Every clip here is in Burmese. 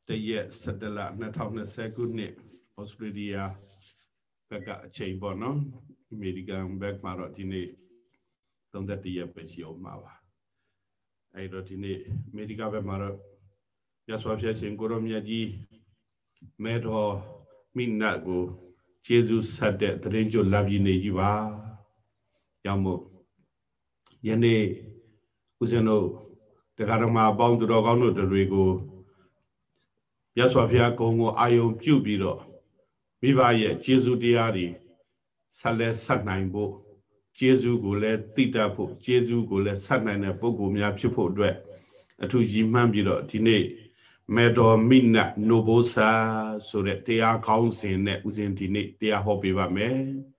ရက်17 လ 2020 ခုနှစ်ဩစတြေးလျဘက်ကအချိန်ပေါ့နော်အမေရိကန်ဘက်မှာတော့ဒီနေ့31ရက်ပဲရှိအောင်မှာပါအဲ့တော့ဒီနေ့အမေရိကဘက်မှာတော့ရသော်ဖြတ်ရှင်ကိုရောမြတ်ကြီးမဲတော်မိနတ်ကိုကျေးဇူးဆက်တဲ့တရင်ကျွတ်လာပြီးနေကြီးပါကြောင့်မို့ယနေ့ဦးဇင်းတို့တရားဓမ္မအပေါင်းသူတော်ကောင်းတို့တွေကိုရသော်ဖျားကုံကိုအာယုံပြုပြီးတော့မိဘရဲ့ကျေးဇူးတရားတွေဆက်လက်ဆက်နိုင်ဖို့ကျေးဇူးကိုလည်းသိတတ်ဖို့ကျေးဇူးကိုလည်းဆက်နိုင်တဲ့ပုဂ္ဂိုလ်များဖြစ်ဖို့အတွက်အထူးရည်မှန်းပြီးတော့ဒီနေ့မေတော်မိနတ်နိုဘိုဆာဆိုတဲ့တရားကောင်းစဉ်နဲ့ဦးဇင်းဒီနေ့တရားဟောပေးပါမယ်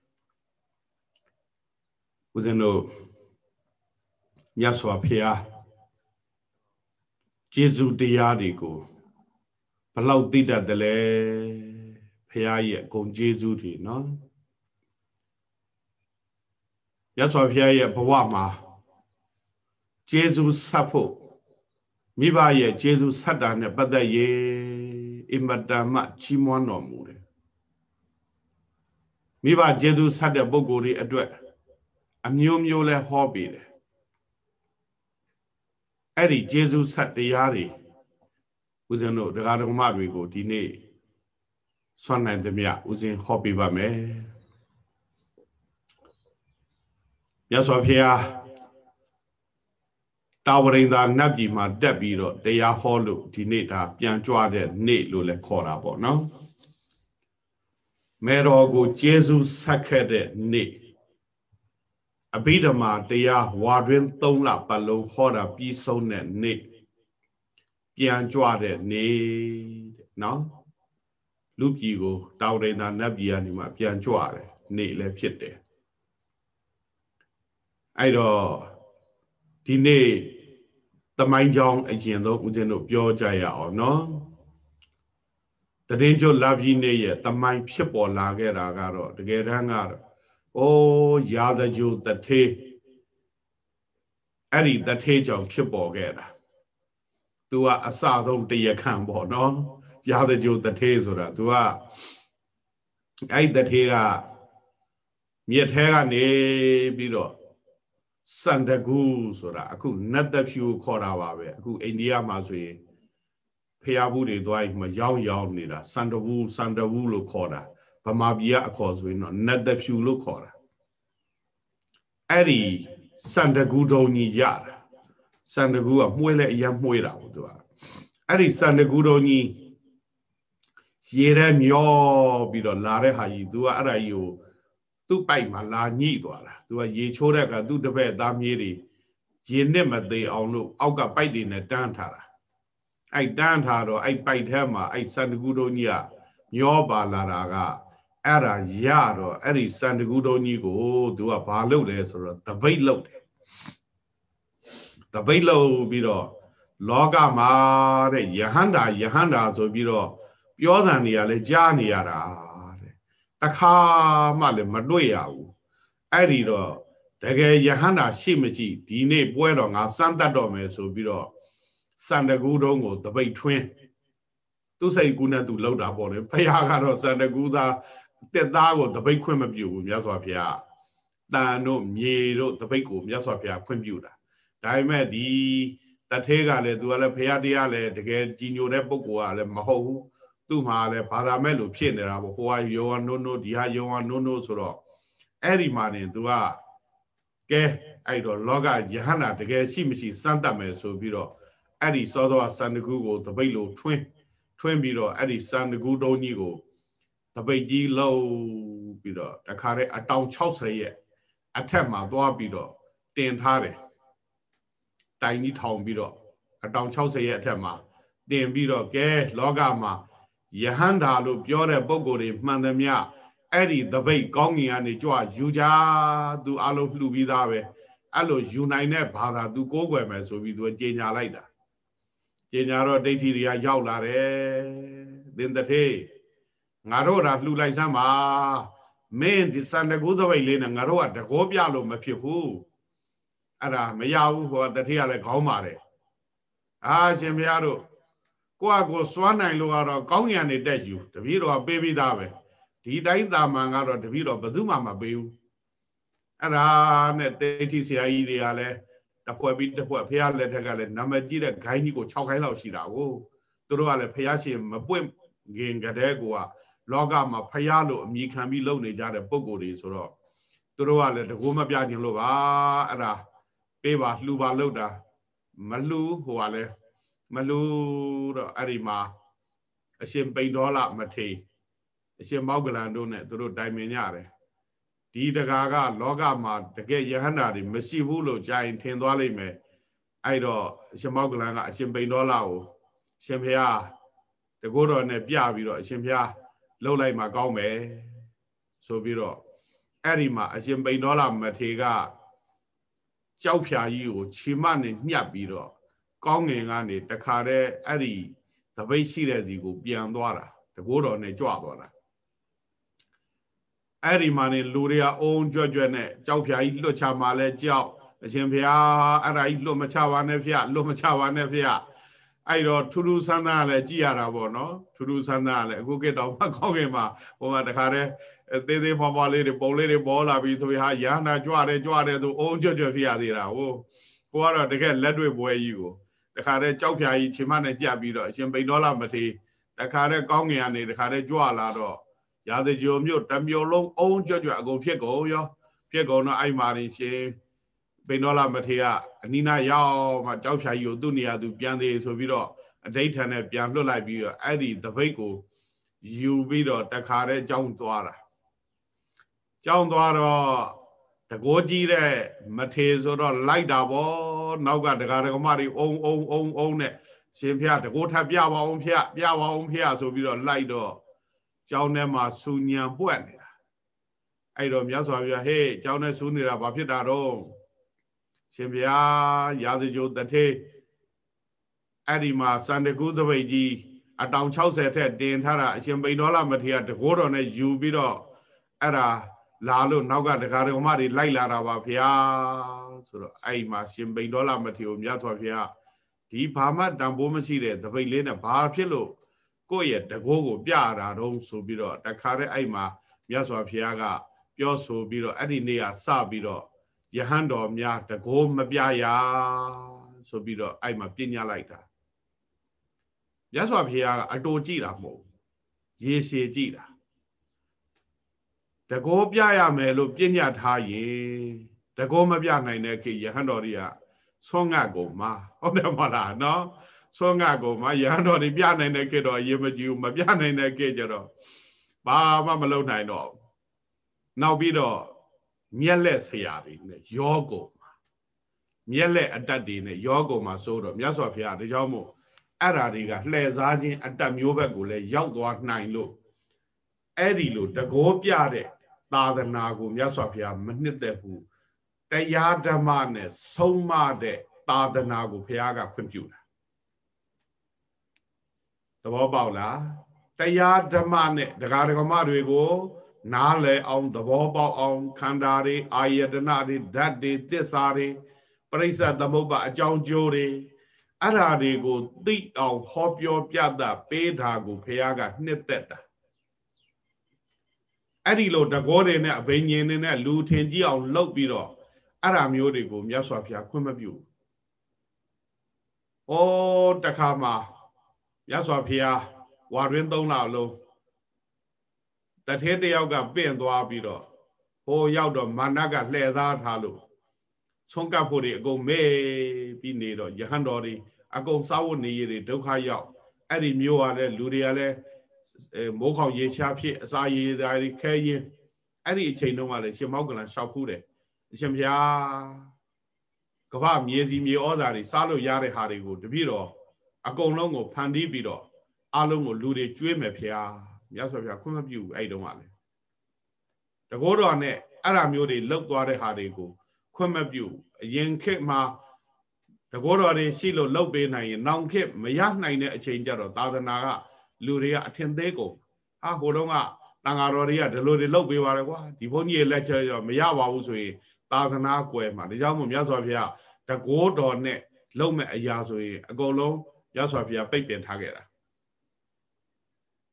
ဦးဇင်းတို့မြတ်စွာဘုရားကျေးဇူးတရားတွေကိုဘလောက်သိတတ်တယ်လဲဘုရားရဲ့ဂုဏ်ကျေးဇူးတွေနော်မြတ်စွာဘုရားရဲ့ဘဝမှာကျေးဇူးဆက်ဖို့မိဘရဲ့ကျေးဇူးဆက်တာနဲ့ပတ်သက်ရင်အင်မတန်မှချီးမွမ်းတော်မူတယ်မိဘကျေးဇူးဆက်တဲ့ပုဂ္ဂိုလ်တွေအတွက်အမျိုးမျိုးလဲဟောပေးတယ်အဲ့ဒီကျေးဇူးဆက်တရားတွေဦးဇင်းတို့တရားဓမ္မတွေကိုဒီနေ့ဆွမ်းနိုင်သမျှဦးဇင်းဟောပေးပါမယ်မြတ်စွာဘုရားတာဝရိန္ဒာနတ်ပြည်မှာတက်ပြီးတော့တရားဟောလို့ဒီနေ့ဒါပြန်ကြွတဲ့နေ့လို့လည်းခေါ်တာပေါ့နော်မေတော်ကိုကျေးဇူးဆက်ခဲ့တဲ့နေ့အဘိဓမ္မာတရားဝါတွင်3 လပတ်လုံးဟောတာပြီးဆုံးတဲ့နေ့ပြန်ကြွတဲ့နေ့တဲ့နော်လူပြည်ကိုတာဝရိန္ဒာနတ်ပြည်ကနေမှပြန်ကြွတယ်နေ့လည်းဖြစ်တယ်အဲ့တော့ဒီနေ့သမိုင်းကြောင်းအရင်ဆုံးဦးဇင်းတို့ပြောကြရအောင်နော်တရင်ကျွတ်လာပြီးနေ့ရဲ့သမိုင်းဖြစ်ပေါ်လာခဲ့တာကတော့တကယ်တမ်းကတော့ရာဇဂျိုတထေးအဲ့ဒီတထေးကြောင့်ဖြစ်ပေါ်ခဲ့တာသူကအစဆုံးတရားခံပေါ့နော်ရာဇဂျိုတထေးဆိုတာသူကအဲ့တထေးကမြစ်ထဲကနေပြီးတော့စန္ဒကူဆိုတာအခုနတ်တဖြူခေါ်တာပါပဲအခုအိန္ဒိယမှာဆိုရင်ဖျားဘူးတွေသွားရင်မရောင်းနေတာစန္ဒဘူးလို့ခေါ်တာဗမာပြည်ကအခေါ်ဆိုရင်တော့နတ်တဖြူလို့ခေါ်တာအဲ့ဒီစန္ဒကူတုံကြီးရတာစန္ဒကူကမှုဲလဲအရင်မှုဲတာဘူးသူကအဲ့ဒီစန္ဒကူတုံကြီးရေထဲမျောပြီးတော့လာတဲ့ဟာကြီးသူကအဲ့ဒါကြီးကိုသူ့ပိုက်မှာလာညှိသွားတာသူကရေချိုးတဲ့အခါသူ့တပည့်သားမြေးတွေရေနဲ့မသေးအောင်လို့အောက်ကပိုက်တွေနဲ့တန်းထားတာအဲ့တန်းထားတော့အဲ့ပိုက်ထဲမှာအဲ့စန္ဒကူတုံကြီးကမျောပါလာတာကအဲ့ဒါရတော့အဲ့ဒီစန္ဒကူတုံကြီးကိုသူကဘာလုပ်လဲဆိုတော့တပိတ်လုပ်တယ်တပိတ်လုပ်ပြီးတော့လောကမှာတဲ့ယဟန္တာဆိုပြီးတော့ပြောသံတွေကလည်းကြားနေရတာတဲ့တခါမှလည်းမတွေ့ရဘူးအဲ့ဒီတော့တကယ်ယဟန္တာရှိမရှိဒီနေ့ပွဲတော်ငါစမ်းတတ်တော့မယ်ဆိုပြီးတော့စန္ဒကူတုံးကိုတပိတ်ထွင်းသူစိတ်ကူးနဲ့သူလောက်တာပေါ့လေဖခင်ကတော့စန္ဒကူသားတက်သားကိုတပိတ်ခွင့်မပြုဘူးမြတ်စွာဘုရားတန်တို့မြေတို့တပိတ်ကိုမြတ်စွာဘုရားခွင့်ပြုတာဒါပေမဲ့ဒီတထေးကလည်းသူကလည်းဘုရားတရားလည်းတကယ်ကြီးညိုတဲ့ပုဂ္ဂိုလ်ကလည်းမဟုတ်ဘူးသူ့မှာလည်းဘာသာမဲ့လို့ဖြစ်နေတာပေါ့ဟိုကယောဟန်နို့ဒီဟာယောဟန်နို့ဆိုတော့အဲ့ဒီမှာနေသူကကဲအဲ့တော့လောကယဟန္တာတကယ်ရှိမရှိစမ်းတတ်မယ်ဆိုပြီးတော့အဲ့ဒီစောစောစန္ဒကူကိုတပိတ်လို့ထွင်းပြီးတော့အဲ့ဒီစန္ဒကူတုံးကြီးကိုတပိတ်ကြီးလှုပ်ပြီးတော့တခါတည်းအတောင်60ရဲ့အထက်မှာသွားပြီးတော့တင်ထားတယ်တိုင်ကြီးထောင်ပြီးတော့အတောင်60ရဲ့အထက်မှာတင်ပြီးတော့ကဲလောကမှာယဟန္တာလို့ပြောတဲ့ပုဂ္ဂိုလ်တွေမှန်သမျှအဲ့ဒီတပိတ်ကောင်းကင်ကနေကြွယူကြသူအလုံးလှူပြီးသားပဲအဲ့လိုယူနိုင်တဲ့ဘာသာသူကိုးကွယ်မယ်ဆိုပြီးသူကြေညာလိုက်တာကြေညာတော့ဒိဋ္ဌိတွေကရောက်လာတယ်သင်တထေးငါတို့ဒါလှူလိုက်စမ်းပါမင်းဒီစန္ဒကူသပိတ်လေးနဲ့ငါတို့ကတကောပြလို့မဖြစ်ဘူးအဲ့ဒါမရဘူးဟောတထေးကလည်းခေါင်းပါတယ်ရှင်ဘုရားတို့ကိုစွမ်းနိုင်လို့ကတော့ကောင်းကင်ကနေတက်ယူတပည့်တော်ပေးပြီးသားပဲဒီတိုင်းတာမန်ကတော့တပည့်တော်ဘယ်သူမှမပေးဘူးအဲ့ဒါနဲ့တေတိဆရာကြီးတွေကလည်းတစ်ဖွဲ့ပြီးတစ်ဖွဲ့ဖះလက်ထက်ကလည်းနာမည်ကြီးတဲ့ဂိုင်းကြီးကို6ခိုင်းလောက်ရှိတာကိုသူတို့ကလည်းဖះရှင်မပွင့်ခင်ကတည်းကလောကမှာဖះလို့အမိခံပြီးလုပ်နေကြတဲ့ပုံကိုယ်တွေဆိုတော့သူတို့ကလည်းတကိုးမပြခြင်းလို့ပါအဲ့ဒါပေးပါလှူပါလို့တာမလှူဟိုကလည်းမလှူတော့အဲ့ဒီမှာအရှင်ပိန်တော်လာမထေအရှင်မောက္ကလန်တို့နဲ့သူတို့တိုင်ပင်ကြတယ်ဒီတကာကလောကမှာတကယ်ယဟန္တာတွေမရှိဘူးလို့ကြာရင်ထင်သွားလိမ့်မယ်အဲ့တော့အရှင်မောက္ကလန်ကအရှင်ပိန်တော်လာကိုရှင်ဖျားတကိုးတော်နဲ့ပြပြီးတော့အရှင်ဖျားလှုပ်လိုက်မှကောင်းမယ်ဆိုပြီးတော့အဲ့ဒီမှာအရှင်ပိန်တော်လာမထေကကြောက်ဖြာကြီးကိုခြေမနဲ့ညှပ်ပြီးတော့ကောင်းငင်ကနေတခါတည်းအဲ့ဒီသပိတ်ရှိတဲ့စီကိုပြန်သွားတာတကိုးတော်နဲ့ကြွသွားတာအဲ့ဒီမှာနေလူတွေကအုံကြွကြွနဲ့ကြောက်ဖြာကြီးလွတ်ချမှာလဲကြောက်အရှင်ဘုရားအဲ့ဒါကြီးလွတ်မချပါနဲ့ဖေလွတ်မချပါနဲ့ဖေအဲ့တော့ထူးထူးဆန်းဆန်းလည်းကြည်ရတာပေါ့နော်ထူးထူးဆန်းဆန်းလည်းအခုကတောင်မှကောင်းကင်မှာဟိုမှာတခါတည်းသေးသေးဖွားဖွားလေးတွေပုံလေးတွေပေါ်လာပြီးဆိုပြီးဟာရဟန္တာကြွတယ်ဆိုအုံကြွကြွဖြစ်ရသေးတာကိုကတော့တကယ်လက်တွေ့ပွဲကြီးကိုတခါတည်းကြောက်ဖြာကြီးခြေမနဲ့ကြပ်ပြီးတော့အရှင်ပိန်တော်လာမထေတခါတည်းကောင်းငင်ကနေတခါတည်းကြွလာတော့ရာဇဂျိုမြို့တစ်မြို့လုံးအုံကြွကြွအကုန်ဖြစ်ကုန်ရောဖြစ်ကုန်တော့အဲ့မာရင်ရှင်ပိန်တော်လာမထေကအနိနာရောက်မှကြောက်ဖြာကြီးကိုသူ့နေရာသူပြန်သေးဆိုပြီးတော့အဋိဋ္ဌာန်နဲ့ပြန်လွတ်လိုက်ပြီးတော့အဲ့ဒီတပိတ်ကိုယူပြီးတော့တခါတည်းကြောင်းသွားတာကြောင်းသွားတော့တကိုးကြီးတဲ့မထေဆိုတော့လိုက်တာဗောနောက်ကဒကာဒကမတွေအုံနဲ့ရှင်ဖျားတကိုးထပ်ပြပါအောင်ဖျားပြပါအောင်ဖျားဆိုပြီးတော့လိုက်တော့ကျောင်းထဲမှာစူညံပွက်နေတာအဲ့တော့မြတ်စွာဘုရားဟေးကျောင်းထဲစူးနေတာဘာဖြစ်တာတော့ရှင်ဘုရားရာဇဂျိုတထေအဲ့ဒီမှာစန္ဒကုသပိတ်ကြီးအတောင်60ထက်တင်ထားတာအရှင်ပိန်တော်လာမထေရတကိုးတော်နဲ့ယူပြီးတော့အဲ့ဒါလာလို့နောက်ကဒကာဒကမတွေလိုက်လာတာပါဗျာဆိုတော့အဲ့မှာရှင်ပိန်တော်လာမထေရကိုမြတ်စွာဘုရားဒီဘာမှတန်ဖိုးမရှိတဲ့တပိတ်လေးနဲ့ဘာဖြစ်လို့ကိုယ့်ရဲ့တကိုးကိုပြတာတော့ဆိုပြီးတော့တခါတည်းအဲ့မှာမြတ်စွာဘုရားကပြောဆိုပြီးတော့အဲ့ဒီနေ့ကစပြီးတော့ယဟန်တော်များတကိုးမပြရဆိုပြီးတော့အဲ့မှာပြညာလိုက်တာမြတ်စွာဘုရားကအတူကြည့်တာမဟုတ်ရေရှည်ကြည့်တာတကောပြရမယ်လို့ပြညတ်ထားရင်တကောမပြနိုင်တဲ့ခေယဟန်တော်တွေကဆွမ်းငတ်ကုန်မှာဟုတ်တယ်မလားနော်ဆွမ်းငတ်ကုန်မှာယဟန်တော်တွေပြနိုင်တဲ့ခေတော့အရေးမကြီးဘူးမပြနိုင်တဲ့ခေကျတော့ဘာမှမလုပ်နိုင်တော့နောက်ပြီးတော့မျက်လက်ဆရာတွေနဲ့ရောကုန်မှာမျက်လက်အတတ်တွေနဲ့ရောကုန်မှာဆိုတော့မြတ်စွာဘုရားဒါကြောင့်မို့အဲ့ဓာတွေကလှည့်စားခြင်းအတတ်မျိုးဘက်ကိုလည်းရောက်သွားနိုင်လို့အဲ့ဒီလိုတကောပြတဲ့သာသနာကိုမြတ်စွာဘုရားမနှစ်သက်ဘူးတရားဓမ္မနဲ့ဆုံးမတဲ့သာသနာကိုဘုရားကခွင့်ပြုတာသဘောပေါက်လားတရားဓမ္မနဲ့ဒကာဒကမတွေကိုနားလည်အောင်သဘောပေါက်အောင်ခန္ဓာတွေအာယတနာတွေဓာတ်တွေသစ္စာတွေပရိစ္ဆသမုပ္ပါအကြောင်းကျိုးတွေအဲ့ဓာတွေကိုသိအောင်ဟောပြောပြတာပေးတာကိုဘုရားကနှစ်သက်တာအဲ့ဒီလိုတကောတွေနဲ့အဘိညာဉ်တွေနဲ့လူထင်ကြီးအောင်လုပ်ပြီးတော့အဲ့ဓာမျိုးတွေကိုမြတ်စွာဘုရားခွင့်မပြု။ဩတခါမှာမြတ်စွာဘုရားဝါတွင်3လလုံးတထေးတယောက်ကပင့်သွားပြီးတော့ဟိုရောက်တော့မာနကလှည့်သားထားလို့ဆုံးကပ်ဖို့တွေအကုန်မေ့ပြီးနေတော့ယဟန်တော်တွေအကုန်စားဝတ်နေရတွေဒုက္ခရောက်အဲ့ဒီမျိုးကလည်းလူတွေကလည်းမိုးခေါင်ရေချားဖြစ်အစာရေဓာတ်တွေခဲရင်အဲ့ဒီအချိန်တုန်းကလည်းရှင်မောက္ကလန်ရှောက်ဖူးတယ်အရှင်ဘုရားကမ္ဘာမြေစီမြေဩဇာတွေစားလို့ရတဲ့ဟာတွေကိုတပြည့်တော့အကုန်လုံးကိုဖန်တီးပြီးတော့အလုံးကိုလူတွေကျွေးမယ်ဖျားမြတ်စွာဘုရားခွင့်မပြုဘူးအဲ့တုန်းကလည်းတကောတော်နဲ့အဲ့ဓာမျိုးတွေလောက်သွားတဲ့ဟာတွေကိုခွင့်မပြုအရင်ခေတ်မှာတကောတော်တွေရှိလို့လောက်ပေးနိုင်ရင်နောင်ခေတ်မရနိုင်တဲ့အချိန်ကြတော့သာသနာကလူတွေကအထင်သေးကုန်ဟာဟိုတုန်းကတန်ဃာတော်တွေကဒီလိုတွေလောက်ပေးပါလေကွာဒီဘုန်းကြီးရဲ့လက်ချက်ရောမရပါဘူးဆိုရင်သာသနာကွယ်မှာဒါကြောင့်မို့မြတ်စွာဘုရားတကောတော်နဲ့လုံမဲ့အရာဆိုရင်အကုန်လုံးမြတ်စွာဘုရားပိတ်ပင်ထားခဲ့တာ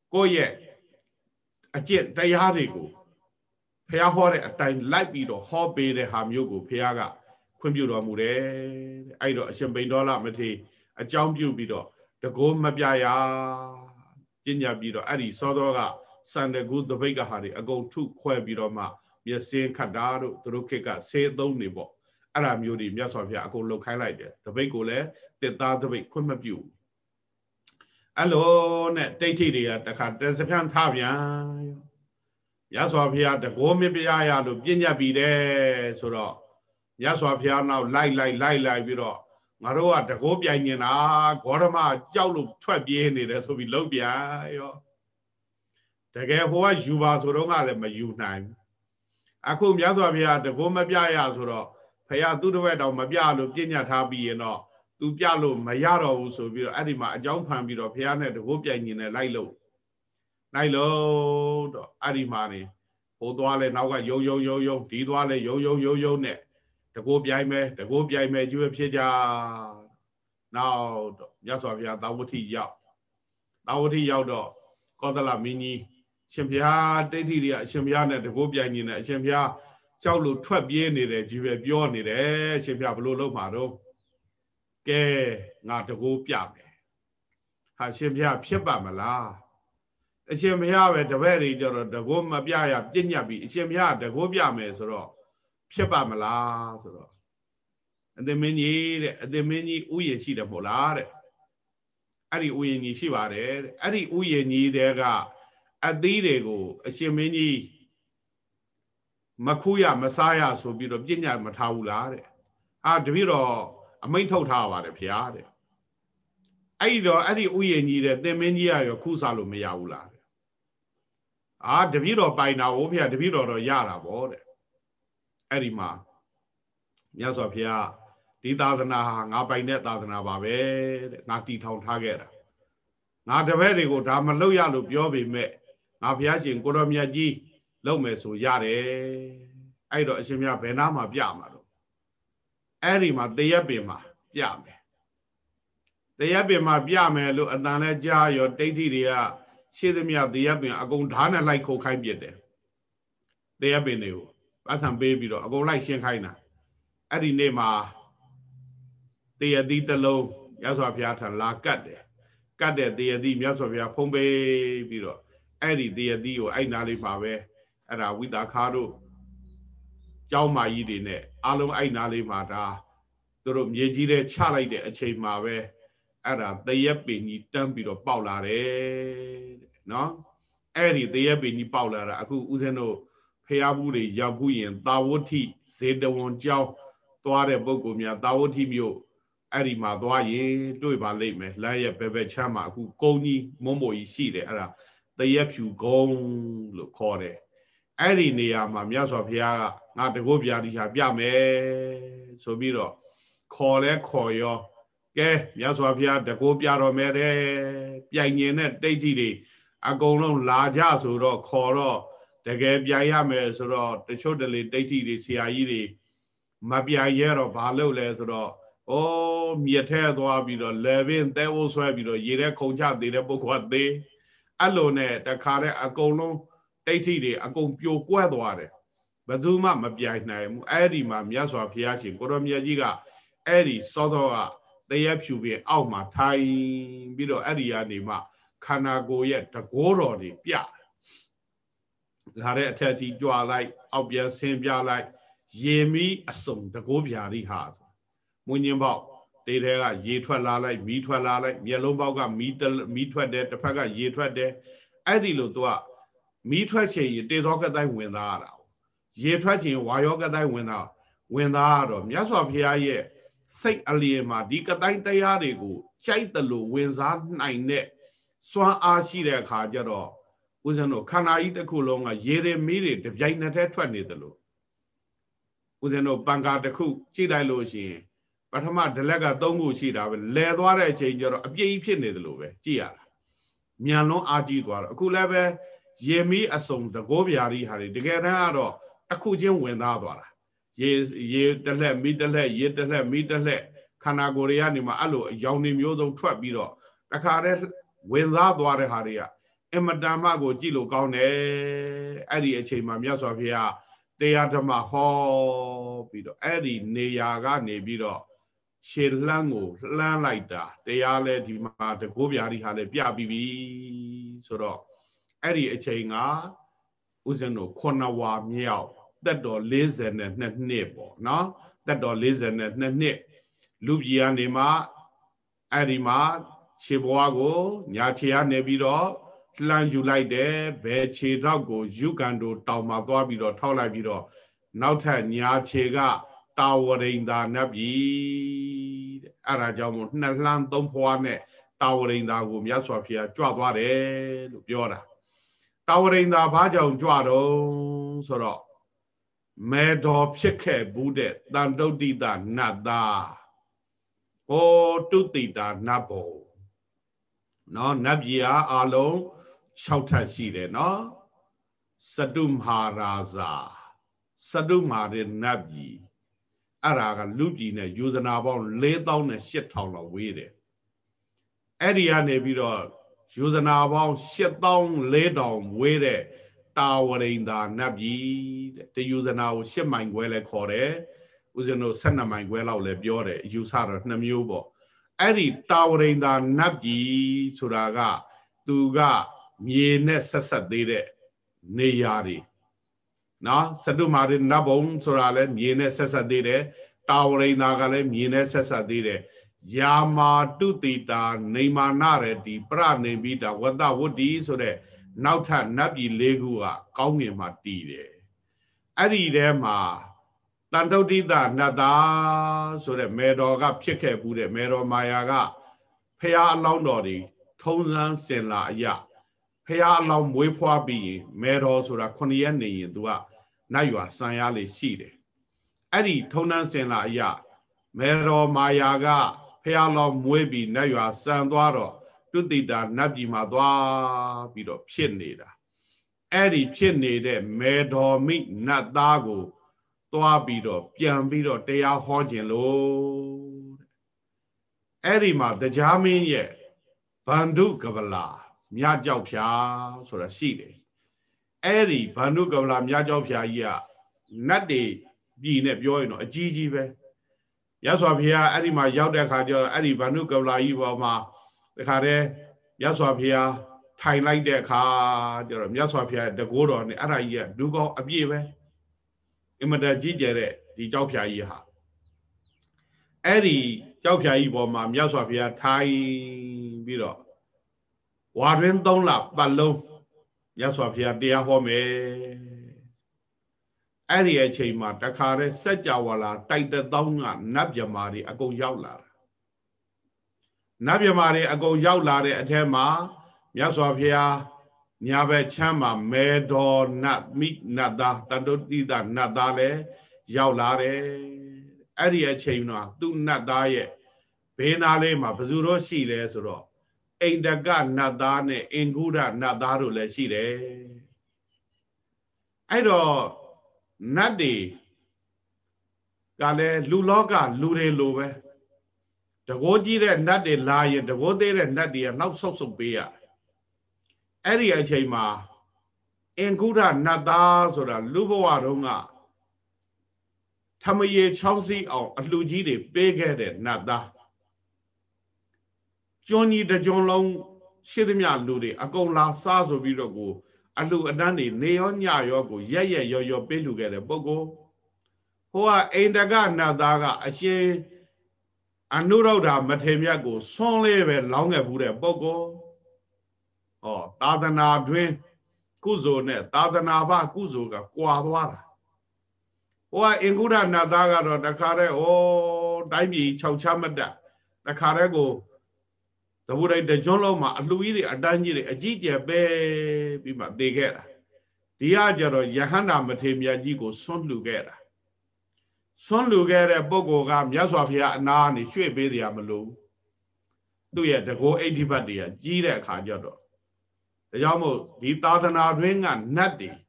ကိုယ့်ရဲ့အကျင့်တရားတွေကိုဖះဟောတဲ့အတိုင်းလိုက်ပြီးတော့ဟောပေးတဲ့ဟာမျိုးကိုဖះကခွင့်ပြုတော်မူတယ်အဲ့တော့အရှင်ဗိန္ဒောလမထေရအကြောင်းပြုပြီးတော့တကောမပြရပညာပြီးတော့အဲ့ဒီစောတော်ကစန္ဒကုသပိတ်ကဟာတွေအကုန်ထုခွဲပြီးတော့မှမျက်စင်းခတ်တာတို့သူတို့ခေတ်ကဆေးသုံးနေပေါ့အဲ့ဒါမျိုးတွေမြတ်စွာဘုရားအကုန်လှုပ်ခိုင်းလိုက်တယ်သပိတ်ကိုလည်းတစ်သားသပိတ်ခွင့်မပြုအဲ့လိုနဲ့တိဋ္ဌိတွေကတခါတစခန်းထားပြန်မြတ်စွာဘုရားတကောမပြရလို့ပြညာပြီးတယ်ဆိုတော့မြတ်စွာဘုရားနောက်လိုက်ပြီးတော့ငါတို့ကတကောပြိုင်နေတာဂေါရမကြောက်လို့ထွက်ပြေးနေတယ်ဆိုပြီးလှုပ်ပြန်ရောတကယ်ဟိုကယူပါဆိုတော့ကလည်းမယူနိုင်အခုမြတ်စွာဘုရားတကောမပြရဆိုတော့ဘုရားသူ့တပည့်တော်မပြလို့ပြညာထားပြီးရင်တော့သူပြလို့မရတော့ဘူးဆိုပြီးတော့အဲ့ဒီမှာအကြောင်းဖန်ပြီးတော့ဘုရားနဲ့တကောပြိုင်နေတယ်လိုက်လို့တော့အဲ့ဒီမှာနေဟိုသွားလဲနောက်ကယုံဒီသွားလဲယုံနဲ့တကောပြိုင်မယ်ကျွေးဖြစ်ကြနောက်တော့မြတ်စွာဘုရားသာဝတိရောက်တော့ကောသလမင်းကြီးရှင်ဘုရားတိဋ္ဌိတွေကအရှင်ဘုရားနဲ့တကောပြိုင်နေတယ်အရှင်ဘုရားကြောက်လို့ထွက်ပြေးနေတယ်ကြီးပဲပြောနေတယ်အရှင်ဘုရားဘလို့လုပ်မှာတော့ကဲငါတကောပြမယ်ဟာရှင်ဘုရားဖြစ်ပါမလားအရှင်ဘုရားပဲတပည့်တွေကြတော့တကောမပြရပြညတ်ပြီးအရှင်ဘုရားတကောပြမယ်ဆိုတော့ဖြစ်ပါမလားဆိုတော့အသင်မင်းကြီးတဲ့အသင်မင်းကြီးဥယျာဉ်ရှိတယ်မဟုတ်လားတဲ့အဲ့ဒီဥယျာဉ်ကြီးရှိပါတယ်တဲ့အဲ့ဒီဥယျာဉ်ကြီးတဲကအသီးတွေကိုအရှင်မင်းကြီးမခုရမစားရဆိုပြီးတော့ပြညတ်မထားဘူးလားတဲ့ဟာတပည့်တော်အမိန့်ထုတ်ထားပါတယ်ဗျာတဲ့အဲ့တော့အဲ့ဒီဥယျာဉ်ကြီးတဲ့သင်မင်းကြီးကရောခုစားလို့မရဘူးလားတဲ့အာတပည့်တော်ပိုင်တာဟုတ်ဗျာတပည့်တော်တော့ရတာဗောတဲ့အဲ့ဒီမှာမြတ်စွာဘုရားဒီသာသနာဟာငါပိုင်တဲ့သာသနာပါပဲတဲ့ငါတီထောင်ထားခဲ့တာငါတပည့်တွေကိုဒါမလုပ်ရလို့ပြောပေမဲ့ငါဘုရားရှင်ကိုတော်မြတ်ကြီးလုပ်မယ်ဆိုရတယ်အဲ့တော့အရှင်မြတ်ဘယ်နာမှာပြမှာတော့အဲ့ဒီမှာတရက်ပင်မှာပြမယ်တရက်ပင်မှာပြမယ်လို့အတန်လဲကြားရောတိဋ္ဌိတွေကရှေ့သမျှတရက်ပင်အကုန်ဓာတ်နဲ့လိုက်ခုတ်ခိုင်းပြတယ်တရက်ပင်တွေကိုပတ်စံပေးပြီးတော့အကုန်လိုက်ရှင်းခိုင်းတာအဲ့ဒီနေ့မှာတရတိတလုံးမြတ်စွာဘုရားထံလာကတ်တဲ့တရတိမြတ်စွာဘုရားဖုံးပေးပြီးတော့အဲ့ဒီတရတိကိုအဲ့နာလေးမှာပဲအဲ့ဒါဝိတာခါတို့ကျောင်းမာကြီးတွေနဲ့အားလုံးအဲ့နာလေးမှာဒါသူတို့မြေကြီးထဲချလိုက်တဲ့အချိန်မှာပဲအဲ့ဒါတရက်ပင်ကြီးတန်းပြီးတော့ပေါက်လာတယ်တဲ့နော်အဲ့ဒီတရက်ပင်ကြီးပေါက်လာတာအခုဦးဇင်းတို့ဖျားဘူးတွေရောက်ဘူးရင်သာဝတိဇေတဝန်ကျောင်းသွားတဲ့ပုဂ္ဂိုလ်များသာဝတိမြို့အဲ့ဒီမှာသွားရင်တွေ့ပါလိမ့်မယ်လမ်းရဲ့ဘယ်ချမ်းမှာအခုကုန်းကြီးမုံမို့ကြီးရှိတယ်အဲ့ဒါတရက်ဖြူကုန်းလို့ခေါ်တယ်အဲ့ဒီနေရာမှာမြတ်စွာဘုရားကငါတကုတ်ပြာဒီဟာပြမယ်ဆိုပြီးတော့ခေါ်လဲခေါ်ရောကဲမြတ်စွာဘုရားတကုတ်ပြတော်မယ်တဲ့ပြိုင်ញင်တဲ့တိဋ္ဌိတွေအကုန်လုံးလာကြဆိုတော့ခေါ်တော့တကယ်ပြိုင်ရမယ်ဆိုတော့တချို့တလေတိဋ္ဌိတွေဆရာကြီးတွေမပြိုင်ရတော့ဘာလုပ်လဲဆိုတော့မြစ်ထဲသွားပြီးတော့လေပင်သဲအိုးဆွဲပြီးတော့ရေထဲခုန်ချသေးတဲ့ပုဂ္ဂိုလ်ကသေးအဲ့လိုနဲ့တခါတဲ့အကုန်လုံးတိဋ္ဌိတွေအကုန်ပြိုကွဲသွားတယ်ဘယ်သူမှမပြိုင်နိုင်ဘူးအဲ့ဒီမှာမြတ်စွာဘုရားရှင်ကိုရောမြတ်ကြီးကအဲ့ဒီစောစောကတရက်ဖြူပင်အောက်မှာထိုင်ပြီးတော့အဲ့ဒီကနေမှခန္ဓာကိုယ်ရဲ့တကောတော်တွေပြဒါတဲ့အထက်တီကြွလိုက်အောက်ပြန်ဆင်းပြလိုက်ရေမီအစုံတကောဗျာတိဟာမွင်းချင်းပေါက်တေးထဲကရေထွက်လာလိုက်မီးထွက်လာလိုက်မျက်လုံးပေါက်ကမီးထွက်တယ်တစ်ဖက်ကရေထွက်တယ်အဲ့ဒီလိုသူကမီးထွက်ချင်ရေတေသောကတိုင်းဝင်သားရတာရေထွက်ချင်ဝါယောကတိုင်းဝင်သားရတော့မြတ်စွာဘုရားရဲ့စိတ်အလျင်မှာဒီကတိုင်းတရားတွေကိုကြိုက်တယ်လို့ဝင်စားနိုင်တဲ့စွမ်းအားရှိတဲ့အခါကျတော့ဦးဇင်းတို့ခန္ဓာကြီးတစ်ခုလုံးကရေတွေမီးတွေတပြိုင်နက်တည်းထွက်နေတယ်လို့ဦးဇင်းတို့ပံကာတစ်ခုကြည့်လိုက်လို့ရှိရင်ပထမဒလက်က3ခုရှိတာပဲလဲသွားတဲ့အချိန်ကျတော့အပြည့်ကြီးဖြစ်နေတယ်လို့ပဲကြည့်ရတာမြန်လွန်းအားကြီးသွားတော့အခုလည်းပဲရေမီးအစုံတကောဗျာတိဟာတွေတကယ်တမ်းကတော့တစ်ခုချင်းဝင်သားသွားတာရေတစ်လှက်မီးတစ်လှက်ရေတစ်လှက်မီးတစ်လှက်ခန္ဓာကိုယ်တွေကနေမှအဲ့လိုအယောင်တွေမျိုးစုံထွက်ပြီးတော့တခါတည်းဝင်သားသွားတဲ့ဟာတွေကအမတန်မှကိုကြည့်လို့ကောင်းတယ်အဲ့ဒီအချိန်မှာမြတ်စွာဘုရားတရားဓမ္မဟောပြီးတော့အဲ့ဒီနေရာကနေပြီးတော့ခြေလှမ်းကိုလှမ်းလိုက်တာတရားလဲဒီမှာတကိုးပြားဒီဟာလဲပြပြီးပြီဆိုတော့အဲ့ဒီအချိန်ကဥစဉ်တို့9ဝါမြောက်သက်တော်42နှစ်ပေါ့နော်သက်တော်42နှစ်လူပြည်ကနေမှအဲ့ဒီမှာခြေဘွားကိုညာခြေကနေပြီးတော့လှမ်းယူလိုက်တယ်ဘယ်ခြေထောက်ကိုယူကန်တို့တောင်မှာသွားပြီးတော့ထောက်လိုက်ပြီးတော့နောက်ထပ်ညာခြေကတာဝရိန္ဒာနတ်ပြည်တဲ့အဲ့ဒါကြောင့်မို့နှစ်လှမ်းသုံးဖွားနဲ့တာဝရိန္ဒာကိုမြတ်စွာဘုရားကြွသွားတယ်လို့ပြောတာတာဝရိန္ဒာဘာကြောင့်ကြွတော့ဆိုတော့မေတော်ဖြစ်ခဲ့ဘူးတဲ့တန်တုဋ္ဌိတနတ်သားဟောတုတိတာနတ်ဘုံနော်နတ်ပြည်အားအလုံး6ထပ်ရှိတယ်နော်စတုမဟာရာဇာစတုမာရနတ်ပြည်အဲ့ဒါကလူပြည်နဲ့ယူဇနာပေါင်း4800လောက်ဝေးတယ်အဲ့ဒီကနေပြီးတော့ယူဇနာပေါင်း8400ဝေးတဲ့တာဝရိန္ဒာနတ်ပြည်တဲ့တယူဇနာကို10မိုင်ခွဲလဲခေါ်တယ်ဦးဇင်းတို့12မိုင်ခွဲလောက်လဲပြောတယ်ယူဆတော့2မျိုးပေါ့အဲ့ဒီတာဝရိန္ဒာနတ်ပြည်ဆိုတာကသူကမြေနဲ့ဆက်ဆက်သေးတဲ့နေရာတွေနော်စတုမာရနတ်ဘုံဆိုတာလဲမြေနဲ့ဆက်ဆက်သေးတယ်တာဝရိန္ဒာကလည်းမြေနဲ့ဆက်ဆက်သေးတယ်ယာမာတုတိတာနေမာနရတိပရနေပိတာဝတ္တဝတ္တိဆိုတဲ့နောက်ထပ်နတ်ပြည်၄ခုကကောင်းငင်မှာတည်တယ်အဲ့ဒီထဲမှာတန်တုဋ္ဌိတနတ်သားဆိုတဲ့မေတော်ကဖြစ်ခဲ့ဘူးတဲ့မေတော်မာယာကဖះအလောင်းတော်တွေထုံးစမ်းစင်လာအရာဖះအလောင်းမွေးဖွားပြီးရင်မေတော်ဆိုတာ9ရက်နေရင်သူကနတ်ရွာစံရလေးရှိတယ်အဲ့ဒီထုံးစမ်းစင်လာအရာမေတော်မာယာကဖះအလောင်းမွေးပြီးနတ်ရွာစံသွားတော့တုတိတာနတ်ပြည်မှာသွားပြီးတော့ဖြစ်နေတာအဲ့ဒီဖြစ်နေတဲ့မေတော်မိနတ်သားကိုသွားပြီးတော့ပြန်ပြီးတော့တရားဟောခြင်းလို့အဲ့ဒီမှာတရားမင်းရဲ့ဗန္ဓုကဗလာမြတ်ကြောက်ဖြာဆိုတာရှိတယ်အဲ့ဒီဗန္ဓုကဗလာမြတ်ကြောက်ဖြာကြီးကနတ်တွေပြည်နဲ့ပြောရင်တော့အကြီးကြီးပဲရသော်ဘုရားအဲ့ဒီမှာရောက်တဲ့အခါကျတော့အဲ့ဒီဗန္ဓုကဗလာကြီးပေါ်မှာတခါတည်းရသော်ဘုရားထိုင်လိုက်တဲ့အခါကျတော့မြတ်စွာဘုရားတကိုးတော်နဲ့အဲ့ဒါကြီးကဒုကောင်းအပြည့်ပဲအင်မတန်ကြီးကျယ်တဲ့ဒီကြောက်ဖြာကြီးဟာအဲ့ဒီကြောက်ဖြာကြီးပေါ်မှာမြတ်စွာဘုရားထိုင်ပြီးတော့ဝါတွင်3လပတ်လုံးမြတ်စွာဘုရားတရားဟောမယ်အဲ့ဒီအချိန်မှာတခါတည်းစัจ java လာတိုက်တဲ့တောင်းကနတ်မြမာတွေအကုန်ရောက်လာတာနတ်မြမာတွေအကုန်ရောက်လာတဲ့အထက်မှာမြတ်စွာဘုရားညာဘက်ချမ်းမှာမေတော်နတ်မိနတ်သားတတုတိတနတ်သားလည်းရောက်လာတယ်အဲ့ဒီအချိန်မှာသူ့နတ်သားရဲ့ဘေးနာလေးမှာဘယ်သူတော့ရှိလဲဆိုတော့အိန္ဒကနတ်သားနဲ့အင်္ဂုရနတ်သားတို့လည်းရှိတယ်အဲ့တော့နတ်တွေကလည်းလူလောကလူတွေလိုပဲတကိုးကြီးတဲ့နတ်တွေလာရင်တကိုးသေးတဲ့နတ်တွေကနောက်ဆုတ်ဆုတ်ပေးရအဲ့ဒီအချိန်မှာအင်္ဂုရနတ်သားဆိုတာလူဘဝတုန်းကထမရေချောင်းစည်းအောင်အလှကြီးတွေပေးခဲ့တဲ့နတ်သားကျွန်းကြီးတကျွန်းလုံးရှိသမျှလူတွေအကုန်လာစားဆိုပြီးတော့ကိုအလှအတန်းတွေနေရောညရောကိုရက်ရက်ရောရောပေးလူခဲ့တဲ့ပုဂ္ဂိုလ်ဟိုကအိန္ဒကနတ်သားကအရှင်အနုရုဒ္ဓမထေမြတ်ကိုဆွန်းလေးပဲလောင်းခဲ့ဘူးတဲ့ပုဂ္ဂိုလ်ဟောသာသနာတွင်ကုသိုလ်နဲ့သာသနာ့ဘကုသိုလ်ကကွာသွားတာဟိုကအင်္ဂုရနတ်သားကတော့တခါတည်းတိုင်းပြည်6ချမတက်တခါတည်းကိုတဘူတိုင်းတကျွန်းလုံးမှာအလှကြီးတွေအတန်းကြီးတွေအကြီးကျယ်ပဲပြီးမှတည်ခဲ့တာဒီကကြတော့ယဟန္တာမထေမြတ်ကြီးကိုဆွန်းလှူခဲ့တာဆွန်းလူခဲ့တဲ့ပုဂ္ဂိုလ်ကမြတ်စွာဘုရားအနာကနေရွှေ့ပေးတရားမလို့သူ့ရဲ့တကောအိဋ္ဌိပတ်တွေကကြီးတဲ့အခါကျတော့ဒါကြောင့်မို့ဒီသာသနာတွင်ကနတ်တွေ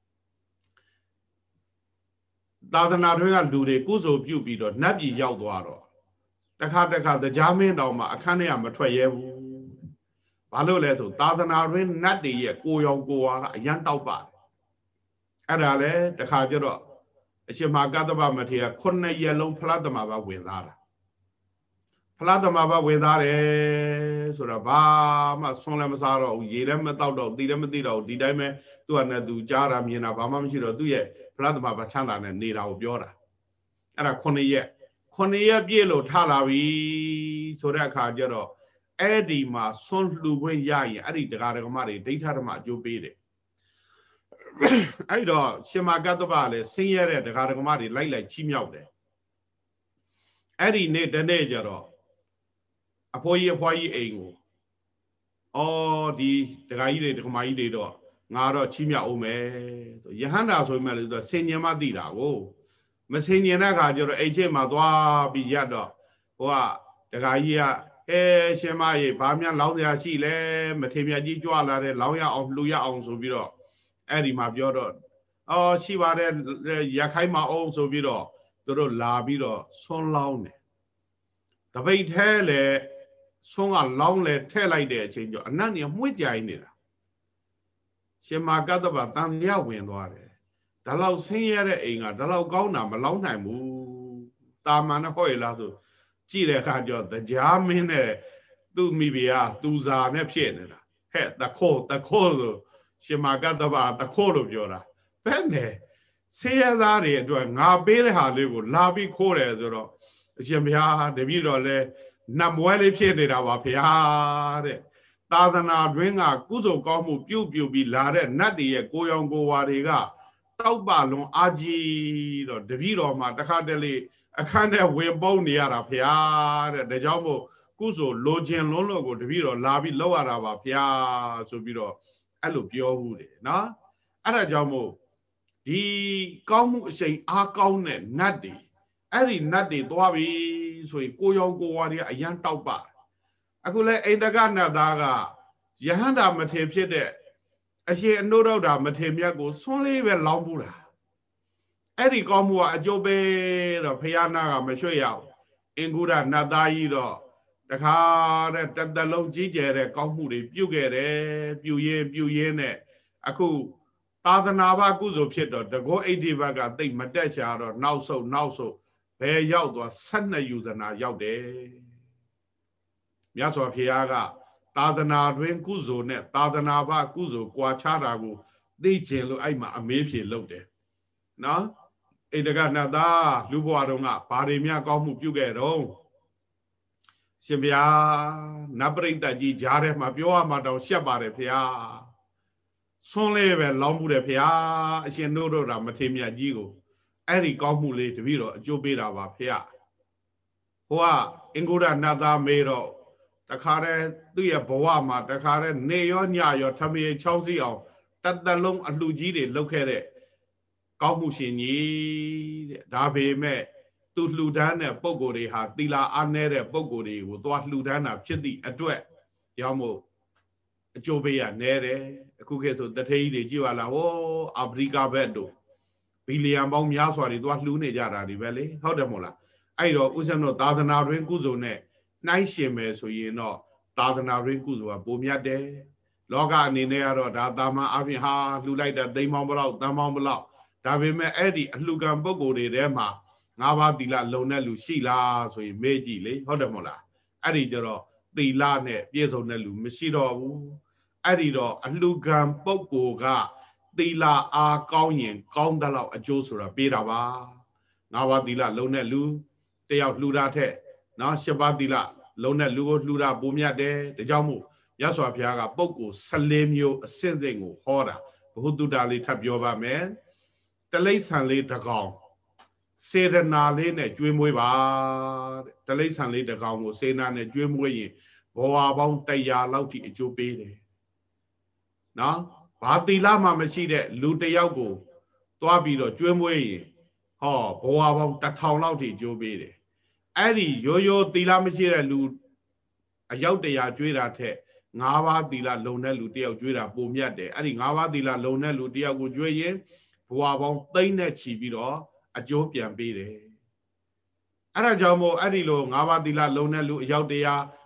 သာသနာတွင်ကလူတွေကုသိုလ်ပြုပြီးတော့နတ်ပြည်ရောက်သွားတော့တခါတရားမင်းတော်မှာအခန်းထဲကမထွက်ရဲဘူးဘာလို့လဲဆိုသာသနာတွင်နတ်တွေရဲ့ကိုရောင်ကိုဝါကအရန်တောက်ပါတယ်အဲ့ဒါလဲတခါကျတော့အရှင်မဟာကတ္တဗမထေရ9ရက်လုံးဖလားသမဘာဝင်သားတာဖလားသမဘာဝင်သားတယ်ဆိုတော့ဘာမှဆွန်းလည်းမစားတော့ဘူးရေလည်းမတောက်တော့သီလည်းမသိတော့ဘူးဒီတိုင်းပဲသူ့ဟာနဲ့သူကြားတာမြင်တာဘာမှမရှိတော့သူ့ရဲ့ဖလားသမဘာချမ်းသာနဲ့နေတာကိုပြောတာအဲ့ဒါ9ရက်ပြည့်လို့ထလာပြီဆိုတဲ့အခါကျတော့အဲ့ဒီမှာဆွန်းလှူခွင့်ရရင်အဲ့ဒီတရားဓမ္မတွေဒိဋ္ဌဓမ္မအကျိုးပေးတယ်အဲ့တော့ရှင်မကတ္တဗလည်းဆင်းရဲတဲ့တရားဓမ္မတွေလိုက်ချီးမြှောက်တယ်အဲ့ဒီနေ့တနေ့ကျတော့အဖိုးကြီးအဖွားကြီးအိမ်ကိုဒီတရားကြီးတွေဓမ္မကြီးတွေတော့ငါတော့ချီးမြှောက်အောင်မယ်ဆိုယဟန္တာဆိုမှလည်းသူဆင်ញင်မှသိတာကိုမဆင်ញင်တဲ့အခါကျတော့အိတ်ချိတ်မှာသွားပြီးရတော့ဟိုကတရားကြီးကရှင်မရေဘာများလောင်းစရာရှိလဲမထေမြတ်ကြီးကြွလာတဲ့လောင်းရအောင်လှူရအောင်ဆိုပြီးတော့အဲ့ဒီမှာပြောတော့ရှိပါတယ်ရခိုင်မအောင်ဆိုပြီးတော့သူတို့လာပြီးတော့ဆွန်းလောင်းတယ်တပိတ်ထဲလေဆွန်းကလောင်းလေထဲလိုက်တဲ့အချိန်ကျအနတ်နေမှွေ့ကြိုင်နေတာရှင်မကတ္တဗတန်ရဝင်သွားတယ်ဒါလောက်ဆင်းရဲတဲ့အိမ်ကဒါလောက်ကောင်းတာမလောင်းနိုင်ဘူးတာမန်နဲ့ဟောရလားဆိုကြည့်တဲ့အခါကျတော့တရားမင်းနဲ့သူ့မိဖုရားသူစာနဲ့ဖြစ်နေတာဟဲ့တခိုးဆိုရှင်မကတ္တဗတခိုးလို့ပြောတာဘယ်နဲ့ဆေးရသားတွေအတွက်ငါပေးတဲ့ဟာလေးကိုလာပြီးခိုးတယ်ဆိုတော့အရှင်ဘုရားတပည့်တော်လဲနတ်မွဲလေးဖြစ်နေတာပါဘုရားတဲ့သာသနာတွင်ကကုသိုလ်ကောင်းမှုပြုပြီးလာတဲ့နတ်တွေရဲ့ကိုရောင်ကိုဝါတွေကတောက်ပလွန်အာကြီးတော့တပည့်တော်မှာတခါတလေအခန်းထဲဝင်ပုန်းနေရတာဘုရားတဲ့ဒါကြောင့်မို့ကုသိုလ်လိုချင်လုံးလို့ကိုတပည့်တော်လာပြီးလောက်ရတာပါဘုရားဆိုပြီးတော့အဲ့လိုပြောဘူးတယ်နော်အဲ့ဒါကြောင့်မို့ဒီကောင်းမှုအရှိန်အားကောင်းတဲ့နတ်တွေအဲ့ဒီနတ်တွေသွားပြီဆိုရင်ကိုရောင်ကိုဝါတွေကအရန်တောက်ပါအခုလဲအိန္ဒကနတ်သားကယဟန္တာမထေဖြစ်တဲ့အရှင်အနုရုဒ္ဓမထေမြတ်ကိုဆွန်းလေးပဲလောင်းပူတာအဲ့ဒီကောင်းမှုကအကျိုးပေးတော့ဖယားနာကမရွှေ့ရအောင်အင်္ဂုရနတ်သားကြီးတော့တခါတဲ့တသက်လုံးကြီးကျယ်တဲ့ကောင်းမှုတွေပြုခဲ့တယ်ပြုရင်းနဲ့အခုသာသနာ့ဘကုသိုလ်ဖြစ်တော့တကောအိဋ္ဌိဘကတိတ်မတက်ရှာတော့နောက်ဆုတ်ဘယ်ရောက်သွား12ယူဇနာရောက်တယ်မြတ်စွာဘုရားကသာသနာတွင်ကုသိုလ်နဲ့သာသနာ့ဘကုသိုလ်ကွာခြားတာကိုသိကျင်လို့အဲ့မှာအမေးဖြေလုပ်တယ်နော်ဣန္ဒကနတ်သားလူဘဝတုန်းကဘာတွေများကောင်းမှုပြုခဲ့တော့ရှင်ဘုရားနတ်ပရိသတ်ကြီးကြားထဲမှာပြောရမှာတောင်ရှက်ပါတယ်ဘုရားဆွန်းလေးပဲလောင်းမှုတယ်ဘုရားအရှင်တို့တာမထေမြတ်ကြီးကိုအဲ့ဒီကောင်းမှုလေးတပည့်တော်အကျိုးပေးတာပါဘုရားဟိုကအင်္ဂုရနတ်သားမေးတော့တခါတည်းသူ့ရဲ့ဘဝမှာတခါတည်းနေရောညရောထမေချောင်းစီအောင်တသက်လုံးအလှကြီးတွေလုပ်ခဲ့တဲ့ကောင်းမှုရှင်ကြီးတဲ့ဒါပေမဲ့သူလှူဒန်းတဲ့ပုံကိုယ်တွေဟာသီလအားနည်းတဲ့ပုံကိုယ်တွေကိုသွားလှူဒန်းတာဖြစ်သည့်အတွက်ကြောင့်မို့အကျိုးပေးရနဲတယ်အခုခေတ်ဆိုတထေးကြီးတွေကြည့်ပါလားဟောအာဖရိကဘက်တို့ဘီလီယံပေါင်းများစွာတွေသွားလှူနေကြတာဒီပဲလေဟုတ်တယ်မို့လားအဲ့တော့ဥစ္စာတို့သာသနာတွင်ကုသိုလ်နဲ့နှိုင်းရှင်မယ်ဆိုရင်တော့သာသနာတွင်ကုသိုလ်ကပိုမြတ်တယ်လောကအနေနဲ့ကတော့ဒါတာမန်အပြင်ဟာလှူလိုက်တဲ့သိန်းပေါင်းဘလောက်တန်းပေါင်းဘလောက်ဒါပေမဲ့အဲ့ဒီအလှကံပုဂ္ဂိုလ်တွေထဲမှာ၅ပါးသီလလုံတဲ့လူရှိလားဆိုရင်မေးကြည့်လေဟုတ်တယ်မို့လားအဲ့ဒီကျတော့သီလနဲ့ပြည့်စုံတဲ့လူမရှိတော့ဘူးအဲ့ဒီတော့အလှကံပုဂ္ဂိုလ်ကသီလအားကောင်းရင်ကောင်းတဲ့လောက်အကျိုးဆိုတာပေးတာပါ၅ပါးသီလလုံတဲ့လူတယောက်လှူတာထက်နော်၈ပါးသီလလုံတဲ့လူကိုလှူတာပိုမြတ်တယ်ဒါကြောင့်မို့ရသော်ဘုရားကပုဂ္ဂိုလ်14မျိုးအစစ်စိတ်ကိုဟောတာဘုသူတ္တလေးထပ်ပြောပါမယ်တလိษံလေးတစ်ကောင်စေရနာလေးနဲ့ကျွေးမွေးပါတဲ့တလိษံလေးတစ်ကောင်ကိုစေနာနဲ့ကျွေးမွေးရင်ဘဝပေါင်း100လောက်ထိအကျိုးပေးတယ်နော်ဘာသီလမှမရှိတဲ့လူတယောက်ကိုသွားပြီးတော့ကျွေးမွေးရင်ဟောဘဝပေါင်း1000လောက်ထိအကျိုးပေးတယ်အဲ့ဒီရိုးသီလမရှိတဲ့လူအယောက်100ကျွေးတာထက်5ပါးသီလလုံတဲ့လူတယောက်ကျွေးတာပိုမြတ်တယ်အဲ့ဒီ5ပါးသီလလုံတဲ့လူတယောက်ကိုကျွေးရင်ဘဝပေါင်းသိန်းနဲ့ချီပြီးတော့အကျိုးပြန်ပေးတယ်အဲ့ဒါကြောင့်မို့အဲ့ဒီလို5ပါးသီလလုံတဲ့လူအယောက်100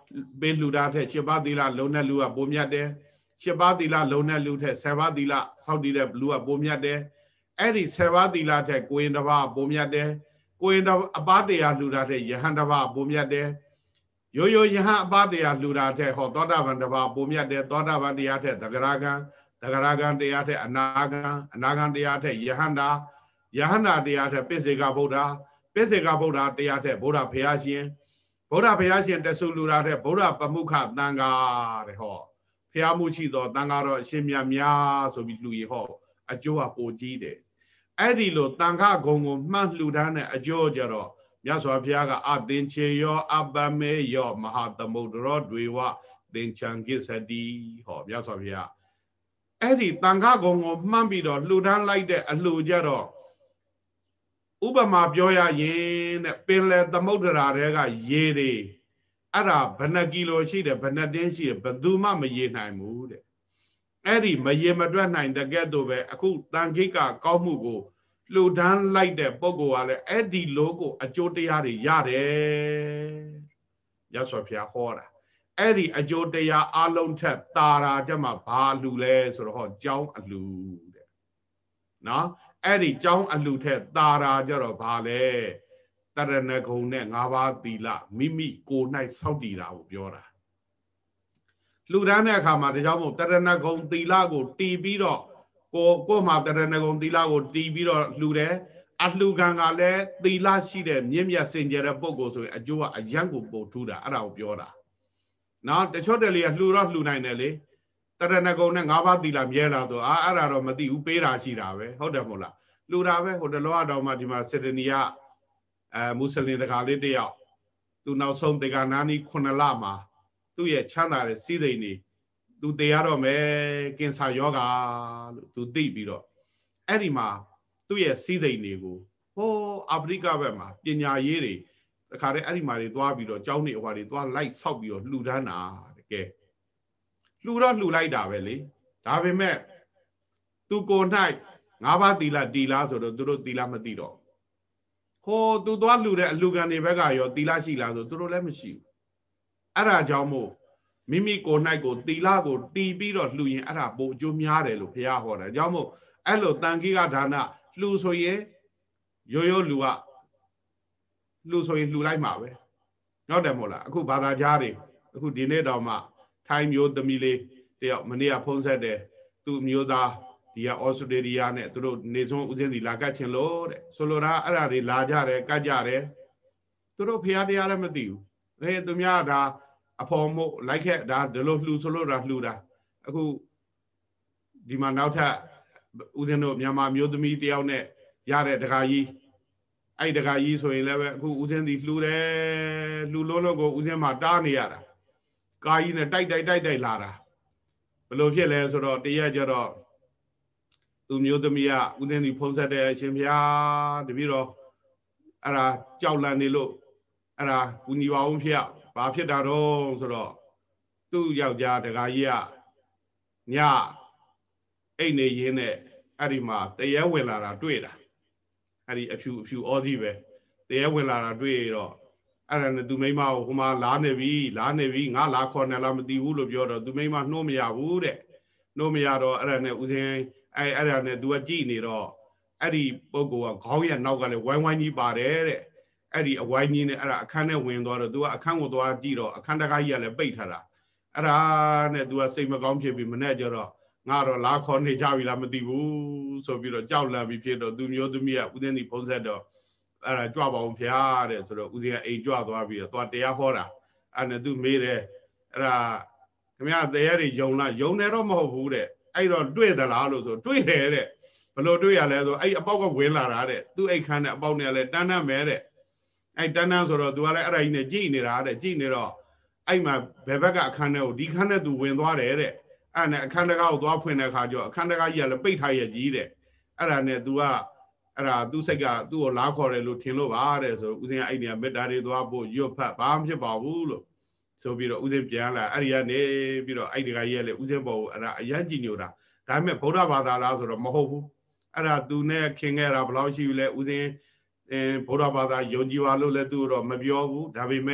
ပေးလှူတာတဲ့7ပါးသီလလုံတဲ့လူကပိုမြတ်တယ်7ပါးသီလလုံတဲ့လူတဲ့10ပါးသီလစောင့်တည်တဲ့လူကပိုမြတ်တယ်အဲ့ဒီ10ပါးသီလတဲ့ကိုရင်တစ်ပါးပိုမြတ်တယ်ကိုရင်အပါးတရားလှူတာတဲ့ယဟန်တစ်ပါးပိုမြတ်တယ်ရိုးရိုးယဟန်အပါးတရားလှူတာတဲ့ဟောသောတာပန်တစ်ပါးပိုမြတ်တယ်သောတာပန်တရားတဲ့သဂရဂံသဂရဂံတရားတဲ့အနာဂံအနာဂံတရားတဲ့ယဟန္တာယဟန္တာတရားတဲ့ပိစေကဗုဒ္ဓပိစေကဗုဒ္ဓတရားတဲ့ဗုဒ္ဓဘုရားရှင်ဗုဒ္ဓဘုရားရှင်တဆူလူတာတဲ့ဗုဒ္ဓပမုခသံဃာတဲ့ဟောဘုရားမှုရှိသောသံဃာတော်အရှင်မြတ်များဆိုပြီးလှူရင်ဟောအကျိုးကပိုကြီးတယ်အဲ့ဒီလိုသံဃာဂုံကိုမှတ်လှူထားတဲ့အကျိုးကြတော့မြတ်စွာဘုရားကအသင်္ချေယောအပမေယောမဟာသမုဒ္ဒရောတွေဝသင်္ချံကိစ္စတိဟောမြတ်စွာဘုရားအဲ့ဒီသံဃာဂုံကိုမှန်းပြီးတော့လှူဒန်းလိုက်တဲ့အလှူကြတော့ဥပမာပြောရရင်တဲ့ပင်လယ်သမုဒ္ဒရာတွေကရေတွေအဲ့ဒါဘယ်နှကီလိုရှိတယ်ဘယ်နှတင်းရှိတယ်ဘယ်သူမှမရေနိုင်ဘူးတဲ့အဲ့ဒီမရေမတွက်နိုင်တဲ့ကဲ့သို့ပဲအခုတန်ခိကကောင်းမှုကိုလှူဒန်းလိုက်တဲ့ပုဂ္ဂိုလ်ကလည်းအဲ့ဒီလိုကိုအကျိုးတရားတွေရတယ်ရသော်ဖျားဟောတာအဲ့ဒီအကျိုးတရားအလုံးထက်တာရာကြမှာဘာလှူလဲဆိုတော့ဟောကြောင်းအလှူတဲ့နော်အဲ့ဒီကြောင်းအလှူထက်တာရာကြတော့ဘာလဲတရဏဂုံနဲ့၅ပါးသီလမိမိကိုယ်၌စောင့်တည်တာကိုပြောတာလှူဒန်းတဲ့အခါမှာဒါကြောင့်မို့တရဏဂုံသီလကိုတီးပြီးတော့ကိုမှာတရဏဂုံသီလကိုတီးပြီးတော့လှူတယ်အလှူခံကလည်းသီလရှိတဲ့မြင့်မြတ်စင်ကြယ်တဲ့ပုဂ္ဂိုလ်ဆိုရင်အကျိုးကအယံကိုပို့ထူးတာအဲ့ဒါကိုပြောတာနော်တချို့တလေကလှူတော့လှူနိုင်တယ်လေတရဏဂုံနဲ့၅ပါးသီလမြဲလာဆိုအဲ့ဒါတော့မသိဘူးပေးတာရှိတာပဲဟုတ်တယ်မဟုတ်လားလှူတာပဲဟိုတလောကတော့မှဒီမှာစစ်တနီကမွတ်စလင်တကာလေးတယောက်သူနောက်ဆုံးတေဂာနာနီ9လမှာသူ့ရဲ့ချမ်းသာတဲ့စည်းစိမ်တွေသူတေရတော့မယ်ကင်ဆာယောဂါလို့သူသိပြီးတော့အဲ့ဒီမှာသူ့ရဲ့စည်းစိမ်တွေကိုဟိုအာဖရိကဘက်မှာပညာရေးတွေတခါတည်းအဲ့ဒီမှာတွေသွားပြီးတော့ကျောင်းတွေဟိုဟာတွေသွားလိုက်ဆောက်ပြီးတော့လှူဒန်းတာတကယ်လှူတော့လှူလိုက်တာပဲလေဒါပေမဲ့သူကိုယ်၌၅ပါးသီလတီလားဆိုတော့သူတို့သီလမသိတော့ဟိုသူသွားလှူတဲ့အလှူခံတွေဘက်ကရောသီလရှိလားဆိုသူတို့လည်းမရှိဘူးအဲ့ဒါကြောင့်မို့မိမိကိုယ်၌ကိုသီလကိုတီးပြီးတော့လှူရင်အဲ့ဒါပိုအကျိုးများတယ်လို့ဘုရားဟောတယ်ကြောင့်မို့အဲ့လိုတန်ခိကဒါနလှူဆိုရင်ရိုးရိုးလူကလှူဆိုရင်လှူလိုက်မှာပဲဟုတ်တယ်မဟုတ်လားအခုဘာသာကြားတွေအခုဒီနေ့တော့မှထိုင်းမျိုးသမီးလေးတယောက်မနေ့ကဖုန်းဆက်တယ်သူ့မျိုးသားဒီကဩစတြေးလျနဲ့သူတို့နေဆုံးဦးစင်းစီလာကတ်ချင်လို့တဲ့ဆိုလိုတာအဲ့ဒါတွေလာကြတယ်ကတ်ကြတယ်သူတို့ဖျားတရားလည်းမသိဘူးသူများဒါအဖော်မို့လိုက်ခဲ့ဒါဒီလိုလှူဆိုလို့ဒါလှူတာအခုဒီမှာနောက်ထပ်ဦးစင်းတို့မြန်မာမျိုးသမီးတယောက်နဲ့ရတဲ့တခါကြီးအဲ့တခါကြီးဆိုရင်လည်းပဲအခုဦးစင်းစီလှူတယ်လှူလို့ကိုဦးစင်းမှာတားနေရတာကာကြီးနဲ့တိုက်လာတာဘယ်လိုဖြစ်လဲဆိုတော့တရက်ကျတော့သူမျိုးသမီးကဦးစင်းစီဖုံးဆက်တဲ့အရှင်ဘုရားတပည့်တော်အဲ့ဒါကြောက်လန့်နေလို့အဲ့ဒါကူညီပါအောင်ဖေဘာဖြစ်တာတော့ဆိုတော့သူ့ယောက်ျားတခါကြီးကညအိတ်နေရင်းနဲ့အဲ့ဒီမှာတရေဝင်လာတာတွေ့တာအဲ့ဒီအဖြူဩသီးပဲတရေဝင်လာတာတွေ့တော့အဲ့ဒါနဲ့သူမိမကိုဟိုမှာလာနေပြီငါလာခေါ်နေလားမသိဘူးလို့ပြောတော့သူမိမနှိုးမရဘူးတဲ့နှိုးမရတော့အဲ့ဒါနဲ့ဦးစင်းအဲ့ဒါနဲ့သူကကြည်နေတော့အဲ့ဒီပုဂ္ဂိုလ်ကခေါင်းရဲ့နောက်ကလည်းဝိုင်းဝိုင်းကြီးပါတယ်တဲ့အဲ့ဒီအဝိုင်းကြီးနဲ့အဲ့ဒါအခန်းထဲဝင်သွားတော့သူကအခန်းကိုသွားကြည့်တော့အခန်းတကားကြီးကလည်းပိတ်ထားတာအဲ့ဒါနဲ့သူကစိတ်မကောင်းဖြစ်ပြီးမနဲ့ကြတော့ငါတော့လာခေါ်နေကြပြီလားမသိဘူးဆိုပြီးတော့ကြောက်လန့်ပြီးဖြစ်တော့သူမျိုးသမီးကဦးစင်းဒီဖုံးဆက်တော့အဲ့ဒါကြွပါအောင်ဖျားတဲ့ဆိုတော့ဦးစင်းကအိမ်ကြွသွားပြီးတော့သွားတရားဟောတာအဲ့နဲ့သူမေးတယ်အဲ့ဒါခင်ဗျားတရားတွေယုံလားယုံတယ်တော့မဟုတ်ဘူးတဲ့အဲ့တော့တွေ့သလားလို့ဆိုတွေ့တယ်တဲ့ဘလို့တွေ့ရလဲဆိုအဲ့အပေါက်ကဝင်လာတာတဲ့သူ့အိတ်ခမ်းနဲ့အပေါက်နဲ့လည်းတန်းတန်းမဲတဲ့အဲ့တန်းတန်းဆိုတော့သူကလည်းအဲ့ဒါကြီးနဲ့ကြည်နေတာတဲ့ကြည်နေတော့အဲ့မှာဘယ်ဘက်ကအခန်းထဲကိုဒီခန်းထဲသူဝင်သွားတယ်တဲ့အဲ့နဲ့အခန်းတကားကိုသွားဖွင့်တဲ့အခါကျတော့အခန်းတကားကြီးကလည်းပိတ်ထားရကြီးတဲ့အဲ့ဒါနဲ့သူကအဲ့ဒါသူ့စိတ်ကသူ့ကိုလားခေါ်တယ်လို့ထင်လို့ပါတဲ့ဆိုတော့ဦးစင်းကအဲ့ဒီကမေတ္တာတွေသွားဖို့ရွတ်ဖတ်ဘာမှဖြစ်ပါဘူးလို့ဆိုပြီးတော့ဦးစင်းပြန်လာအဲ့ဒီကနေပြီးတော့အဲ့ဒီကကြီးကလည်းဦးစင်းပေါ်ကိုအဲ့ဒါအရန်ကြည်ညိုတာဒါပေမဲ့ဗုဒ္ဓဘာသာလားဆိုတော့မဟုတ်ဘူးအဲ့ဒါသူနဲ့ခင်ခဲ့တာဘယ်လောက်ရှိပြီလဲဦးစင်းဗုဒ္ဓဘာသာယုံကြည်ပါလို့လည်းသူတော့မပြောဘူးဒါပေမဲ့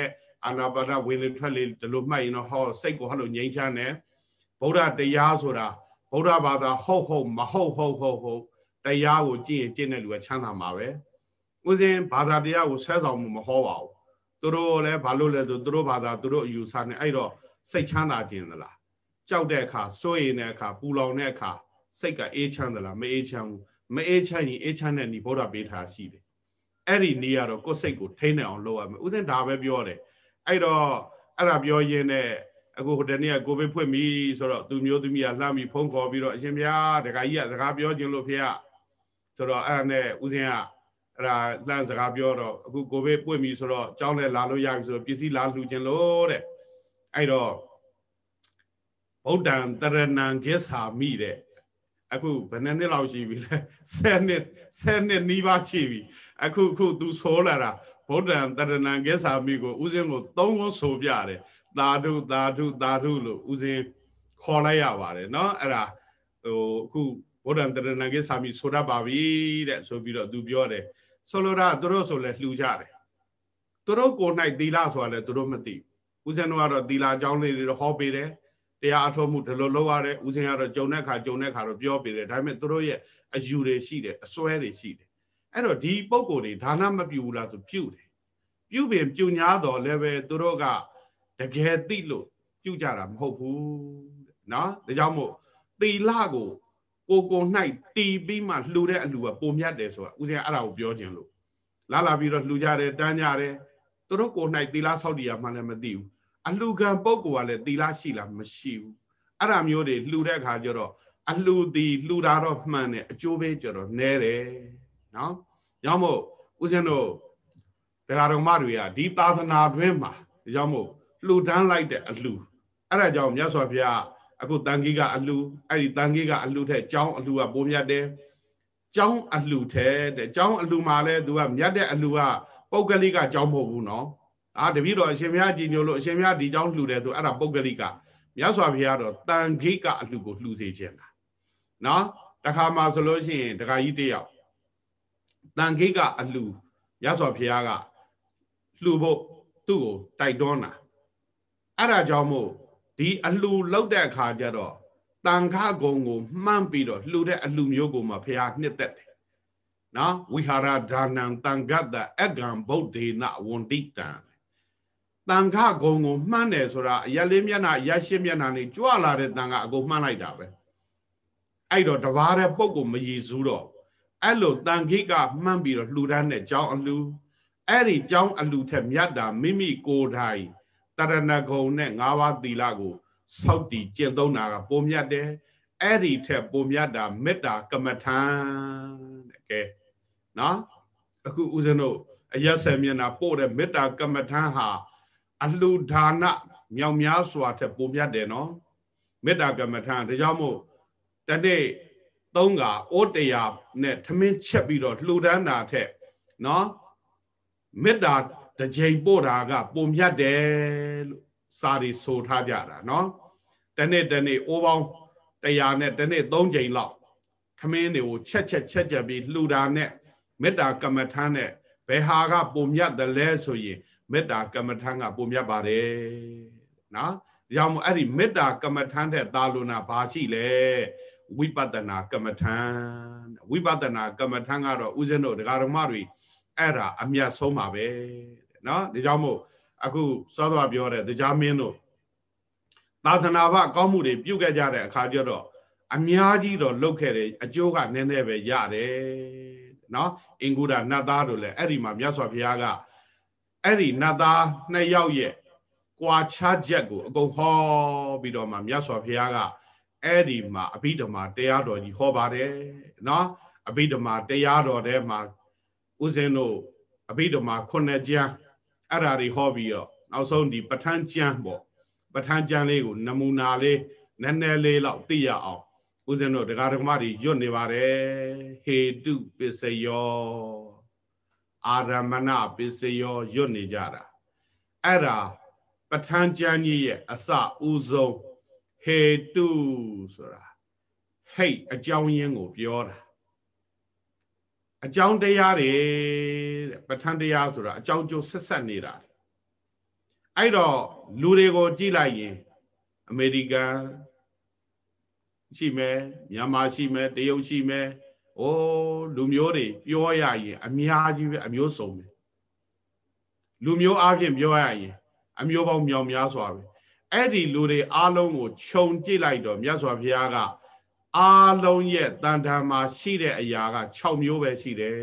အာနာပါနဝင်လေထွက်လေဒီလိုမှတ်ရင်တော့ဟောစိတ်ကိုဟောလို့ငြိမ်းချမ်းတယ်ဗုဒ္ဓတရားဆိုတာဗုဒ္ဓဘာသာဟုတ်မဟုတ်တရားကိုကြည့်ရင်ကျင့်တဲ့လူကချမ်းသာမှာပဲဥစဉ်ဘာသာတရားကိုဆက်ဆောင်မှုမဟောပါဘူးသူတို့လည်းဘာလို့လဲဆိုသူတို့ဘာသာသူတို့အယူဆနဲ့အဲ့တော့စိတ်ချမ်းသာခြင်းသလားကြောက်တဲ့အခါစိုးရိမ်တဲ့အခါပူလောင်တဲ့အခါစိတ်ကအေးချမ်းသလားမအေးချမ်းဘူးမအေးချမ်းရင်အေးချမ်းတဲ့ဤဗုဒ္ဓပေးထားရှိတယ်အဲ့ဒီနေရတော့ကိုယ်စိတ်ကိုထိန်းနိုင်အောင်လုပ်ရမယ်ဥစဉ်ဒါပဲပြောတယ်အဲ့တော့အဲ့ဒါပြောရင်းနဲ့အခုဟိုတနေ့ကကိုဗစ်ဖွင့်ပြီဆိုတော့သူမျိုးသမီးကလှမ်းပြီးဖုန်းခေါ်ပြီးတော့အရှင်ဘုရားတခါကြီးကစကားပြောခြင်းလို့ဖေရဆိုတော့အဲ့ဒါနဲ့ဥစဉ်ကအဲ့ဒါလှမ်းစကားပြောတော့အခုကိုဗစ်ပွင့်ပြီဆိုတော့ကြောင်းလဲလာလို့ရပြီဆိုတော့ပစ္စည်းလာလှူခြင်းလို့တဲ့အဲ့တော့ဗုဒ္ဓံတရဏံကိစ္ဆာမိတဲ့အခုဘယ်နှစ်လောက်ရှိပြီလဲ10နှစ်နီးပါးရှိပြီအခုသူဆိုလာတာဗုဒ္ဓံတရဏံကိစ္ဆာမိကိုဥစဉ်ကို3ခုဆိုပြတယ်သာဓုလို့ဥစဉ်ခေါ်လိုက်ရပါတယ်เนาะအဲ့ဒါဟိုအခုဗုဒ္ဓံတရဏံကိစ္ဆာမိဆိုတတ်ပါပြီတဲ့ဆိုပြီးတော့သူပြောတယ်ဆိုလိုတာသူတို့ဆိုလဲလှူကြတယ်သူတို့ကိုယ်၌သီလဆိုတာလဲသူတို့မသိဥစဉ်တို့ကတော့သီလအကြောင်းလေးတွေဟောပေးတယ်တရားအထောက်မှုဒီလိုလုပ်ရတယ်ဥစဉ်ကတော့ဂျုံတဲ့ခါတော့ပြောပေးတယ်ဒါပေမဲ့သူတို့ရဲ့အယူတွေရှိတယ်အစွဲတွေရှိတယ်အဲ့တော့ဒီပုံကိုယ်တွေဒါနမပြုဘူးလားဆိုပြုတယ်ပြုပင်ပြုညာတော်လည်းပဲသူတို့ကတကယ်သိလို့ပြုကြတာမဟုတ်ဘူးเนาะဒါကြောင့်မို့သီလကိုကို၌တီးပြီးမှလှူတဲ့အလှူကပုံမြတ်တယ်ဆိုတာဥစဉ်အဲ့ဒါကိုပြောခြင်းလို့လာပြီးတော့လှူကြတယ်တန်းကြတယ်သူတို့ကို၌သီလဆောက်တည်ရမှလည်းမသိဘူးအလှကံပုဂ္ဂိုလ်ကလည်းသီလရှိလားမရှိဘူးအဲ့ဒါမျိုးတွေလှူတဲ့အခါကျတော့အလှလှူတာတော့မှန်တယ်အကျိုးပေးကြတော့နဲတယ်နော်ကြောင့်မို့ဦးဇင်းတို့တရားတော်မတွေကဒီသာသနာတွင်မှာကြောင့်မို့လှူဒန်းလိုက်တဲ့အလှအဲ့ဒါကြောင့်မြတ်စွာဘုရားအခုတန်ခိကအလှအဲ့ဒီတန်ခိကအလှထက်ကျောင်းအလှကပိုမြတ်တယ်ကျောင်းအလှထဲတဲ့ကျောင်းအလှမှာလဲသူကမြတ်တဲ့အလှကပုဂ္ဂလိကကျောင်းမဟုတ်ဘူးနော်တပည့်တော်အရှင်ဘုရားကြည်ညိုလို့အရှင်ဘုရားဒီကျောင်းလှူတယ်ဆိုအဲ့ဒါပုဂ္ဂလိကမြတ်စွာဘုရားတော့တန်ခိကအလှကိုလှူစေခြင်းတာနော်တခါမှဆိုလို့ရှိရင်တခါကြီးတယောက်တန်ခိကအလှမြတ်စွာဘုရားကလှူဖို့သူ့ကိုတိုက်တွန်းတာအဲ့ဒါကြောင့်မို့ဒီအလှလောက်တဲ့အခါကျတော့တန်ခဂုံကိုမှန်းပြီးတော့လှူတဲ့အလှမျိုးကိုမှဘုရားနှစ်သက်တယ်နော်ဝိဟာရဒါနံတန်ဂတ္တအကံဗုဒ္ဓေနဝန္တိတံတန်ခဂုံကိုမှန်းတယ်ဆိုတာအရက်လေးမျက်နှာရက်ရှင်းမျက်နှာနေကြွလာတဲ့တန်ခအကုန်မှန်းလိုက်တာပဲအဲ့တော့တဘာတဲ့ပုဂ္ဂိုလ်မရည်စူးတော့အဲ့လိုတန်ခိကမှန်းပြီးတော့လှူဒန်းတဲ့ကျောင်းအလှအဲ့ဒီကျောင်းအလှထက်မြတ်တာမိမိကိုယ်တိုင်တရဏဂုံနဲ့၅ပါးသီလကိုစောက်တည်ကျင့်သုံးတာကပုံမြတ်တယ်အဲ့ဒီထက်ပုံမြတ်တာမေတ္တာကမ္မထံတဲ့ကဲနော်အခုဦးဇင်းတို့အရက်ဆယ်မျက်နှာပို့တဲ့မေတ္တာကမ္မထံဟာအလှဒါနမြောက်များစွာထက်ပုံမြတ်တယ်နော်မေတ္တာကမ္မထံဒါကြောင့်မို့တနေ့သုံးကဩတရားနဲ့ထမင်းချက်ပြီးတော့လှူဒန်းတာထက်နော်မေတ္တာတစ်ချိန်ပို့တာကပုံမြတ်တယ်လို့စာရီဆိုထားကြတာနော်တနေ့အိုးပေါင်း100နဲ့တနေ့3ချိန်လောက်ထမင်းတွေကိုချက်ပြီးလှူတာနဲ့မေတ္တာကမ္မထံနဲ့ဘယ်ဟာကပုံမြတ်တယ်လဲဆိုရင်မေတ္တာကမ္မထံကပုံမြတ်ပါတယ်နော်ဒါကြောင့်မို့အဲ့ဒီမေတ္တာကမ္မထံတဲ့သာလွန်နာဘာရှိလဲဝိပဿနာကမ္မထံဝိပဿနာကမ္မထံကတော့ဦးဇင်းတို့ဒကာဓမ္မတွေအဲ့ဒါအမြတ်ဆုံးပါပဲနော်ဒါကြောင့်မို့အခုစောစောပြောတဲ့တရားမင်းတို့သာသနာ့ဘကောင်းမှုတွေပြုခဲ့ကြတဲ့အခါကျတော့အများကြီးတော့လုပ်ခဲ့တယ်အကျိုးကနည်းနည်းပဲရတယ်နော်အင်္ဂုဒနတ်သားတို့လည်းအဲ့ဒီမှာမြတ်စွာဘုရားကအဲ့ဒီနတ်သား2ယောက်ရဲ့ကွာခြားချက်ကိုအကုန်ဟောပြီးတော့မှမြတ်စွာဘုရားကအဲ့ဒီမှာအဘိဓမ္မာတရားတော်ကြီးဟောပါတယ်နော်အဘိဓမ္မာတရားတော်ထဲမှာဦးဇင်းတို့အဘိဓမ္မာ9ကျမ်းအဲ့ဒါတွေဟောပြီးတော့နောက်ဆုံးဒီပဋ္ဌာန်းကျမ်းပေါ့ပဋ္ဌာန်းကျမ်းလေးကိုနမူနာလေးနည်းနည်းလေးလောက်သိရအောင်ဦးဇင်းတို့ဒကာဒကမတွေရွတ်နေပါတယ်ဟေတုပစ္စယောအာရမဏပစ္စယောရွတ်နေကြတာအဲ့ဒါပဋ္ဌာန်းကျမ်းကြီးရဲ့အစဦးဆုံးဟေတုဆိုတာဟိတ်အကြောင်းရင်းကိုပြောတာအကြောင်းတရားတွေတဲ့ပဋ္ဌာန်းတရားဆိုတာအကြောင်းကျိုးဆက်နေတာအဲ့တော့လူတွေကိုကြည့်လိုက်ရင်အမေရိကန်ရှိမယ်မြန်မာရှိမယ်တရုတ်ရှိမယ်အိုးလူမျိုးတွေပြောရရင်အများကြီးပဲအမျိုးစုံပဲလူမျိုးအပြင်ပြောရရင်အမျိုးပေါင်းမြောင်များစွာပဲအဲ့ဒီလူတွေအားလုံးကိုခြုံကြည့်လိုက်တော့မြတ်စွာဘုရားကအားလုံးရဲ့တန်ထာမှာရှိတဲ့အရာက6မျိုးပဲရှိတယ်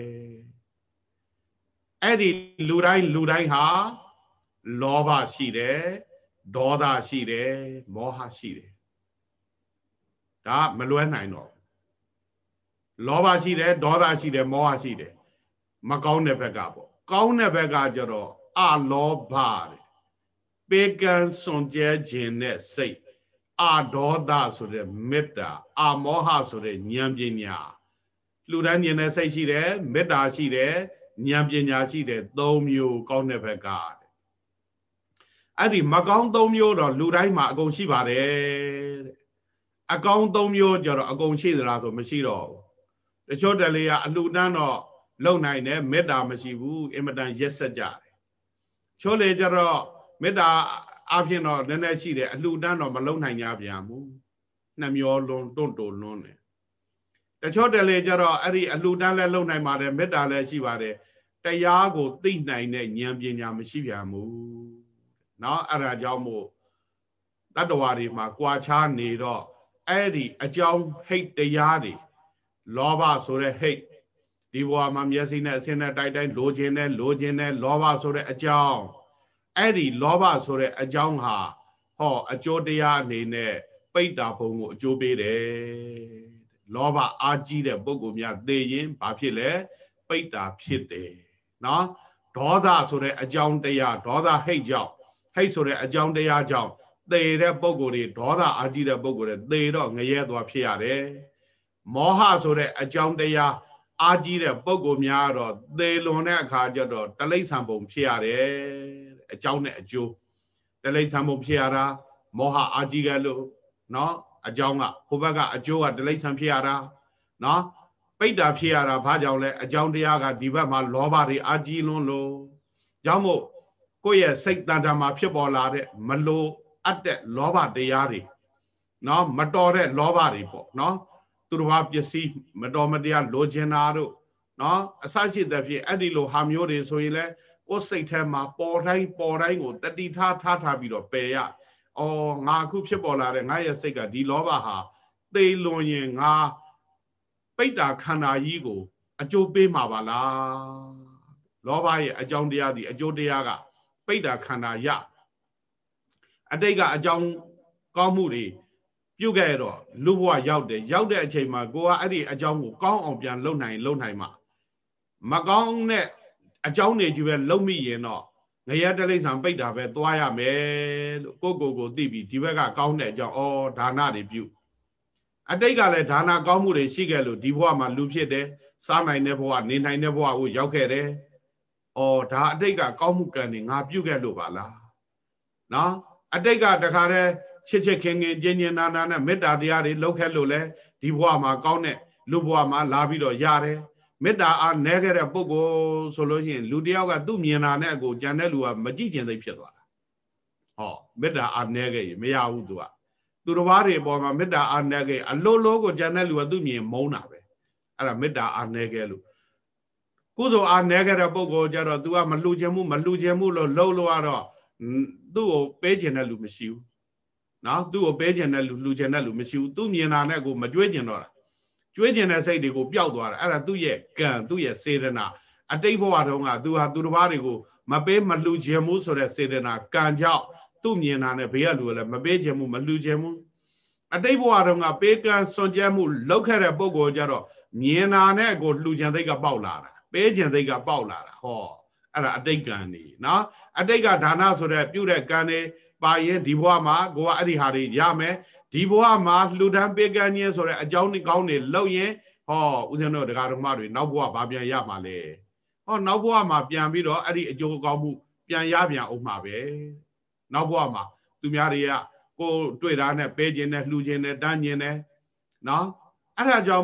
အဲ့ဒီလူတိုင်းဟာလောဘရှိတယ်ဒေါသရှိတယ်မောဟရှိတယ်ဒါမလွဲနိုင်တော့လောဘရှိတယ်ဒေါသရှိတယ်မောဟရှိတယ်မကောင်းတဲ့ဘက်ကပေါ့ကောင်းတဲ့ဘက်ကကျတော့အလောဘတဲ့ပေကံစွန်ကြဲခြင်းနဲ့စိတ်အဒေါသဆိုတဲ့မေတ္တာအမောဟဆိုတဲ့ဉာဏ်ပညာလူတိုင်းဉာဏ်နဲ့စိတ်ရှိတယ်မေတ္တာရှိတယ်ဉာဏ်ပညာရှိတယ်၃မျိုးကောင်းတဲ့ဘက်ကအဲ့ဒီမကောင်း၃မျိုးတော့လူတိုင်းမှာအကုန်ရှိပါတယ်တဲ့အကောင်း၃မျိုးကျတော့အကုန်ရှိသလားဆိုမရှိတော့ဘူးတချို့တလေကအလှူဒန်းတော့လုံနိုင်တယ်မေတ္တာမရှိဘူးအင်မတန်ရက်ဆက်ကြတယ်ချို့လေကျတော့မေတ္တာအဖြစ်တော့နည်းနည်းရှိတယ်အလှူဒန်းတော့မလုံနိုင်ကြပြန်ဘူးနှမျောလွန်တွန့်တိုလွန်းတယ်တချို့တလေကျတော့အဲ့ဒီအလှူဒန်းလည်းလုံနိုင်ပါတယ်မေတ္တာလည်းရှိပါတယ်တရားကိုသိနိုင်တဲ့ဉာဏ်ပညာမရှိပြန်ဘူးเนาะအဲ့ဒါကြောင့်မို့တတ္တဝါတွေမှာကြွာချားနေတော့အဲ့ဒီအကြောင်းဟိတ်တရားတွေလောဘဆိုတဲ့ဟိတ်ဒီဘဝမှာမျက်စိနဲ့အစင်းနဲ့တိုက်တိုင်းလိုချင်တယ်လောဘဆိုတဲ့အကြောင်းအဲ့ဒီလောဘဆိုတဲ့အကြောင်းဟာဟောအကျိုးတရားအနေနဲ့ပိဋ္ဌာဘုံကိုအကျိုးပေးတယ်လောဘအာကြီးတဲ့ပုဂ္ဂိုလ်များသိရင်ဘာဖြစ်လဲပိဋ္ဌာဖြစ်တယ်နော်ဒေါသဆိုတဲ့အကြောင်းတရားဒေါသဟိတ်ကြောင့်ဟိတ်ဆိုတဲ့အကြောင်းတရားကြောင့်သေတဲ့ပုဂ္ဂိုလ်တွေဒေါသအာကြီးတဲ့ပုဂ္ဂိုလ်တွေသေတော့ငရဲသွားဖြစ်ရတယ်မောဟဆိုတဲ့အကြောင်းတရားအာကြီးတဲ့ပုဂ္ဂိုလ်များတော့သေလွန်တဲ့အခါကျတော့တလိ္ဆံပုံဖြစ်ရတယ်အကြောင်းနဲ့အကျိုးတလိ္ဆံပုံဖြစ်ရတာမောဟအာကြီးကလို့နော်အကြောင်းကဟိုဘက်ကအကျိုးကတလိ္ဆံဖြစ်ရတာနော်ပိဋ္ဌာဖြစ်ရတာဘာကြောင့်လဲအကြောင်းတရားကဒီဘက်မှာလောဘတွေအာကြီးလွန်းလို့ကြောင့်မို့ကိုယ့်ရဲ့စိတ်တန်တာမှာဖြစ်ပေါ်လာတဲ့မလိုအပ်တဲ့လောဘတရားတွေနော်မတော်တဲ့လောဘတွေပေါ့နော်သူတော်ဘာပစ္စည်းမတော်မတရားလိုချင်တာတို့နော်အစရှိတဲ့ဖြစ်အဲ့ဒီလိုဟာမျိုးတွေဆိုရင်လဲကိုယ်စိတ်ထဲမှာပေါ်တိုင်းကိုတတိထားပြီးတော့ပယ်ရအော်ငါအခုဖြစ်ပေါ်လာတဲ့ငါရဲ့စိတ်ကဒီလောဘဟာသေလွန်ရင်ငါပိဋ္ဌာခန္ဓာကြီးကိုအကျိုးပေးမှာပါလားလောဘရဲ့အကြောင်းတရားဒီအကျိုးတရားကပိဋ္ဌာခန္ဓာရအတိတ်ကအကြောင်းကောင်းမှုတွေပြုတ်ခဲ့တော့လူဘဝရောက်တဲ့အချိန်မှာကိုကအဲ့ဒီအကြောင်းကိုကောင်းအောင်ပြန်လုပ်နိုင်မှာမကောင်းတဲ့အကြောင်းတွေကြီးပဲလုပ်မိရင်တော့ငရဲတလိ္ဆံပိဋ္ဌာပဲသွားရမယ်လို့ကိုသိပြီးဒီဘက်ကကောင်းတဲ့အကြောင်းဒါနတွေပြုအတိတ်ကလည်းဒါနကောင်းမှုတွေရှိခဲ့လို့ဒီဘဝမှာလူဖြစ်တယ်စားနိုင်တဲ့ဘဝနေနိုင်တဲ့ဘဝကိုရောက်ခဲ့တယ်ဒါအတိတ်ကကောင်းမှုကံတွေငါပြုခဲ့လို့ပါလားနော်အတိတ်ကတခါတည်းချစ်ခင်ကျင်နာနဲ့မေတ္တာတရားတွေလုပ်ခဲ့လို့လဲဒီဘဝမှာကောင်းတဲ့လူဘဝမှာလာပြီးတော့ရတယ်မေတ္တာအားနည်းခဲ့တဲ့ပုဂ္ဂိုလ်ဆိုလို့ရှိရင်လူတယောက်ကသူ့မြင်တာနဲ့အကိုကြံတဲ့လူကမကြည့်ကျင်သိဖြစ်သွားတာမေတ္တာအားနည်းခဲ့ရင်မရဘူးသူတစ်ပါးတွေအပေါ်မှာမေတ္တာအားနည်းခဲ့အလိုလိုကိုကြံတဲ့လူကသူ့မြင်မုန်းတာပဲအဲ့ဒါမေတ္တာအားနည်းခဲ့လို့ကုသိုလ်အားနည်းခဲ့တဲ့ပုဂ္ဂိုလ်ကြတော့ तू ကမလှူခြင်းမှုလို့လှုပ်လို့ကတော့သူ့ကိုပေးခြင်းတဲ့လူမရှိဘူးနော်သူ့ကိုပေးခြင်းတဲ့လူလှူခြင်းတဲ့လူမရှိဘူးသူမြင်တာနဲ့ကိုမကြွေးကျင်တော့တာကြွေးကျင်တဲ့စိတ်တွေကိုပျောက်သွားတာအဲ့ဒါသူ့ရဲ့ကံသူ့ရဲ့စေတနာအတိတ်ဘဝတုန်းကသူဟာသူတစ်ပါးတွေကိုမပေးမလှူခြင်းမှုဆိုတဲ့စေတနာကံကြောင့်သူ့မြင်တာနဲ့ဘေးကလူကလည်းမပေးခြင်းမှုမလှူခြင်းမှုအတိတ်ဘဝတုန်းကပေးကံစွန့်ကြဲမှုလောက်ခဲ့တဲ့ပုံကိုကြတော့မြင်တာနဲ့ကိုလှူခြင်းစိတ်ကပေါက်လာတာပေးခြင်းစိတ်ကပေါက်လာတာအဲ့ဒါအတိတ်ကံနေနော်အတိတ်ကဒါနဆိုတဲ့ပြုတဲ့ကံတွေပါရင်ဒီဘဝမှာကိုကအဲ့ဒီဟာတွေရမယ်ဒီဘဝမှာလှူဒန်းပေးကမ်းခြင်းဆိုတဲ့အကြောင်းကောင်းတွေလုပ်ရင်ဦးဇင်းတို့တရားတော်မတွေနောက်ဘဝဘာပြန်ရမှာလဲနောက်ဘဝမှာပြန်ပြီးတော့အဲ့ဒီအကျိုးကောင်းမှုပြန်ရပြန်အောင်မှာပဲနောက်ဘဝမှာသူများတွေကကိုတွေ့တာနဲ့ပေးခြင်းနဲ့လှူခြင်းနဲ့တန်းခြင်းနဲ့နော်အဲ့ဒါကြောင့်မို့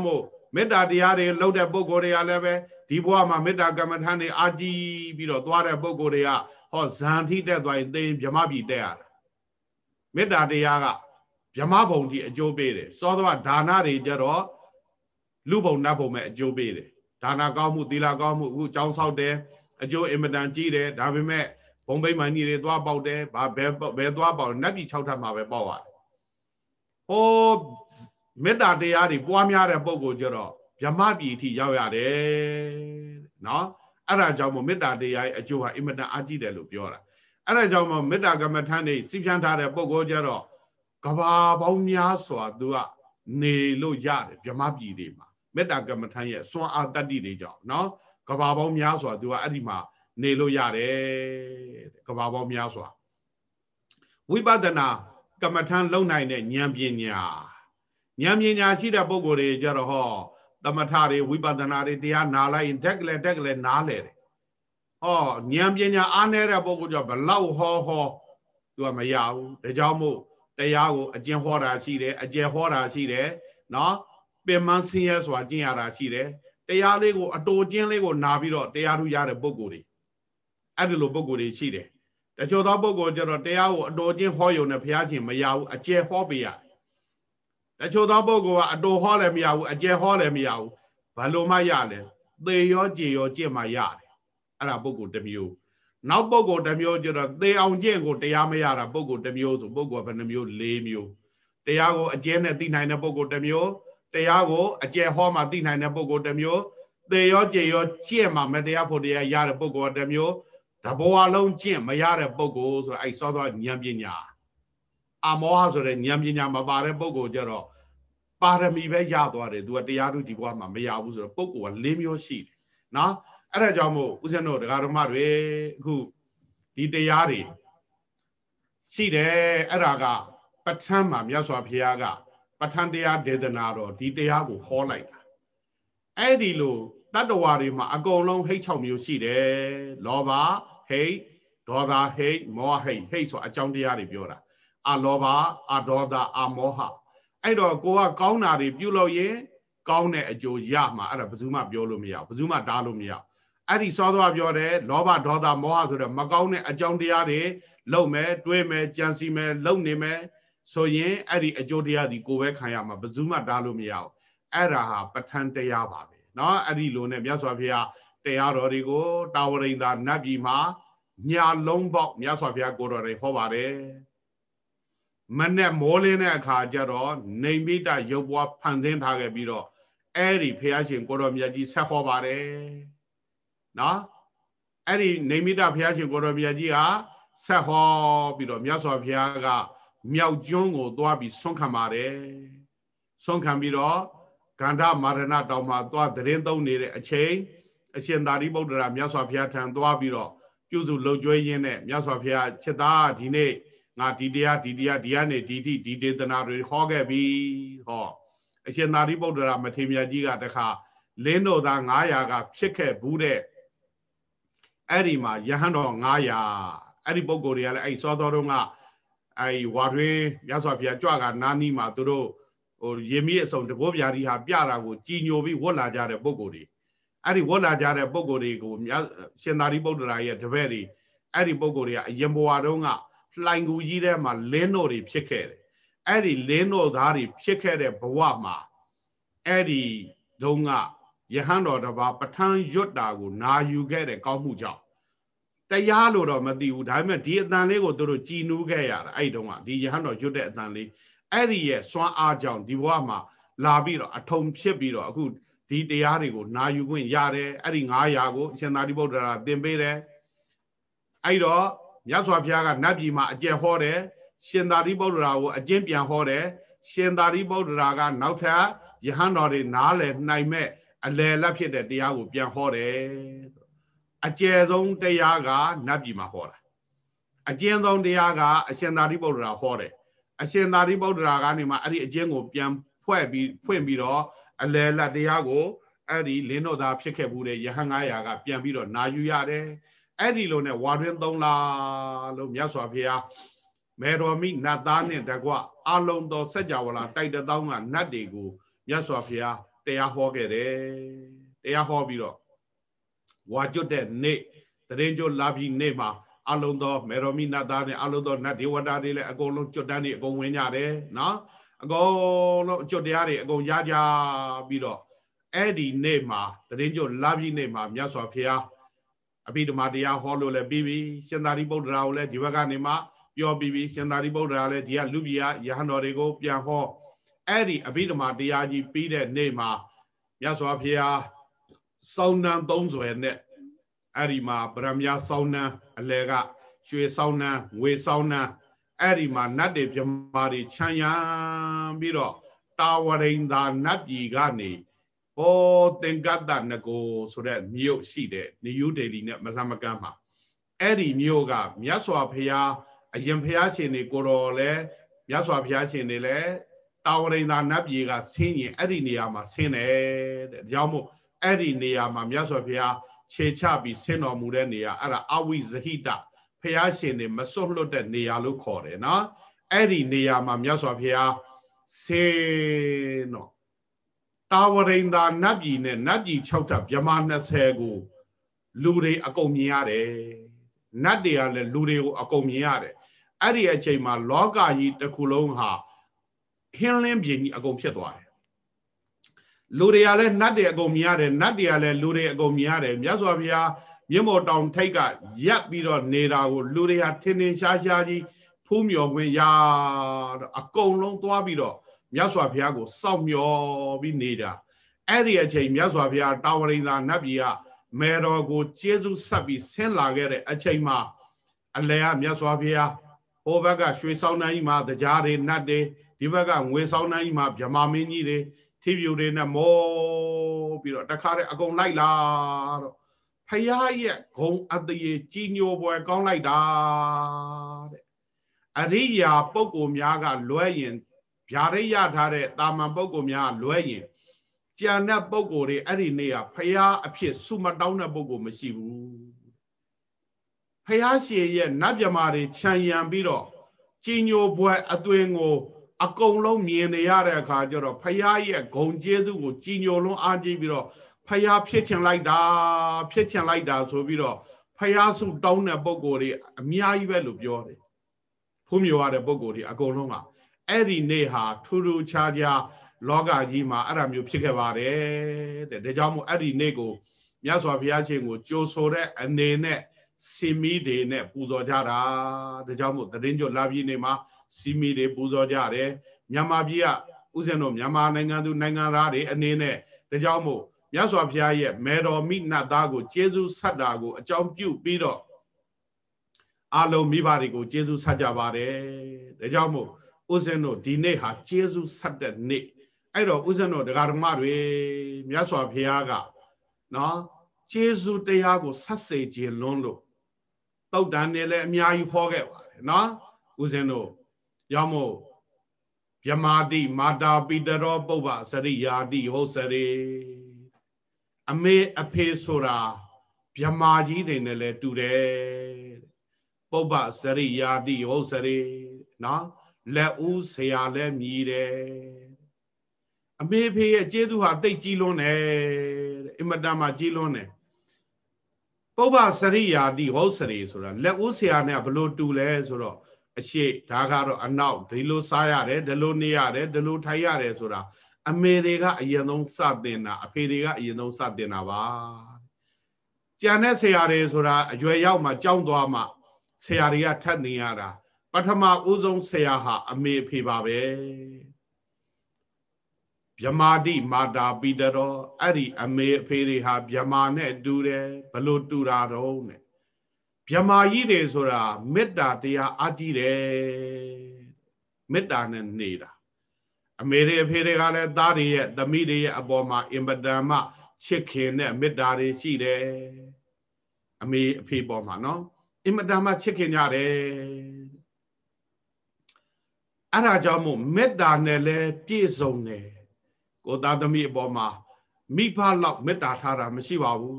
မေတ္တာတရားတွေလှုပ်တဲ့ပုဂ္ဂိုလ်တွေကလည်းပဲဒီဘဝမှာမေတ္တာကမ္မထာတွေအာကြည်ပြီးတော့သွားတဲ့ပုဂ္ဂိုလ်တွေကဟောဇန်ထိတက်သွားရင်သိရင်ဗြဟ္မပြည်တက်ရတာမေတ္တာတရားကဗြဟ္မဘုံကြီးအကျိုးပေးတယ်စောသောဒါနတွေကြတော့လူဘုံနတ်ဘုံမဲ့အကျိုးပေးတယ်ဒါနကောင်းမှုသီလကောင်းမှုအခုကြောင်းဆောက်တယ်အကျိုးအင်မတန်ကြီးတယ်ဒါပေမဲ့ဘုံဘိမှန်ကြီးတွေသွားပေါက်တယ်ဘာဘယ်သွားပေါက်နတ်ပြည်6ထပ်မှာပဲပေါက်ရတယ်ဟိုမေတ္တာတရားတွေပွားများတဲ့ပုဂ္ဂိုလ်ကြတော့ဗြဟ္မပြည်အထိရောက်ရတယ်နော်အဲ့ဒါကြောင့်မို့မေတ္တာတရားရဲ့အကျိုးဟာအင်မတန်အားကြီးတယ်လို့ပြောတာအဲ့ဒါကြောင့်မို့မေတ္တာကမ္မထာနေစီးဖြန်းထားတဲ့ပုဂ္ဂိုလ်ကြတော့ကဘာပေါင်းများစွာသူကနေလို့ရတယ်ဗြဟ္မပြည်တွေမှာမေတ္တာကမ္မထာရဲ့စွမ်းအားတတ္တိတွေကြောင့်နော်ကဘာပေါင်းများစွာသူအဲ့ဒီမှာနေလို့ရတယ်ကဘာပေါင်းများစွာဝိပဿနာကမ္မထာလုံနိုင်တဲ့ဉာဏ်ပညာရှိတဲ့ပုဂ္ဂိုလ်တွေကြတော့ဟောသမထတွေဝိပဿနာတွေတရားနာလိုက်ရင်တက်ကလေးနားလေတယ်ဟောဉာဏ်ပညာအားနည်းတဲ့ပုဂ္ဂိုလ်ကြောင့်ဘလောက်ဟောသူကမရဘူးဒါကြောင့်မို့တရားကိုအကျင့်ဟောတာရှိတယ်အကျယ်ဟောတာရှိတယ်နော်ပင်မဆင်းရဲစွာကျင့်ရတာရှိတယ်တရားလေးကိုအတူကျင့်လေးကိုနာပြီးတော့တရားထူရတဲ့ပုဂ္ဂိုလ်တွေအဲ့ဒီလိုပုဂ္ဂိုလ်တွေရှိတယ်တချို့သောပုဂ္ဂိုလ်ကျတော့တရားကိုအတူကျင့်ဟောရုံနဲ့ဘုရားရှင်မရဘူးအကျယ်ဟောပေးရတချို့သောပုဂ္ဂိုလ်ကအတူဟောလည်းမရဘူးအကျယ်ဟောလည်းမရဘူးဘာလို့မှရလဲသေရောကြေရောကျင့်မှရတယ်အဲ့ဒါပုဂ္ဂိုလ်တစ်မျိုးနောက်ပုဂ္ဂိုလ်တစ်မျိုးကျတော့သေအောင်ကျင့်ကိုတရားမရတာပုဂ္ဂိုလ်တစ်မျိုးဆိုပုဂ္ဂိုလ်ဘယ်နှမျိုး၄မျိုးတရားကိုအကျဉ်းနဲ့သိနိုင်တဲ့ပုဂ္ဂိုလ်တစ်မျိုးတရားကိုအကျယ်ဟောမှသိနိုင်တဲ့ပုဂ္ဂိုလ်တစ်မျိုးသေရောကြေရောကျင့်မှမတရားဖို့တရားရတဲ့ပုဂ္ဂိုလ်တစ်မျိုးတဘောအလုံးကျင့်မရတဲ့ပုဂ္ဂိုလ်ဆိုတော့အဲ့စောစောဉာဏ်ပညာအမောဟဆိုတဲ့ဉာဏ်ပညာမပါတဲ့ပုဂ္ဂိုလ်ကျတော့ပါရမီပဲရသွားတယ်သူကတရားသူဒီဘဝမှာမရဘူးဆိုတော့ပုဂ္ဂိုလ်က၄မျိုးရှိတယ်နော်အဲ့ဒါကြောင့်မို့ဦးဇင်းတို့တရားဓမ္မတွေအခုဒီတရားတွေရှိတယ်အဲ့ဒါကပဋ္ဌာန်းမှာမြတ်စွာဘုရားကပဋ္ဌာန်းတရားဒေသနာတော့ဒီတရားကိုဟောလိုက်တာအဲ့ဒီလိုတတ္တဝါတွေမှာအကုန်လုံးဟိတ်6မျိုးရှိတယ်လောဘဟိတ်ဒေါသဟိတ်မောဟဟိတ်ဆိုအကြောင်းတရားတွေပြောတာအလောဘအဒေါသအမောဟအဲ့တော့ကိုကကောင်းတာတွေပြုလို့ရင်ကောင်းတဲ့အကျိုးရမှာအဲ့ဒါဘယ်သူမှပြောလို့မရဘူးဘယ်သူမှတားလို့မရအဲ့ဒီစောစောပြောတယ်လောဘဒေါသမောဟဆိုတဲ့မကောင်းတဲ့အကြောင်းတရားတွေလုပ်မယ်တွေးမယ်ကြံစီမယ်လုပ်နေမယ်ဆိုရင်အဲ့ဒီအကျိုးတရားဒီကိုပဲခံရမှာဘယ်သူမှတားလို့မရဘူးအဲ့ဒါဟာပဋ္ဌာန်းတရားပါပဲเนาะအဲ့ဒီလိုနဲ့မြတ်စွာဘုရားတရားတော်တွေကိုတာဝရိန္ဒာနတ်ပြည်မှာညာလုံးပေါက်မြတ်စွာဘုရားကိုတော်တွေဟောပါတယ်မနဲ့မောလင်းတဲ့အခါကျတော့နေမိတရုပ်ပွားဖန်ဆင်းထားခဲ့ပြီးတော့အဲ့ဒီဘုရားရှင်ကိုတော်မြတ်ကြီးဆက်ဟောပါတယ်နော်အဲ့ဒီနေမိတဘုရားရှင်ကိုတော်မြတ်ကြီးဟာဆက်ဟောပြီးတော့မြတ်စွာဘုရားကမြောက်ကျွန်းကိုသွားပြီးဆွန့်ခံပါတယ်ဆွန့်ခံပြီးတော့ကန္ဓမာရဏတောင်မှာသွားသတင်းသုံးနေတဲ့အချိန်အရှင်သာရိပုတ္တရာမြတ်စွာဘုရားထံသွားပြီးတော့ပြုစုလှုပ်ကြွေးရင်းနဲ့မြတ်စွာဘုရားချက်သားဒီနေ့ငါဒီတရားဒီကနေဒီဒေသနာတွေဟောခဲ့ပြီဟောအရှင်သာရိပုတ္တရာမထေရမြတ်ကြီးကတခါလင်းတော်သား900ကဖြစ်ခဲ့ဘူးတဲ့အဲ့ဒီမှာယဟန်တော်900အဲ့ဒီပုဂ္ဂိုလ်တွေကလည်းအဲ့စောတော်တုန်းကအဲ့ဝါတွင်မြတ်စွာဘုရားကြွကနာနီးမှာသူတို့ဟိုရေမီးအစုံတကောဗျာဒီဟာပြတာကိုကြည်ညိုပြီးဝတ်လာကြတဲ့ပုဂ္ဂိုလ်တွေအဲ့ဒီဝတ်လာကြတဲ့ပုဂ္ဂိုလ်တွေကိုရှင်သာရိပုတ္တရာရဲ့တပည့်တွေအဲ့ဒီပုဂ္ဂိုလ်တွေကအရင်ဘဝတုန်းကလှိုင်ကူကြီးထဲမှာလင်းတို့တွေဖြစ်ခဲ့တယ်အဲ့ဒီလင်းတို့သားတွေဖြစ်ခဲ့တဲ့ဘဝမှာအဲ့ဒီတုန်းကယဟန်တော်တစ်ပါးပဋ္ဌာန်းရွတ်တာကိုနာယူခဲ့တဲ့ကောင်းမှုကြောင့်တရားလို့တော့မသိဘူးဒါပေမဲ့ဒီအတန်လေးကိုသူတို့ကြည်နူးခဲ့ရတာအဲ့ဒီတုန်းကဒီယဟန်တော်ရွတ်တဲ့အတန်လေးအဲ့ဒီရဲ့စွမ်းအားကြောင့်ဒီဘဝမှာလာပြီးတော့အထုံဖြစ်ပြီးတော့အခုဒီတရားတွေကိုနာယူခွင့်ရတယ်အဲ့ဒီ900ကိုအရှင်သာရိပုတ္တရာသင်ပေးတယ်အဲ့တော့မြတ်စွာဘုရားကနတ်ပြည်မှာအကျယ်ဟောတယ်ရှင်သာရိပုတ္တရာကိုအကျင့်ပြန်ဟောတယ်ရှင်သာရိပုတ္တရာကနောက်ထပ်ယဟန်တော်တွေနားလည်နိုင်မဲ့အလယ်လက်ဖြစ်တဲ့တရားကိုပြန်ဟောတယ်အကျယ်ဆုံးတရားကနတ်ပြည်မှာဟောတာအကျဉ်းဆုံးတရားကအရှင်သာရိပုတ္တရာဟောတယ်အရှင်သာရိပုတ္တရာကနေမှအဲ့ဒီအကျဉ်းကိုပြန်ဖွင့်ပြီးတော့အလယ်လက်တရားကိုအဲ့ဒီလင်းတော်သားဖြစ်ခဲ့မှုတဲ့ယဟန်900ကပြန်ပြီးတော့နာယူရတယ်အဲ့ဒီလိုနဲ့ဝါတွင်3လလို့မြတ်စွာဘုရားမေတော်မိနတ်သားနဲ့တကွအလုံးသောစัจ java လာတိုက်တောင်းကနတ်တွေကိုမြတ်စွာဘုရားတရားဟောခဲ့တယ်တရားဟောပြီးတော့ဝါကျွတ်တဲ့နေ့တရင်ကျွတ်လာပြီးနေ့မှာအလုံးသောမေရောမိနတ်သားနဲ့အလုံးသောနတ်ဒေဝတာတွေလည်းအကုန်လုံးကျွတ်တန်းတွေအကုန်ဝင်ကြတယ်နော်အကုန်လုံးကျွတ်တရားတွေအကုန်ရကြပြီးတော့အဲ့ဒီနေ့မှာတရင်ကျွတ်လာပြီးနေ့မှာမြတ်စွာဘုရားအဘိဓမ္မာတရားဟောလို့လည်းပြီးပြီရှင်သာရိပုတ္တရာကိုလည်းဒီဘက်ကနေမှပြောပြီးပြီရှင်သာရိပုတ္တရာလည်းဒီကလူပြည်ရဟန်းတော်တွေကိုပြန်ဟောအဲ့ဒီအဘိဓမ္မာတရားကြီးပြီးတဲ့နေ့မှာမြတ်စွာဘုရားစောင်းနှံ30နဲ့အဲ့ဒီမှာဗရမ ्या စောင်းနှံအလဲကရွှေစောင်းနှံငွေစောင်းနှံအဲ့ဒီမှာနတ်တွေပြမာတွေခြံရံပြီးတော့တာဝရိန်သာနတ်ပြည်ကနေဟောသင်္ကတ္တနဂိုဆိုတဲ့မြို့ရှိတဲ့နယူးဒေလီနဲ့မလှမ်းမကမ်းမှာအဲ့ဒီမြို့ကမြတ်စွာဘုရားအရင်ဘုရားရှင်တွေကိုတော်လဲမြတ်စွာဘုရားရှင်တွေလဲတာဝရိန်သာနတ်ပြည်ကဆင်းရင်အဲ့ဒီနေရာမှာဆင်းတယ်တဲ့ဒါကြောင့်မို့အဲ့ဒီနေရာမှာမြတ်စွာဘုရားခြေချပြီးဆင်းတော်မူတဲ့နေရာအဲ့ဒါအဝိဇဟိတဘုရားရှင်တွေမစွန့်လွတ်တဲ့နေရာလို့ခေါ်တယ်နော်အဲ့ဒီနေရာမှာမြတ်စွာဘုရားဆင်းတော့တာဝရိန်သာနတ်ပြည်နဲ့နတ်ပြည်6ထပ်ဗြဟ္မာ20ကိုလူတွေအကုန်မြင်ရတယ်နတ်တွေကလည်းလူတွေကိုအကုန်မြင်ရတယ်အဲ့ဒီအချိန်မှာလောကကြီးတစ်ခုလုံးဟာဟင်းလင်းပြင်းကြီးအကုန်ဖြစ်သွားတယ်လူတွေကလည်းနတ်တွေအကုန်မြင်ရတယ်နတ်တွေကလည်းလူတွေအကုန်မြင်ရတယ်မြတ်စွာဘုရားမြင့်မော်တောင်ထိပ်ကရပ်ပြီးတော့နေတာကိုလူတွေဟာထင်ထင်ရှားရှားကြီးဖူးမြော်ခွင့်ရတော့အကုန်လုံးသွားပြီးတော့မြတ်စွာဘုရားကိုစောင့်မျှော်ပြီးနေတာအဲ့ဒီအချိန်မြတ်စွာဘုရားတာဝရိန်သာနတ်ပြည်ကမေတော်ကိုကျေးဇူးဆက်ပြီးဆင်းလာခဲ့တဲ့အချိန်မှာအလယ်ကမြတ်စွာဘုရားဟိုဘက်ကရွှေစောင်းနှံကြီးမှာတရားတွေနတ်တွေဒီဘက်ကငွေစောင်းနှံကြီးမှာဗြဟ္မာမင်းကြီးတွေထိပြူတွေနဲ့မောပြီးတော့တခါတည်းအကုန်လိုက်လာတော့ဖယားရဲ့ဂုံအတရေကြီးညိုပွဲကောင်းလိုက်တာတဲ့အရိယာပုဂ္ဂိုလ်များကလွဲရင်ဗျာဒိတ်ရထားတဲ့တာမန်ပုဂ္ဂိုလ်များလွဲရင်ကြံတဲ့ပုဂ္ဂိုလ်တွေအဲ့ဒီနေ့ကဖယားအဖြစ်ဆုမတောင်းတဲ့ပုဂ္ဂိုလ်မရှိဘူးဖယားရှင်ရဲ့နတ်မြမာတွေခြံရံပြီးတော့ကြီးညိုပွဲအသွင်ကိုအကုန်လုံးမြင်နေရတဲ့အခါကျတော့ဖယားရဲ့ဂုံကျေးဇူးကိုကြီးညိုလုံးအားကြီးပြီးတော့ဖယားဖြစ်ချင်လိုက်တာဆိုပြီးတော့ဖယားဆုတောင်းတဲ့ပုဂ္ဂိုလ်တွေအများကြီးပဲလို့ပြောတယ်ဖူးမြော်ရတဲ့ပုဂ္ဂိုလ်တွေအကုန်လုံးကအဲ့ဒီနေ့ဟာထူးထူးခြားခြားလောကကြီးမှာအဲ့ဒါမျိုးဖြစ်ခဲ့ပါတယ်တဲ့ဒါကြောင့်မို့အဲ့ဒီနေ့ကိုမြတ်စွာဘုရားရှင်ကိုကြိုဆိုတဲ့အနေနဲ့စီမီတွေနဲ့ပူဇော်ကြတာဒါကြောင့်မို့တရင်ကျွတ်လာပြီးနေမှာစီမီတွေပူဇော်ကြတယ်မြန်မာပြည်ကဥစဉ်တို့မြန်မာနိုင်ငံသူနိုင်ငံသားတွေအနေနဲ့ဒါကြောင့်မို့မြတ်စွာဘုရားရဲ့မေတော်မိနတ်သားကိုကျေးဇူးဆက်တာကိုအကြောင်းပြုပြီးတော့အလုံးမိဘတွေကိုကျေးဇူးဆက်ကြပါတယ်ဒါကြောင့်မို့ဥစဉ်တို့ဒီနေ့ဟာကျေးဇူးဆက်တဲ့နေ့အဲ့တော့ဥစဉ်တို့ဒကာဓမ္မတွေမြတ်စွာဘုရားကနော်ကျေးဇူးတရားကိုဆက်စေခြင်းလွန်းလို့တုတ်တန်နေလည်းအများကြီးဟောခဲ့ပါတယ်နော်ဥစဉ်တို့ရောက်မို့ဗြဟ္မာတိမာတာပိတရောပုဗ္ဗစရိယာတိဟုတ်စရေအမေအဖေဆိုတာဗြဟ္မာကြီးတွေနဲ့လည်းတူတယ်ပုဗ္ဗစရိယာတိဟုတ်စရေနော်လက်ဦးဆရာလည်းမြည်တယ်အမေဖေရဲ့ကျေးဇူးဟာတိတ်ကြီးလွန်းတယ်အင်မတန်မှကြီးလွန်းတယ်ပုဗ္ဗစရိယာတိဟုတ်စရေဆိုတာလက်ဦးဆရာနဲ့ဘလို့တူလဲဆိုတော့အရှိဒါကတော့အနောက်ဒီလိုစားရတယ်ဒီလိုနေရတယ်ဒီလိုထိုင်ရတယ်ဆိုတာအမေတွေကအရင်ဆုံးစတင်တာအဖေတွေကအရင်ဆုံးစတင်တာပါကြံတဲ့ဆရာတွေဆိုတာအရွယ်ရောက်မှကြောင်းသွားမှဆရာတွေကထပ်နေရတာပထမဦးဆုံးဆရာဟာအမေအဖေပါပဲဗြဟ္မာတိမာတာပိတရောအဲ့ဒီအမေအဖေတွေဟာဗြဟ္မာနဲ့တူတယ်ဘလို့တူတာတော့နဲ့ဗြဟ္မာကြီးတွေဆိုတာမေတ္တာတရားအကြီးတယ်မေတ္တာနဲ့နေတာအမေတွေအဖေတွေကလည်းသားတွေရဲ့သမီးတွေရဲ့အပေါ်မှာအင်ပဒံမှချစ်ခင်တဲ့မေတ္တာတွေရှိတယ်အမေအဖေပေါ်မှာနော်အင်ပဒံမှချစ်ခင်ကြတယ်အဲ့ဒါကြောင့်မို့မေတ္တာနဲ့လည်းပြည့်စုံတယ်ကိုသားသမီးအပေါ်မှာမိဘလောက်မေတ္တာထားတာမရှိပါဘူး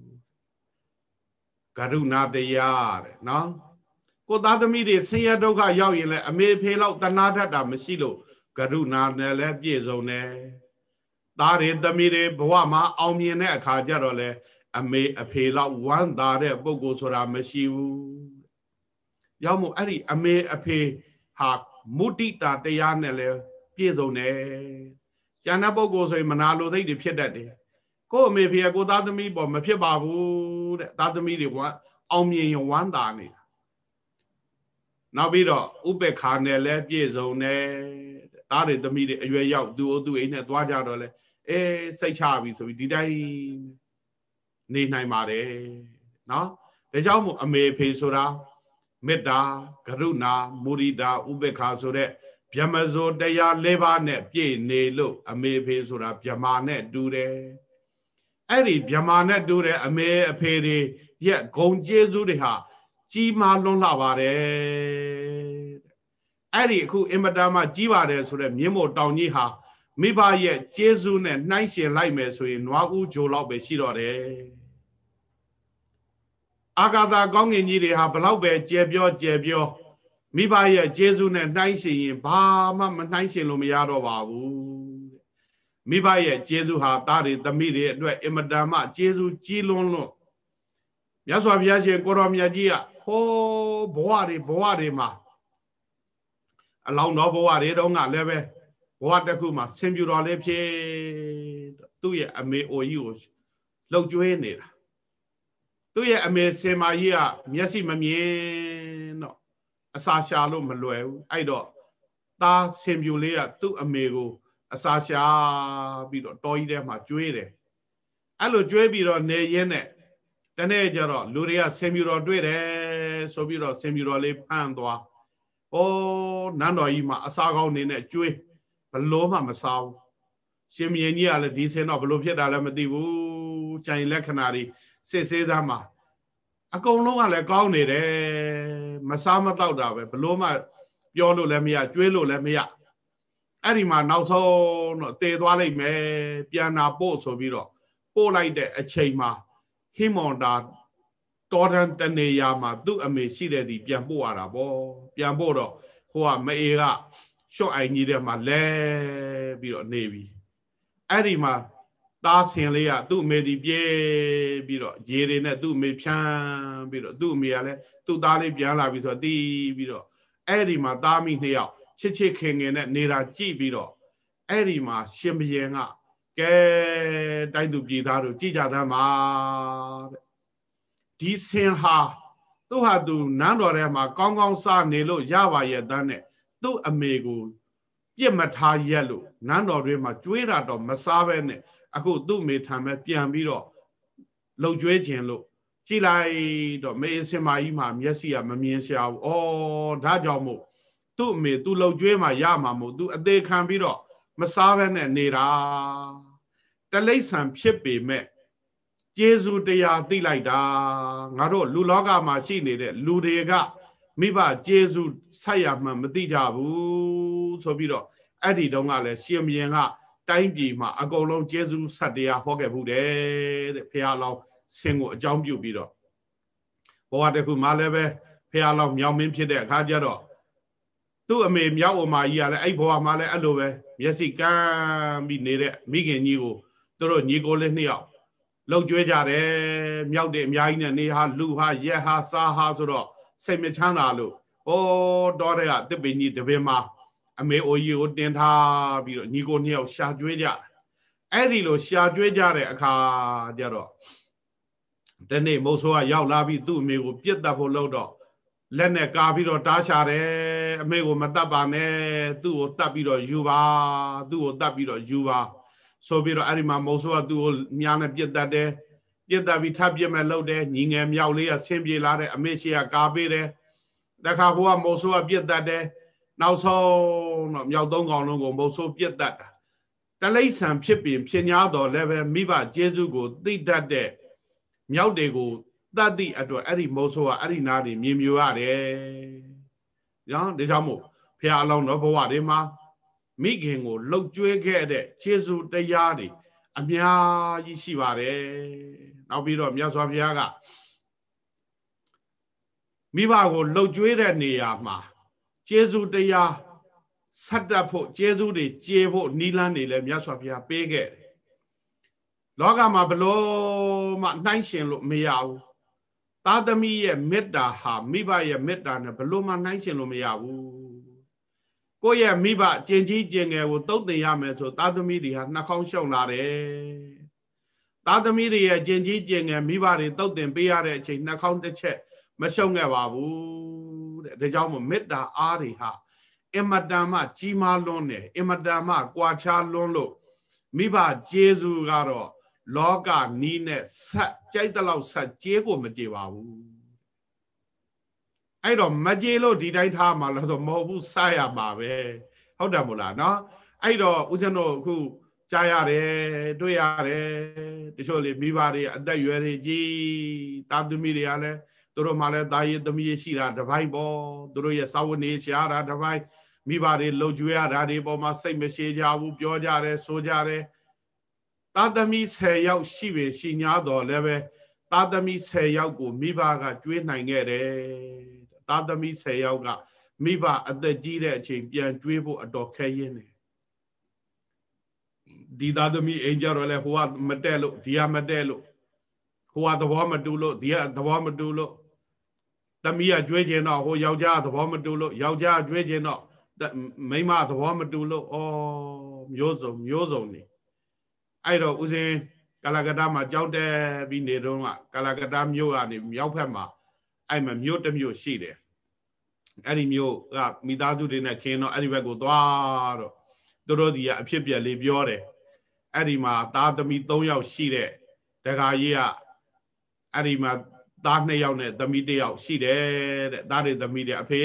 ကရုဏာတရားတဲ့နော်ကိုသားသမီးတွေဆင်းရဲဒုက္ခရောက်ရင်လည်းအမေဖေလောက်တနာတတ်တာမရှိလို့ကရုဏာနဲ့လည်းပြည့်စုံတယ်သားတွေသမီးတွေဘဝမှာအောင်မြင်တဲ့အခါကျတော့လေအမေအဖေလောက်ဝမ်းသာတဲ့ပုဂ္ဂိုလ်ဆိုတာမရှိဘူးရောက်မို့အဲ့ဒီအမေအဖေဟာမုဒိတာတရားနဲ့လဲပြည့်စုံတယ်ကျန်တဲ့ပုဂ္ဂိုလ်ဆိုရင်မနာလိုသိတွေဖြစ်တတ်တယ်ကို့အမေဖေကကိုသားသမီးပေါ်မဖြစ်ပါဘူးတဲ့သားသမီးတွေကအောင်မြင်ရင်ဝမ်းသာနေတာနောက်ပြီးတော့ဥပေက္ခာနဲ့လဲပြည့်စုံတယ်သားတွေသမီးတွေအရွယ်ရောက်သူအိမ်နဲ့သွားကြတော့လဲစိတ်ချပြီဆိုပြီးဒီတိုင်းနေနိုင်ပါတယ်နော်ဒါကြောင့်မို့အမေဖေဆိုတာမေတ္တာကရုဏာမုဒိတာဥပေက္ခာဆိုတဲ့ဗျမဇောတရား၄ပါးနဲ့ပြည့်နေလို့အမေဖေဆိုတာဗျမာနဲ့တူတယ်အဲ့ဒီဗျမာနဲ့တူတဲ့အမေအဖေတွေရဲ့ဂုဏ်ကျေးဇူးတွေဟာကြီးမားလွန်းလှပါတယ်အဲ့ဒီအခုအင်မတန်မှကြီးပါတယ်ဆိုတဲ့မြင်းမို့တောင်ကြီးဟာမိဘရဲ့ကျေးဇူးနဲ့နှိုင်းယှဉ်လိုက်မယ်ဆိုရင်နွားဦးဂျိုလောက်ပဲရှိတော့တယ်အာဂါသာကောင်းကင်ကြီးတွေဟာဘလောက်ပဲကျယ်ပြောမိဘရဲ့ကျေးဇူးနဲ့နှိုင်းယှဉ်ရင်ဘာမှမနှိုင်းယှဉ်လို့မရတော့ပါဘူးမိဘရဲ့ကျေးဇူးဟာသားတွေသမီးတွေအတွက်အင်မတန်မှကျေးဇူးကြီးလွန်းလို့မြတ်စွာဘုရားရှင်ကိုရောမြတ်ကြီးကဟောဘဝတွေမှာအလောင်းတော်ဘဝတွေတုန်းကလည်းပဲဘဝတစ်ခုမှာဆင်ပြူတော်လေးဖြစ်သူ့ရဲ့အမေအိုကြီးကိုလှုပ်ကြွေးနေတာသူ့ရဲ့အမေစင်မာကြီးကမျက်စိမမြင်တော့အစာရှာလို့မလွယ်ဘူးအဲ့တော့သားဆင်ပြူလေးကသူ့အမေကိုအစာရှာပြီးတော့တော်ကြီးထဲမှာကျွေးတယ်အဲ့လိုကျွေးပြီးတော့နေရင်းနဲ့တနေ့ကျတော့လူတွေကဆင်ပြူတော်တွေ့တယ်ဆိုပြီးတော့ဆင်ပြူတော်လေးဖမ်းသွားနန်းတော်ကြီးမှာအစာကောင်းနေနဲ့ကျွေးဘလို့မှမစားဘူးရှင်မင်းကြီးကလည်းဒီဆင်တော့ဘလို့ဖြစ်တာလည်းမသိဘူးကြိုင်လက္ခဏာတွေစစ်ဆေးသားမှာအကုန်လုံးကလည်းကောင်းနေတယ်မစားမတော့တာပဲဘလို့မှပြောလို့လည်းမရကျွေးလို့လည်းမရအဲ့ဒီမှာနောက်ဆုံးတော့တည်သွားလိုက်မယ်ပြန်နာပို့ဆိုပြီးတော့ပို့လိုက်တဲ့အချိန်မှာဟိမွန်တာတော်တန်တနေရာမှာသူ့အမေရှိတဲ့ဒီပြန်ပို့ရတာပေါ့ပြန်ပို့တော့ဟိုကမအေကရှော့အိုင်ကြီးထဲမှာလဲပြီးတော့နေပြီအဲ့ဒီမှာသားဆင်လေးကသူ့အမေဒီပြေးပြီးတော့ရေတွေနဲ့သူ့အမေဖြန်းပြီးတော့သူ့အမေကလည်းသူ့သားလေးပြန်လာပြီးဆိုတော့တီးပြီးတော့အဲ့ဒီမှာသားမိနှစ်ယောက်ချစ်ခင်နဲ့နေတာကြည့်ပြီးတော့အဲ့ဒီမှာရှင်ဘုရင်ကကဲတိုင်းသူပြည်သားတို့ကြည်ကြသမ်းပါတဲ့ဒီဆင်ဟာသူ့ဟာသူနန်းတော်ထဲမှာကောင်းကောင်းစားနေလို့ရပါရဲ့တန်းနဲ့သူ့အမေကိုပြစ်မထားရက်လို့နန်းတော်တွေမှာကျွေးတာတော့မစားပဲနဲ့အခုသူ့အမေထံပဲပြန်ပြီးတော့လှုပ်ကြွေးခြင်းလို့ကြည်လိုက်တော့မေအစင်မကြီးမှာမျက်စိကမမြင်ရှာဘူး။အော်ဒါကြောင့်မို့သူ့အမေသူလှုပ်ကြွေးမှာရမှာမို့သူအသေးခံပြီးတော့မစားပဲနဲ့နေတာတလိษံဖြစ်ပေမဲ့ကျေးဇူးတရားသိလိုက်တာငါတို့လူလောကမှာရှိနေတဲ့လူတွေကမိဘကျေးဇူးဆက်ရမှမသိကြဘူးဆိုပြီးတော့အဲ့ဒီတုန်းကလည်းရှင်ဘုရင်ကတိုင်းပြည်မှာအကုန်လုံးကျေးဇူးဆက်တရားဟောခဲ့ဘူးတယ်တဲ့ဖះလောင်းဆင်ကိုအကြောင်းပြုပြီးတော့ဘဝတစ်ခုမှလည်းပဲဖះလောင်းမြောင်မင်းဖြစ်တဲ့အခါကျတော့သူ့အမေမြောက်အမကြီးကလည်းအဲ့ဘဝမှာလည်းအဲ့လိုပဲမျက်စိကန်းပြီးနေတဲ့မိခင်ကြီးကိုသူတို့ညီကိုလေးနှစ်ယောက်လှုပ်ကြွေးကြတယ်မြောက်တဲ့အများကြီးနဲ့နေဟာလူဟာရက်ဟာစားဟာဆိုတော့စိတ်မချမ်းသာလို့တော်တဲ့ကတစ်ပင်ကြီးတပင်မှာအမေအိုကြီးကိုတင်ထားပြီးတော့ညီကိုနှစ်ယောက်ရှာကျွေးကြအဲ့ဒီလိုရှာကျွေးကြတဲ့အခါကျတော့ဒီနေ့မုတ်ဆိုးကရောက်လာပြီးသူ့အမေကိုပြစ်တတ်ဖို့လုပ်တော့လက်နဲ့ကာပြီးတော့တားရှာတယ်အမေကိုမတတ်ပါနဲ့သူ့ကိုတတ်ပြီးတော့ယူပါသူ့ကိုတတ်ပြီးတော့ယူပါဆိုပြီးတော့အဲ့ဒီမှာမုတ်ဆိုးကသူ့ကိုမြားနဲ့ပြစ်တတ်တယ်ပြစ်တတ်ပြီးထပ်ပြစ်မဲ့လုပ်တယ်ညီငယ်မြောက်လေးကဆင်းပြေလာတဲ့အမေရှိကကာပေးတယ်တခါဟိုကမုတ်ဆိုးကပြစ်တတ်တယ်နောက်ဆုံးတော့မြောက်သုံးကောင်လုံးကိုမုတ်ဆိုးပြစ်တတ်တာတလိษံဖြစ်ပြင်ဖြစ်냐တော့လည်းပဲမိဘကျေးဇူးကိုသိတတ်တဲ့မြောက်တွေကိုတတ်သည့်အတွက်အဲ့ဒီမုတ်ဆိုးကအဲ့ဒီနားတွေမြင်မြူရတယ်။နော်ဒါကြောင့်မို့ဖះအလောင်းတော်ဘဝတွေမှာမိခင်ကိုလှုပ်ကြွေးခဲ့တဲ့ကျေးဇူးတရားတွေအများကြီးရှိပါတယ်။နောက်ပြီးတော့မြတ်စွာဘုရားကမိဘကိုလှုပ်ကြွေးတဲ့နေရာမှာကျေးဇူးတရားဆက်တတ်ဖို့ကျေးဇူးတွေကျေဖို့နီးလန်းနေလဲမြတ်စွာဘုရားပေးခဲ့တယ်လောကမှာဘလို့မှနှိုင်းရှင်လို့မရဘူးသားသမီးရဲ့မေတ္တာဟာမိဘရဲ့မေတ္တာနဲ့ဘလို့မှနှိုင်းရှင်လို့မရဘူးကိုယ့်ရဲ့မိဘကျင်ကြီးကျင်ငယ်ကိုတုတ်တင်ရမယ်ဆိုသားသမီးတွေဟာနှာခေါင်းရှုံလာတယ်သားသမီးတွေရဲ့ကျင်ကြီးကျင်ငယ်မိဘတွေတုတ်တင်ပေးရတဲ့အချိန်နှာခေါင်းတစ်ချက်မရှုံခဲ့ပါဘူးတဲ့ဒါကြောင့်မို့မေတ္တာအားတွေဟာအင်မတန်မှကြီးမားလွန်းတယ်အင်မတန်မှကွာခြားလွန်းလို့မိဘကျေးဇူးကတော့လောကနီးနဲ့ဆက်ကြိုက်တဲ့လောက်ဆက်ကျေးကိုမကျေပါဘူးအဲ့တော့မကျေလို့ဒီတိုင်းထားမှာလို့ဆိုမဟုတ်ဘူးစရမှာပဲဟုတ်တယ်မို့လားနော်အဲ့တော့ဦးဇင်းတို့အခုကြားရတယ်တွေ့ရတယ်တချို့လေမိဘတွေအသက်ရွယ်တွေကြီးတာသမီတွေကလည်းသူတို့မှလည်းတာရည်သမီးရှိတာတစ်ပိုင်းပေါ့သူတို့ရဲ့စာဝတ်နေရှားတာတစ်ပိုင်းမိဘတွေလှုပ်ကြွေးရတာတွေပေါ်မှာစိတ်မရှိကြဘူးပြောကြတယ်ဆိုကြတယ်သားသမီး10ယောက်ရှိပြီရှိ냐တော့လည်းပဲသားသမီး10ယောက်ကိုမိဘကကျွေးနိုင်ခဲ့တယ်သားသမီး10ယောက်ကမိဘအသက်ကြီးတဲ့အချိန်ပြန်ကျွေးဖို့အတော်ခဲရင်းတယ်ဒီသားသမီးအိမ်ကြတော့လဲဟိုကမတက်လို့ဒီကမတက်လို့ဟိုကသဘောမတူလို့ဒီကသဘောမတူလို့သမီးကကျွေးခြင်းတော့ဟိုယောက်ျားသဘောမတူလို့ယောက်ျားကျွေးခြင်းတော့မိန်းမသဘောမတူလို့ဩမျိုးစုံနေအဲ့တော့ဦးစင်းကာလကတ္တမှာကြောက်တဲ့ပြီးနေတော့ကကာလကတ္တမြို့ကနေမြောက်ဘက်မှာအဲ့မှာမြို့တစ်မြို့ရှိတယ်အဲ့ဒီမြို့ကမိသားစုတွေနဲ့ခင်းတော့အဲ့ဒီဘက်ကိုသွားတော့သူတို့ဒီကအဖြစ်ပြက်လေးပြောတယ်အဲ့ဒီမှာသားသမီး3ယောက်ရှိတဲ့တခါကြီးကအဲ့ဒီမှာသား2ယောက်နဲ့သမီး1ယောက်ရှိတယ်တဲ့သားတွေသမီးတွေအဖေ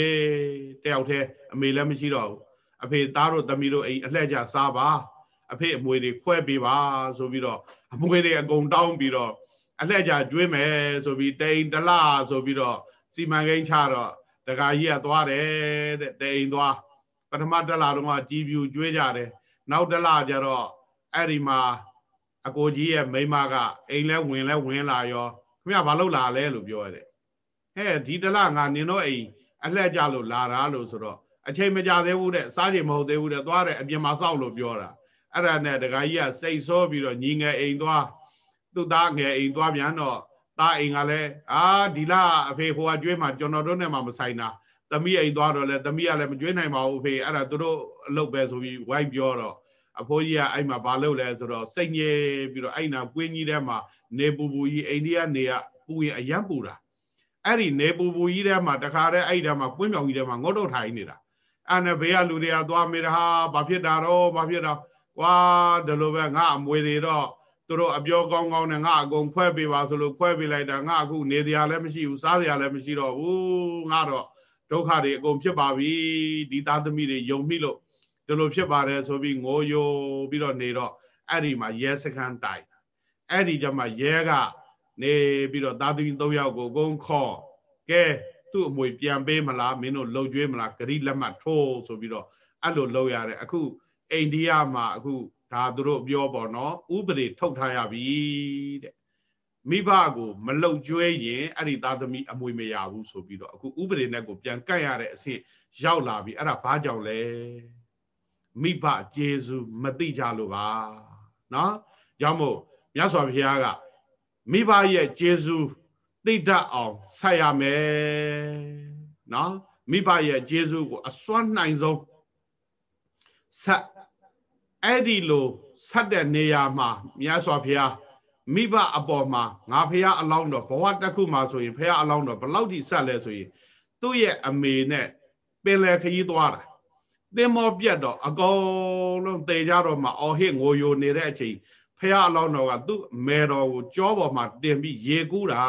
1ယောက်တည်းအမေလည်းမရှိတော့ဘူးအဖေသားတို့သမီးတို့အိမ်အလှည့်ကျစားပါအဖေအမွေတွေခွဲပေးပါဆိုပြီးတော့အမွေတွေအကုန်တောင်းပြီးတော့အလှည့်ကျကျွေးမယ်ဆိုပြီးတိန်တလဆိုပြီးတော့စီမံကိန်းချတော့တခါကြီးကသွားတယ်တဲ့တိန်သွားပထမတလတော့ကကြီးပြူကျွေးကြတယ်နောက်တလကျတော့အဲ့ဒီမှာအကိုကြီးရဲ့မိန်းမကအိမ်လဲဝင်လာရောခင်ဗျာဘာလုပ်လာလဲလို့ပြောရတယ်ဟဲ့ဒီတလငါနင်တို့အိမ်အလှည့်ကျလို့လာတာလို့ဆိုတော့အချိန်မကြသေးဘူးတဲ့စားချိန်မဟုတ်သေးဘူးတဲ့သွားတယ်အပြင်မှာစောက်လို့ပြောတာအဲ့ဒါနဲ့တခါကြီးကစိတ်ဆိုးပြီးတော့ညီငယ်အိမ်သွားသူ့သားငယ်အိမ်သွားပြန်တော့သားအိမ်ကလည်းဒီလအဖေဟိုကကျွေးမှကျွန်တော်တို့နဲ့မှမဆိုင်တာသမီးအိမ်သွားတော့လဲသမီးကလည်းမကျွေးနိုင်ပါဘူးအဖေအဲ့ဒါသူတို့အလုပ်ပဲဆိုပြီးဝိုင်းပြောတော့အဖိုးကြီးကအဲ့မှာဘာလုပ်လဲဆိုတော့စိတ်ငြိပြီးတော့အဲ့နာကွင်းကြီးထဲမှာနေပူပူကြီးအိန္ဒိယနေကပူရင်အယံပူတာအဲ့ဒီနေပူပူကြီးထဲမှာတခါတည်းအဲ့ထဲမှာကွင်းမြောင်ကြီးထဲမှာငုတ်တော့ထိုင်နေတာအဲ့နဲ့ဘေးကလူတွေကသွားမေးတာဘာဖြစ်တာတော့ဘာဖြစ်တာကွာဒီလိုပဲငါအမွေတွေတော့သူတို့အပြောကောင်းကောင်းနဲ့ငါအကုန်ခွဲပေးပါဆိုလို့ခွဲပေးလိုက်တာငါအခုနေတရားလည်းမရှိဘူးစားတရားလည်းမရှိတော့ဘူးငါတော့ဒုက္ခတွေအကုန်ဖြစ်ပါပြီဒီသားသမီးတွေယုံမိလို့ဒီလိုဖြစ်ပါတယ်ဆိုပြီးငိုယိုပြီးတော့နေတော့အဲ့ဒီမှာရဲစခန်းတိုင်အဲ့ဒီကျမှရဲကနေပြီးတော့သားသမီး3ယောက်ကိုအကုန်ခေါ်ကဲသူ့အမွေပြန်ပေးမလားမင်းတို့လှုပ်ကြွေးမလားဂရိလက်မှတ်ထိုးဆိုပြီးတော့အဲ့လိုလုပ်ရတယ်အခုအိန္ဒိယမှာအခုဒါသူတို့ပြောပေါ့နော်ဥပဒေထုတ်ထားရပြီတဲ့မိဘကိုမလှုပ်ကြွေးရင်အဲ့ဒီသားသမီးအမွေမရဘူးဆိုပြီးတော့အခုဥပဒေနဲ့ကိုပြန်ကန့်ရတဲ့အဆင့်ရောက်လာပြီအဲ့ဒါဘာကြောင့်လဲမိဘကျေးဇူးမသိကြလို့ပါနော်ကြောင့်မို့မြတ်စွာဘုရားကမိဘရဲ့ကျေးဇူးသိတတ်အောင်ဆက်ရမယ်နော်မိဘရဲ့ကျေးဇူးကိုအစွမ်းနိုင်ဆုံးဆက်အဲ့ဒီလိုဆက်တဲ့နေရာမှာမြတ်စွာဘုရားမိဘအပေါ်မှာငါဖះအလောင်းတော်ဘဝတစ်ခုမှာဆိုရင်ဖះအလောင်းတော်ဘလောက်ထိဆက်လဲဆိုရင်သူ့ရဲ့အမေနဲ့ပင်လယ်ခရီးသွားတာသင်္ဘောပြတ်တော့အကုန်လုံးတေကြတော့မှအော်ဟစ်ငိုယိုနေတဲ့အချိန်ဖះအလောင်းတော်ကသူ့မဲတော်ကိုကြောပေါ်မှာတင်ပြီးရေကူးတာ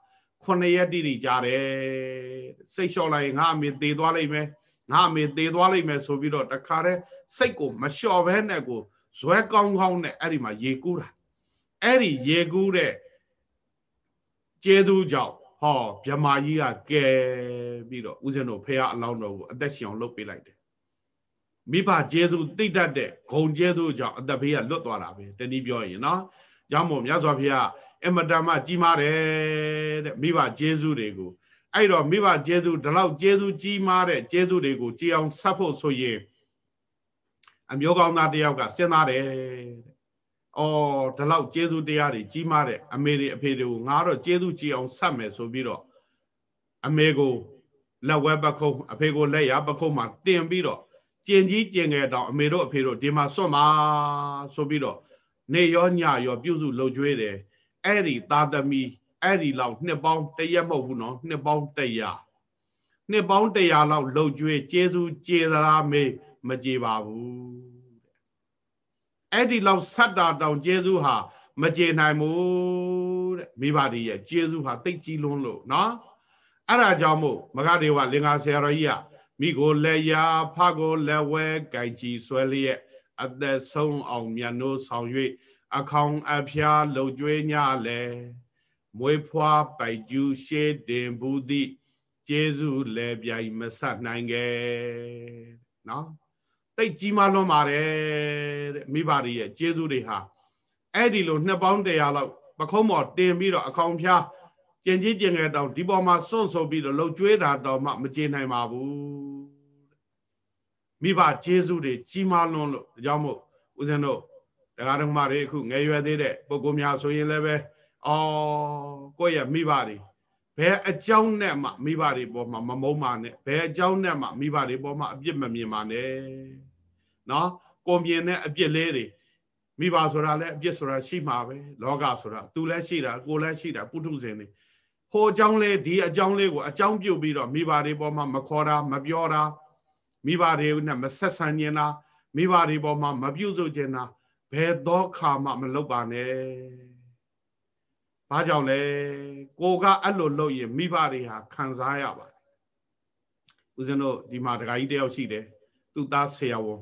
9 ရက်တိတိကြားတယ်စိတ်လျှော့လိုက်ငါအမေသေသွားလိမ့်မယ်ငါအမေသေသွားလိမ့်မယ်ဆိုပြီးတော့တခါတည်းစိတ်ကိုမလျှော့ဘဲနဲ့ကိုဇွဲကောင်းကောင်းနဲ့အဲ့ဒီမှာရေကူးတာအဲ့ဒီရေကူးတဲ့ကျေးဇူးကြောင့်ဟောဗြဟ္မာကြီးကကဲပြီးတော့ဦးဇင်းတို့ဖះအလောင်းတော်ကိုအသက်ရှင်အောင်လုပ်ပေးလိုက်တယ်မိဘကျေးဇူးသိတတ်တဲ့ဂုံကျေးဇူးကြောင့်အသက်ဘေးကလွတ်သွားတာပဲတနည်းပြောရင်နော်ကြောင့်မို့မြတ်စွာဘုရားအမတန်မှကြီးမားတယ်တဲ့မိဘကျေးဇူးတွေကိုအဲ့တော့မိဘကျေးဇူးဒီလောက်ကျေးဇူးကြီးမားတဲ့ကျေးဇူးတွေကိုကြည်အောင်ဆက်ဖို့ဆိုရင်အမျိုးကောင်းသားတယောက်ကစဉ်းစားတယ်အော်ဒီလောက်ကျေးဇူးတရားတွေကြီးမားတဲ့အမေတွေအဖေတွေကိုငါတော့ကျေးဇူးကြည်အောင်ဆက်မယ်ဆိုပြီးတော့အမေကိုလက်ဝဲပခုံးအဖေကိုလက်ရပခုံးမှာတင်ပြီးတော့ကျင်ကြီးကျင်ငယ်တောင်အမေတို့အဖေတို့ဒီမှာစွတ်မှာဆိုပြီးတော့နေရောညရောပြုစုလှုပ်ကြွေးတယ်အဲ့ဒီသာသမီအဲ့ဒီလောက်နှစ်ပေါင်း100မဟုတ်ဘူးနော်နှစ်ပေါင်း100နှစ်ပေါင်း100လောက်လှုပ်ကြွေးကျေးဇူးကျေသလားမေးမကျေပါဘူးအဲ့ဒီလောက်ဆက်တာတောင်ကျေးဇူးဟာမကျေနိုင်ဘူးတဲ့မိဘတွေရဲ့ကျေးဇူးဟာတိတ်ကြီးလွန်းလို့နော်အဲ့ဒါကြောင့်မို့မဂဒေဝလင်္ကာဆရာတော်ကြီးကမိကိုလက်ရာဖကိုလက်ဝဲကြိုက်ကြီးဆွဲလျက်အသက်ဆုံးအောင်မြတ်နိုးဆောင်၍အခေါင်အဖျားလှုပ်ကြွေးညလဲမွေးဖွားပိုက်ကျူးရှေးတင်ဘူးသည့်ကျေးဇူးလဲပြိုင်မဆက်နိုင်ခဲ့နော်တိတ်ကြီးမားလွန်းပါတယ်တဲ့မိဘတွေရဲ့ကျေးဇူးတွေဟာအဲ့ဒီလိုနှစ်ပေါင်း100လောက်ပခုံးပေါ်တင်ပြီးတော့အခေါင်ဖျားကျင်ကြီးကျင်ငယ်တောင်ဒီပေါ်မှာစွန့်ဆိုပြီးတော့လှုပ်ကြွေးတာတောင်မှမကျေနိုင်ပါဘူးမိဘကျေးဇူးတွေကြီးမားလွန်းလို့ဒါကြောင့်မို့ဦးဇင်းတို့တရားတော်မှာတွေအခုငယ်ရွယ်သေးတဲ့ပုဂ္ဂိုလ်များဆိုရင်လည်းပဲကိုယ့်ရဲ့မိဘတွေဘယ်အကြောင်းနဲ့မှမိဘတွေပေါ်မှာမမုန်းပါနဲ့ဘယ်အကြောင်းနဲ့မှမိဘတွေပေါ်မှာအပြစ်မမြင်ပါနဲ့နော်ကိုမြင်တဲ့အပြစ်လေးတွေမိဘဆိုတာလည်းအပြစ်ဆိုတာရှိမှာပဲလောကဆိုတာသူလည်းရှိတာကိုလည်းရှိတာပုထုဇဉ်တွေဟိုအကြောင်းလေးဒီအကြောင်းလေးကိုအကြောင်းပြုတ်ပြီးတော့မိဘတွေပေါ်မှာမခေါ်တာမပြောတာမိဘတွေနဲ့မဆက်ဆံကျင်တာမိဘတွေပေါ်မှာမပြုစုကျင်တာဘယ်သောခါမှမလုပ်ပါနဲ့ဘာကြောင့်လဲကိုကအဲ့လိုလုပ်ရင်မိဘတွေဟာခံစားရပါတယ်ဦးဇင်းတို့ဒီမှာဒကာကြီးတယောက်ရှိတယ်သူ့သားဆရာဝန်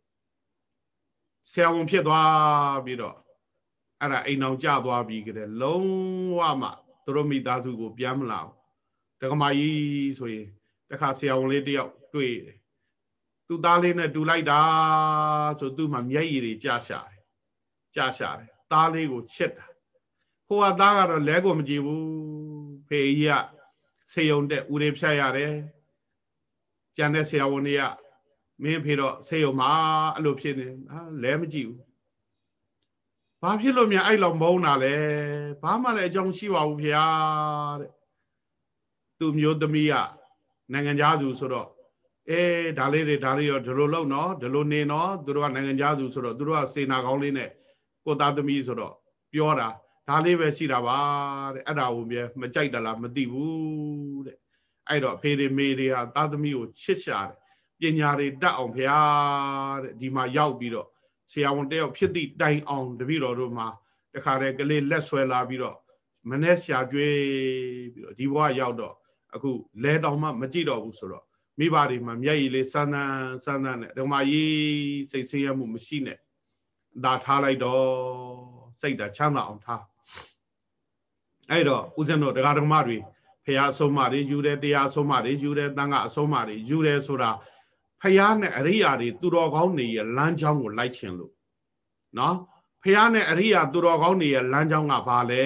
ဖြစ်သွားပြီးတော့အဲ့ဒါအိမ်အောင်ကျသွားပြီးကြတယ်လုံးဝမှသူတို့မိသားစုကိုပြန်မလာဘူးဒကမာကြီးဆိုရင်တခါဆရာဝန်လေးတယောက်တွေ့တယ်သူ့သားလေးနဲ့တူလိုက်တာဆိုသူ့မှာမျက်ရည်တွေကျရှာတယ်သားလေးကိုချစ်တာဟိုကသားကတော့လဲကိုမကြည့်ဘူးဖေကြီးကဆေးရုံတက်ဦးတွေဖြတ်ရတယ်ကျန်တဲ့ဆရာဝန်တွေကမင်းဖေတော့ဆေးရုံမှာအဲ့လိုဖြစ်နေလဲမကြည့်ဘူးဘာဖြစ်လို့များအဲ့လောက်မုန်းတာလဲဘာမှလည်းအကြောင်းရှိပါဘူးဖေတဲ့သူ့မျိုးသမီးကနိုင်ငံသားသူဆိုတော့ဒါလေးရောဒီလိုလုပ်နော်ဒီလိုနေနော်သူတို့ကနိုင်ငံသားသူဆိုတော့သူတို့ကစေနာကောင်းလေးနဲ့ကိုသားသမီးဆိုတော့ပြောတာဒါလေးပဲရှိတာပါတဲ့အဲ့ဒါကိုပြမကြိုက်တလားမသိဘူးတဲ့အဲ့တော့ဖေတွေမေတွေဟာသားသမီးကိုချစ်ရှာတယ်ပညာတွေတတ်အောင်ဖေတဲ့ဒီမှာရောက်ပြီးတော့ဆရာဝန်တယောက်ဖြစ်သည့်တိုင်အောင်တပည့်တော်တို့မှာတခါတည်းကလေးလက်ဆွဲလာပြီးတော့မနဲ့ရှာကြွေးပြီးတော့ဒီဘဝရောက်တော့အခုလဲတောင်မှမကြည့်တော့ဘူးဆိုတော့မိဘတွေမှာမျက်ရည်လေးစမ်းနဲ့ဓမ္မကြီးစိတ်ဆင်းရဲမှုမရှိနဲ့ဒါထားလိုက်တော့စိတ်ဓာတ်ချမ်းသာအောင်ထားအဲ့တော့ဦးဇင်းတို့တရားဓမ္မတွေဖရာအဆုံးအမတွေယူတယ်တရားအဆုံးအမတွေယူတယ်တန်ခါအဆုံးအမတွေယူတယ်ဆိုတာဖရာနဲ့အရိယာတွေသူတော်ကောင်းတွေရဲ့လမ်းကြောင်းကိုလိုက်ချင်လို့နော်ဖရာနဲ့အရိယာသူတော်ကောင်းတွေရဲ့လမ်းကြောင်းကဘာလဲ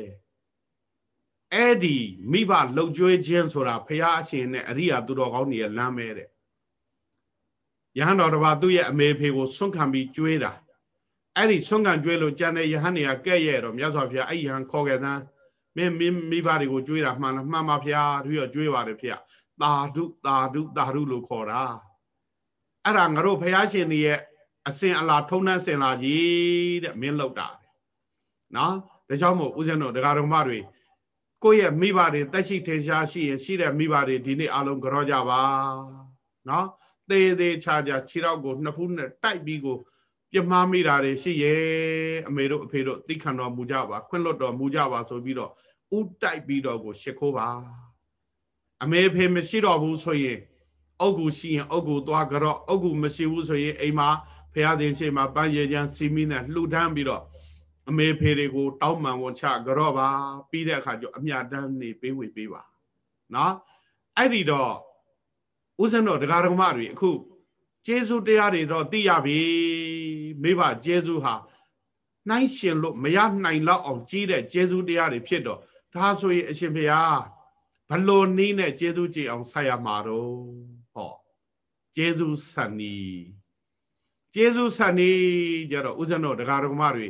အဲ့ဒီမိဘလှုပ်ကြွေးခြင်းဆိုတာဖရာအရှင်နဲ့အရိယာသူတော်ကောင်းတွေရဲ့လမ်းပဲတဲ့ယဟန်တော်တစ်ပါးသူ့ရဲ့အမေဖေကိုဆွန့်ခံပြီးကြွေးတာအဲ့ဒီဆွန့်ခံကြွေးလို့ကြံတဲ့ယဟန်တွေကကဲ့ရဲ့တော့မြတ်စွာဘုရားအဲ့ယဟန်ခေါ်ခဲ့တဲ့မင်းမိဘတွေကိုကြွေးတာမှန်ပါဗျာပြီးတော့ကြွေးပါတယ်ဖေသာဓုလို့ခေါ်တာအဲ့ဒါငါတို့ဘုရားရှင်ရဲ့အစဉ်အလာထုံးတမ်းစင်လာကြီးတဲ့မင်းလောက်တာနော်ဒါကြောင့်မို့ဦးဇင်းတို့ဒကာတော်မတွေကိုယ့်ရဲ့မိဘတွေတက်ရှိထေရှားရှိရင်ရှိတဲ့မိဘတွေဒီနေ့အားလုံးကြောကြပါနော်သေးချာခြေထောက်ကိုနှစ်ဖူးနဲ့တိုက်ပြီးကိုပြမှားမိတာတွေရှိရဲ့အမေတို့အဖေတို့သိခံတော်မူကြပါခွင့်လွတ်တော်မူကြပါဆိုပြီးတော့ဥတိုက်ပြီးတော့ကိုရှ िख ိုးပါအမေဖေမရှိတော့ဘူးဆိုရင်အုတ်ကူရှိရင်အုတ်ကူသွားကြတော့အုတ်ကူမရှိဘူးဆိုရင်အိမ်မှာဖះသင်ရှိမှာပန်းရည်ချမ်းစီမီနဲ့လှူဒန်းပြီးတော့အမေဖေတွေကိုတောင်းပန်ဝန်ချကြတော့ပါပြီးတဲ့အခါကျအမြတ်တမ်းနေပေးဝေပေးပါနော်အဲ့ဒီတော့ဦးဇင်းတော်တရားဓမ္မတွေအခုကျေးဇူးတရားတွေတော့သိရပြီမိဘကျေးဇူးဟာနှိုင်းရှင်လို့မရနိုင်လောက်အောင်ကြီးတဲ့ကျေးဇူးတရားတွေဖြစ်တော့ဒါဆိုရင်အရှင်ဘုရားဘလို့နည်းနဲ့ကျေးဇူးကြည်အောင်ဆက်ရမှာတော့ဟောကျေးဇူးဆန်နီကြတော့ဦးဇင်းတော်တရားဓမ္မတွေ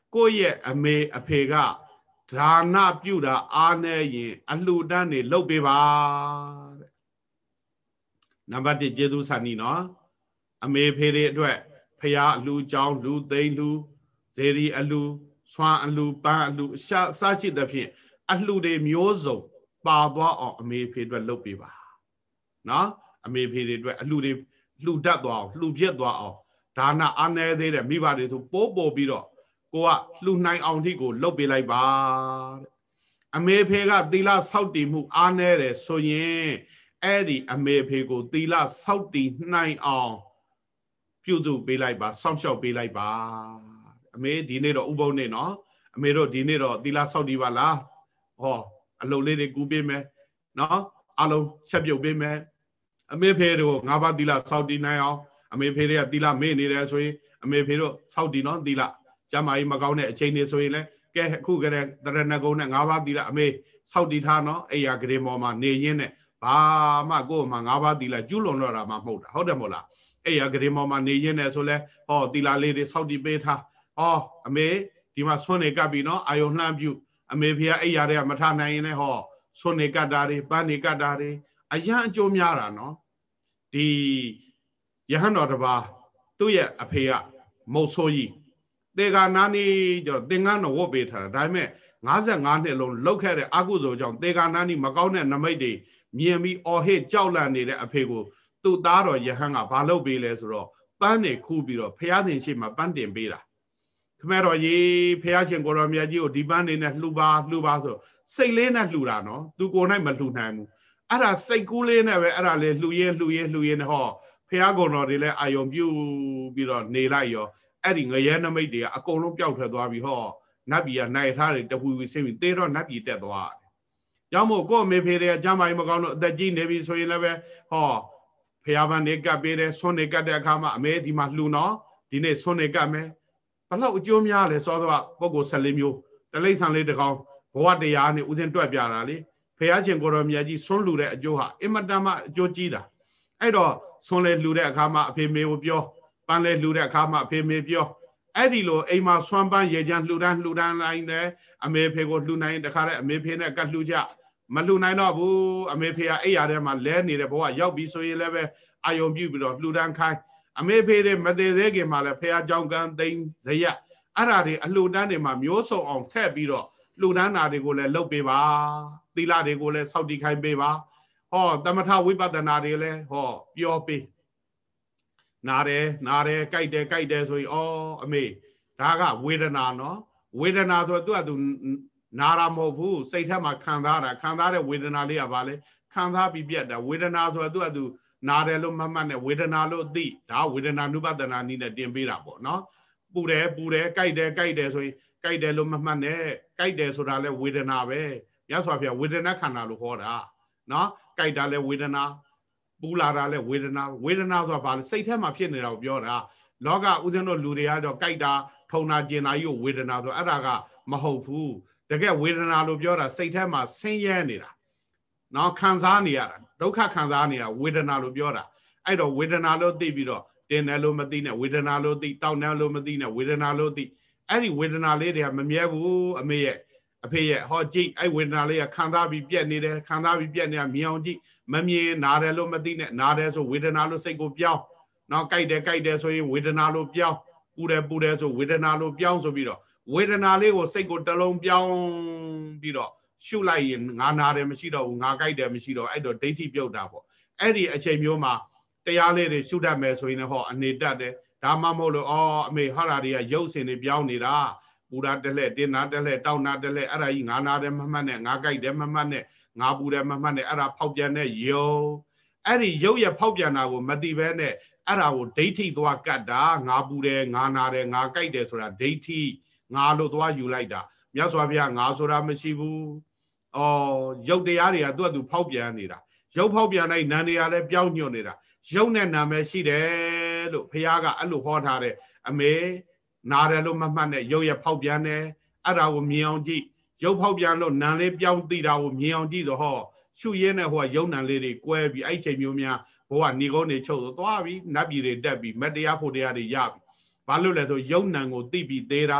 ကိုယ့်ရဲ့အမေအဖေကဒါနပြုတာအားနေရင်အလှူဒန်းနေလုပ်ပေးပါတဲ့နံပါတ်1ကျေးဇူးဆန်နီနော်အမေဖေတွေအတွက်ဖရာအလှူကြောင်းလူသိန်းလူဇေရီအလှူဆွမ်းအလှူပန်းအလှူစရှိသဖြင့်အလှူတွေမျိုးစုံပါသွားအောင်အမေဖေအတွက်လုပ်ပေးပါနော်အမေဖေတွေအတွက်အလှူတွေလှူတတ်သွားအောင်လှူပြက်သွားအောင်ဒါနအားနေသေးတယ်မိဘတွေဆိုပိုးပို့ပြီးတော့ကိုကလှူနိုင်အောင်ထိကိုလုပ်ပေးလိုက်ပါတဲ့အမေဖေကသီလဆောက်တည်မှုအားနေတယ်ဆိုရင်အဲ့ဒီအမေဖေကိုသီလဆောက်တည်နိုင်အောင်ပြုစုပေးလိုက်ပါစောင့်ရှောက်ပေးလိုက်ပါအမေဒီနေ့တော့ဥပုံနေ့နော်အမေတို့ဒီနေ့တော့သီလဆောက်တည်ပါလားဟောအလုပ်လေးတွေကူပေးမယ်နော်အလုံးချက်ပြုတ်ပေးမယ်အမေဖေတို့ငါးပါးသီလဆောက်တည်နိုင်အောင်အမေဖေတွေကသီလမေ့နေတယ်ဆိုရင်အမေဖေတို့ဆောက်တည်နော်သီလကျမကြီးမကောင်းတဲ့အချိန်တွေဆိုရင်လည်းကဲအခုကလေးတရဏဂုံနဲ့ငါးပါးသီလအမေဆောက်တည်ထားနော်အိယာဂရေမော်မှာနေရင်းနဲ့ဘာမှကိုယ်မှငါးပါးသီလကျူးလွန်တော့တာမှမဟုတ်တာဟုတ်တယ်မဟုတ်လားအိယာဂရေမော်မှာနေရင်းနဲ့ဆိုလဲဟောသီလလေးတွေဆောက်တည်ပေးထားဟောအမေဒီမှာဆွနေကပ်ပြီနော်အာယုံလှမ်းပြုအမေဖေကအိယာတွေကမထနိုင်ရင်လည်းဟောဆွနေကပ်တာတွေပန်းနေကပ်တာတွေအရန်အကျိုးများတာနော်ဒီယဟန်တော်တစ်ပါးသူ့ရဲ့အဖေကမုတ်ဆိုးကြီးတေဂာနာနီကျတော့သင်္ကန်းတော်ဝတ်ပေးထားတာဒါပေမဲ့55နှစ်လုံးလောက်ခဲ့တဲ့အကုသိုလ်ကြောင့်တေဂာနာနီမကောင်းတဲ့နမိတ်တွေမြင်ပြီးအော်ဟစ်ကြောက်လန့်နေတဲ့အဖေကိုသူ့သားတော်ယဟန်ကဘာလုပ်ပေးလဲဆိုတော့ပန်းနေခူးပြီးတော့ဖះသင်ရှိမှပန်းတင်ပေးတာခမဲတော်ကြီးဖះရှင်ကိုတော်မြတ်ကြီးကိုဒီပန်းနေနဲ့လှူပါဆိုစိတ်လေးနဲ့လှူတာနော်သူကိုယ်၌မလှူနိုင်ဘူးအဲ့ဒါစိတ်ကူးလေးနဲ့ပဲအဲ့ဒါလေးလှူရဲနဲ့ဟောဖះကုံတော်တွေလည်းအာယုံပြုပြီးတော့နေလိုက်ရောအဲ့ဒီငရဲနမိတ်တွေကအကုန်လုံးပျောက်ထွက်သွားပြီဟောနတ်ပြည်ကနိုင်ထားတယ်တပူဆင်းပြီးတေတော့နတ်ပြည်တက်သွားတယ်။ကြောင့်မို့ကို့အမေဖေတွေအကြမ်းမိုင်းမကောင်းလို့အသက်ကြီးနေပြီဆိုရင်လည်းပဲဟောဖះပန်းနေကပ်ပေးတယ်ဆွနေကပ်တဲ့အခါမှာအမေဒီမှာလှူနော်ဒီနေ့ဆွနေကပ်မယ်ဘလောက်အကျိုးများလဲစောစောပုဂ္ဂိုလ်14မျိုးတလိမ့်ဆန်လေးတစ်ကောင်ဘဝတရားနဲ့ဥစဉ်တွက်ပြတာလေဖះရှင်ကိုတော်မြတ်ကြီးဆွလှူတဲ့အကျိုးဟာအင်မတန်မှအကျိုးကြီးတာအဲ့တော့ဆွလေလှူတဲ့အခါမှာအဖေမေကိုပြောပန်းလေလှူတဲ့အခါမှာအဖေမေပြောအဲ့ဒီလိုအိမ်မှာဆွမ်းပန်းရေချမ်းလှူဒန်းလိုက်တယ်အမေဖေကိုလှူနိုင်တခါတည်းအမေဖေနဲ့ကတ်လှူကြမလှူနိုင်တော့ဘူးအမေဖေကအိယာထဲမှာလဲနေတဲ့ဘဝရောက်ပြီဆိုရင်လည်းပဲအာယုံပြုပြီးတော့လှူဒန်းခိုင်းအမေဖေတွေမသေးသေးခင်မှာလည်းဖေအကြောင်းကန်းသိမ်းဇရက်အဲ့ဒါတွေအလှူဒန်းတွေမှာမျိုးစုံအောင်ထည့်ပြီးတော့လှူဒန်းတာတွေကိုလည်းလုပ်ပေးပါသီလတွေကိုလည်းစောင့်တည်ခိုင်းပေးပါဟောသမထဝိပဿနာတွေလည်းဟောပြောပေးနာတယ်ကြိုက်တယ်ဆိုရင်အမေဒါကဝေဒနာနော်ဝေဒနာဆိုတော့သူနာတာမဟုတ်ဘူးစိတ်ထဲမှာခံစားတဲ့ဝေဒနာလေးကဘာလဲခံစားပြီးပြတ်တာဝေဒနာဆိုတော့သူနာတယ်လို့မမှတ်နဲ့ဝေဒနာလို့သိဒါဝေဒနာနုပဒနာနည်းနဲ့တင်ပေးတာပေါ့နော်ပူတယ်ကြိုက်တယ်ဆိုရင်ကြိုက်တယ်လို့မမှတ်နဲ့ကြိုက်တယ်ဆိုတာလဲဝေဒနာပဲမြတ်စွာဘုရားဝေဒနာခန္ဓာလို့ဟောတာနော်ကြိုက်တာလဲဝေဒနာပူလာတာလဲဝေဒနာဆိုတာဘာလဲစိတ်ထဲမှာဖြစ်နေတာကိုပြောတာလောကဥစဉ်တို့လူတွေကတော့ကြိုက်တာထုံတာကျင်တာကြီးကိုဝေဒနာဆိုအဲ့ဒါကမဟုတ်ဘူးတကယ်ဝေဒနာလို့ပြောတာစိတ်ထဲမှာဆင်းရဲနေတာနော်ခံစားနေရတာဒုက္ခခံစားနေရဝေဒနာလို့ပြောတာအဲ့တော့ဝေဒနာလို့သိပြီးတော့တင်တယ်လို့မသိနဲ့ဝေဒနာလို့သိတောက်တယ်လို့မသိနဲ့ဝေဒနာလို့သိအဲ့ဒီဝေဒနာလေးတွေကမမြဲဘူးအမေရဲ့အဖေရဲ့ဟောကြည့်အဲ့ဝေဒနာလေးကခံစားပြီးပြက်နေတယ်ခံစားပြီးပြက်နေတာမြင်အောင်ကြည့်မမြင်နာတယ်လို့မသိနဲ့နာတယ်ဆိုဝေဒနာလို့စိတ်ကိုပြောင်းနော်ကြိုက်တယ်ဆိုရင်ဝေဒနာလို့ပြောင်းပူတယ်ဆိုဝေဒနာလို့ပြောင်းဆိုပြီးတော့ဝေဒနာလေးကိုစိတ်ကိုတလုံးပြောင်းပြီးတော့ရှုလိုက်ရင်ငါနာတယ်မရှိတော့ဘူးငါကြိုက်တယ်မရှိတော့အဲ့တော့ဒိဋ္ဌိပြုတ်တာပေါ့အဲ့ဒီအချိန်မျိုးမှာတရားလေးတွေရှုတတ်မယ်ဆိုရင်လည်းဟောအနေတတ်တယ်ဒါမှမဟုတ်လို့အမေဟာရာတွေကရုပ်စင်တွေပြောင်းနေတာပူတာတက်လက်တင်းနာတက်လက်တောက်နာတက်လက်အဲ့ဒါကြီးငါနာတယ်မမှတ်နဲ့ငါကြိုက်တယ်မမှတ်နဲ့ငါပူတယ်မမှတ်နဲ့အဲ့ဒါဖောက်ပြန်တဲ့ယုံအဲ့ဒီရုပ်ရဲ့ဖောက်ပြန်တာကိုမသိဘဲနဲ့အဲ့ဒါကိုဒိဋ္ဌိသွားကတ်တာငါပူတယ်ငါနာတယ်ငါကြိုက်တယ်ဆိုတာဒိဋ္ဌိငါလို့သွားယူလိုက်တာမြတ်စွာဘုရားငါဆိုတာမရှိဘူးရုပ်တရားတွေကသူ့ဖောက်ပြန်နေတာရုပ်ဖောက်ပြန်လိုက်နာမ်တွေကလည်းပြောင်းညွတ်နေတာရုပ်နဲ့နာမ်ပဲရှိတယ်လို့ဘုရားကအဲ့လိုဟောထားတယ်အမေနာတယ်လို့မမှတ်နဲ့ရုပ်ရဖောက်ပြန်တယ်အဲ့ဒါကိုမြင်အောင်ကြည့်ရုပ်ဖောက်ပြန်လို့နာမ်လေးပြောင်းသိတာကိုမြင်အောင်ကြည့်တော့ဟောရှုရင်းနဲ့ဟိုကရုပ်နာမ်လေးတွေကွဲပြီးအဲ့ချိန်မျိုးများဘဝဏီကုန်းတွေချုပ်သွားပြီနတ်ပြည်တွေတက်ပြီးမတရားဖို့တရားတွေရပြီဘာလို့လဲဆိုရုပ်နာမ်ကိုသိပြီးသေးတာ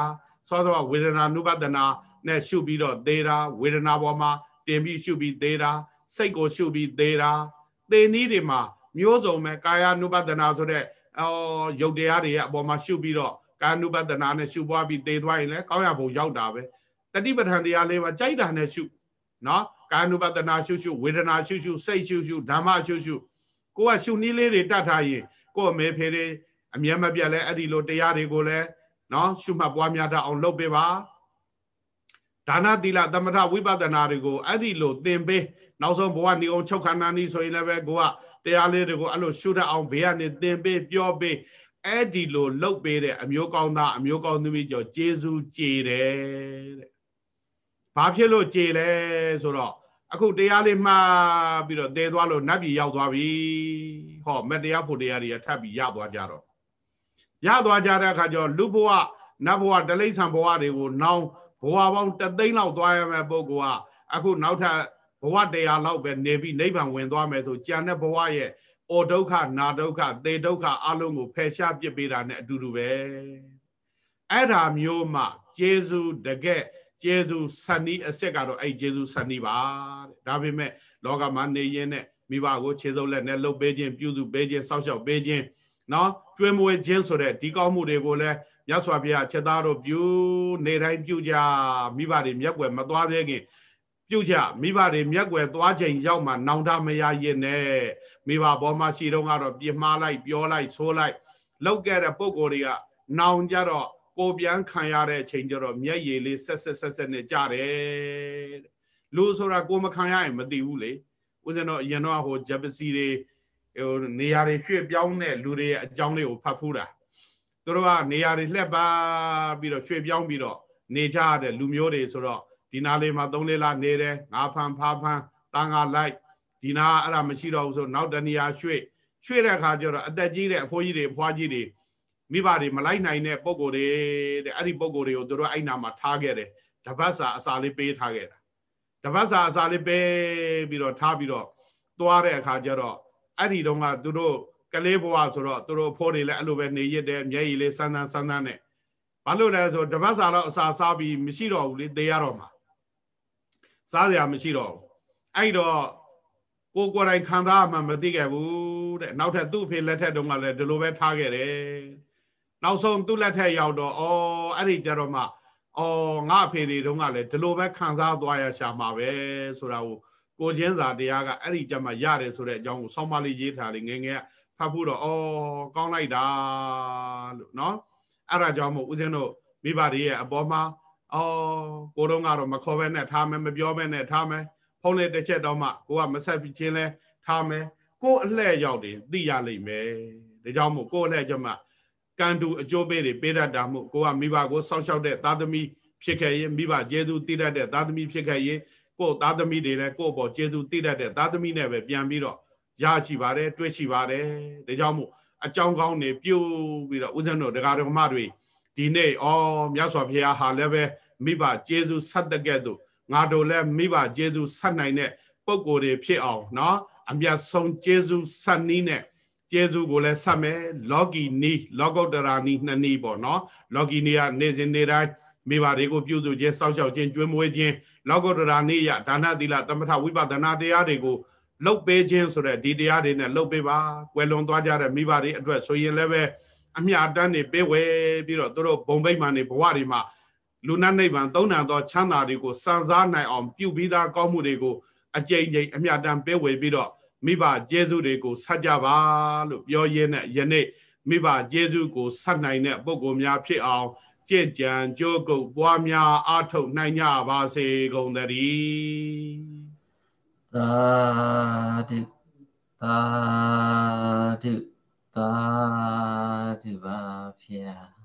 စောစောဝေဒနာနုပဒနာနဲ့ရှုပြီးတော့သေးတာဝေဒနာပေါ်မှာတင်ပြီးရှုပြီးသေးတာစိတ်ကိုရှုပြီးသေးတာသေနည်းတွေမှာမျိုးစုံပဲကာယ ानु ပဒနာဆိုတဲ့ရုပ်တရားတွေရဲ့အပေါ်မှာရှုပြီးတော့ကာယ ानु ပဒနာနဲ့ရှုပွားပြီးသေသွားရင်လည်းကောင်းရဖို့ရောက်တာပဲတတိပဋ္ဌာန်တရားလေးပါကြိုက်တာနဲ့ရှုနော်ကာယ ानु ပဒနာရှုရှုဝေဒနာရှုရှုစိတ်ရှုရှုဓမ္မရှုရှုကိုကရှုနည်းလေးတွေတတ်ထားရင်ကို့အမေဖေတွေအမြဲမပြတ်လဲအဲ့ဒီလိုတရားတွေကိုလည်းနော်ရှုမှတ်ပွားများတတ်အောင်လုပ်ပေးပါဒါနသီလသမထဝိပဿနာတွေကိုအဲ့ဒီလိုသင်ပေးနောက်ဆုံးဘဝနေအောင်6ခန္ဓာနည်းဆိုရင်လည်းပဲကိုကတရားလေးတွေကိုအဲ့လိုရှုတတ်အောင်ဘေးကနေသင်ပေးပြောပေးအဲ့ဒီလိုလှုပ်ပေးတဲ့အမျိုးကောင်းသားအမျိုးကောင်းသမီးကြောင့်ကျေးဇူးကြေတယ်တဲ့ဘာဖြစ်လို့ကြေလဲဆိုတော့အခုတရားလေးမှားပြီးတော့သေသွားလို့နတ်ပြည်ရောက်သွားပြီဟောမတရားဖို့တရားတွေထပ်ပြီးရသွားကြတော့ရသွားကြတဲ့အခါကျတော့လူဘဝနတ်ဘဝတလိ္ဆံဘဝတွေကိုနောင်ဘဝပေါင်း3သိန်းလောက်သွားရမယ့်ပုဂ္ဂိုလ်ကအခုနောက်ထပ်ဘဝ100လောက်ပဲနေပြီးနိဗ္ဗာန်ဝင်သွားမယ်ဆိုကြံတဲ့ဘဝရဲ့ဩဒုက္ခနာဒုက္ခသေဒုက္ခအလုံးကိုဖယ်ရှားပစ်ပေးတာနဲ့အတူတူပဲအဲ့ဒါမျိုးမှကျေးဇူးတကယ်ကျေးဇူးဆန်နီးအစ်စ်ကတော့အဲ့ကျေးဇူးဆန်နီးပါတဲ့ဒါပေမဲ့လောကမှာနေရင်နဲ့မိဘကိုခြေစုပ်လက်နဲ့လှုပ်ပေးခြင်းပြုစုပေးခြင်းစောင့်ရှောက်ပေးခြင်းနော်ကျွေးမွေးခြင်းဆိုတဲ့ဒီကောင်းမှုတွေကိုလည်းမြတ်စွာဘုရားချက်သားတို့ပြုနေတိုင်းပြုကြမိဘတွေမျက်ွယ်မသွားသေးခင်ပြုကြမိဘတွေမျက်ွယ်သွားချိန်ရောက်မှနောင်တမရရင်နဲ့မိဘဘောမှာရှိတော့ကတော့ပြမှားလိုက်ပြောလိုက်ဆိုးလိုက်လောက်ခဲ့တဲ့ပုံကိုယ်တွေကနောင်ကြတော့ကိုပြန်ခံရတဲ့အချိန်ကျတော့မျက်ရည်လေးဆက်နဲ့ကြတယ်လူဆိုတာကိုမခံရရင်မသိဘူးလေဦးဇင်းတို့အရင်တော့ဟိုဂျပစီတွေဟိုနေရာတွေရွှေ့ပြောင်းတဲ့လူတွေရဲ့အကြောင်းလေးကိုဖတ်ဖူးတာသူတို့ကနေရာတွေလှက်ပါပြီးတော့ရွှေ့ပြောင်းပြီးတော့နေကြရတဲ့လူမျိုးတွေဆိုတော့ဒီနာလေးမှာ3-4လနေတယ်ငါဖန်ဖားဖန်တန်ခါလိုက်ဒီနာအဲ့ဒါမရှိတော့ဘူးဆိုနောက်တနေရာရွှေ့တဲ့အခါကျတော့အသက်ကြီးတဲ့အဖိုးကြီးတွေအဖွားကြီးတွေမိဘတွေမလိုက်နိုင်တဲ့ပုံကိုယ်တွေတဲ့အဲ့ဒီပုံကိုယ်တွေကိုသူတို့အဲ့နာမှာထားခဲ့တယ်တပတ်စာအစာလေးပေးထားခဲ့တာတပတ်စာအစာလေးပေးပြီးတော့ထားပြီးတော့သွားတဲ့အခါကျတော့အဲ့ဒီတုန်းကသူတို့ကလေးဘဝဆိုတော့သူတို့ဖိုးတွေလည်းအဲ့လိုပဲနေရတဲ့မျက်ရည်လေးဆန်းနဲ့ဘာလို့လဲဆိုတပတ်စာတော့အစာစားပြီးမရှိတော့ဘူးလေသေရတော့မှာစားစရာမရှိတော့ဘူးအဲ့တော့ကိုယ်တိုင်ခံစားမှမသိခဲ့ဘူးတဲ့နောက်ထပ်သူ့အဖေလက်ထက်တုန်းကလည်းဒီလိုပဲထားခဲ့တယ်နောက်ဆုံးသူ့လက်ထက်ရောက်တော့အဲ့ဒီကြတော့မှငါအဖေတွေတုန်းကလည်းဒီလိုပဲခံစားသွားရရှာမှာပဲဆိုတာကိုချင်းစာတရားကအဲ့ဒီကြမှာရတယ်ဆိုတဲ့အကြောင်းကိုဆောင်းပါးလေးရေးထားလေငယ်ငယ်ဖတ်ဖို့တော့ကောင်းလိုက်တာလို့နော်အဲ့ဒါကြောင့်မို့ဦးဇင်းတို့မိဘတွေရဲ့အပေါ်မှာကိုတုန်းကတော့မခေါ်ဘဲနဲ့ထားမယ်မပြောဘဲနဲ့ထားမယ်ဖုန်းလေးတစ်ချက်တော့မှကိုကမဆက်ပြီးချင်းလဲထားမယ်ကိုအလှဲ့ရောက်တယ်သိရလိမ့်မယ်ဒါကြောင့်မို့ကိုအလှဲ့ကြမှာကံတူအကျိုးပေးတွေပေးတတ်တာမို့ကိုကမိဘကိုစောင့်ရှောက်တဲ့သားသမီးဖြစ်ခဲ့ရင်မိဘကျေးဇူးတည်တတ်တဲ့သားသမီးဖြစ်ခဲ့ရင်ကိုသားသမီးတွေလည်းကိုပေါ်ကျေးဇူးတည်တတ်တဲ့သားသမီးနဲ့ပဲပြန်ပြီးတော့ရရှိပါတယ်တွေ့ရှိပါတယ်ဒါကြောင့်မို့အကြောင်းကောင်းနေပြုပြီးတော့ဦးဇင်းတို့ဒကာဒကမတွေဒီနေ့မြတ်စွာဘုရားဟာလည်းပဲမိဘကျေးဇူးဆက်တဲ့ကဲ့သို့ငါတို့လည်းမိဘကျေးဇူးဆက်နိုင်တဲ့ပုံကိုယ်တွေဖြစ်အောင်နော်အမြတ်ဆုံးကျေးဇူးဆက်နည်းနဲ့ကျေးဇူးကိုလည်းဆက်မယ်လောကီနီးလောကုတ္တရာနီးနှစ်နည်းပေါ့နော်လောကီနီးကနေစဉ်နေတိုင်းမိဘတွေကိုပြုစုခြင်းစောင့်ရှောက်ခြင်းကျွေးမွေးခြင်းလောကုတ္တရာနီးရဒါနသီလသမထဝိပဿနာတရားတွေကိုလှုပ်ပေးခြင်းဆိုတဲ့ဒီတရားတွေနဲ့လှုပ်ပေးပါကွယ်လွန်သွားကြတဲ့မိဘတွေအတွက်ဆိုရင်လည်းပဲအမြတ်တမ်းနေပေးဝဲပြီးတော့သူတို့ဘုံဗိမာန်တွေဘဝတွေမှာလူနာနိဗ္ဗာန်သုံးဏသောချမ်းသာတွေကိုစံစားနိုင်အောင်ပြုပြီးသားကောင်းမှုတွေကိုအကြိမ်ကြိမ်အမြတ်တမ်းပေးဝေပြီးတော့မိဘကျေးဇူးတွေကိုဆက်ကြပါလို့ပြောရင်းနဲ့ယနေ့မိဘကျေးဇူးကိုဆက်နိုင်တဲ့ပုဂ္ဂိုလ်များဖြစ်အောင်ကြည်ကြံကြိုးကုပ်ပွားများအားထုတ်နိုင်ကြပါစေကုန်သတည်းသာဓုသာဓုသာဓုပါဗျာ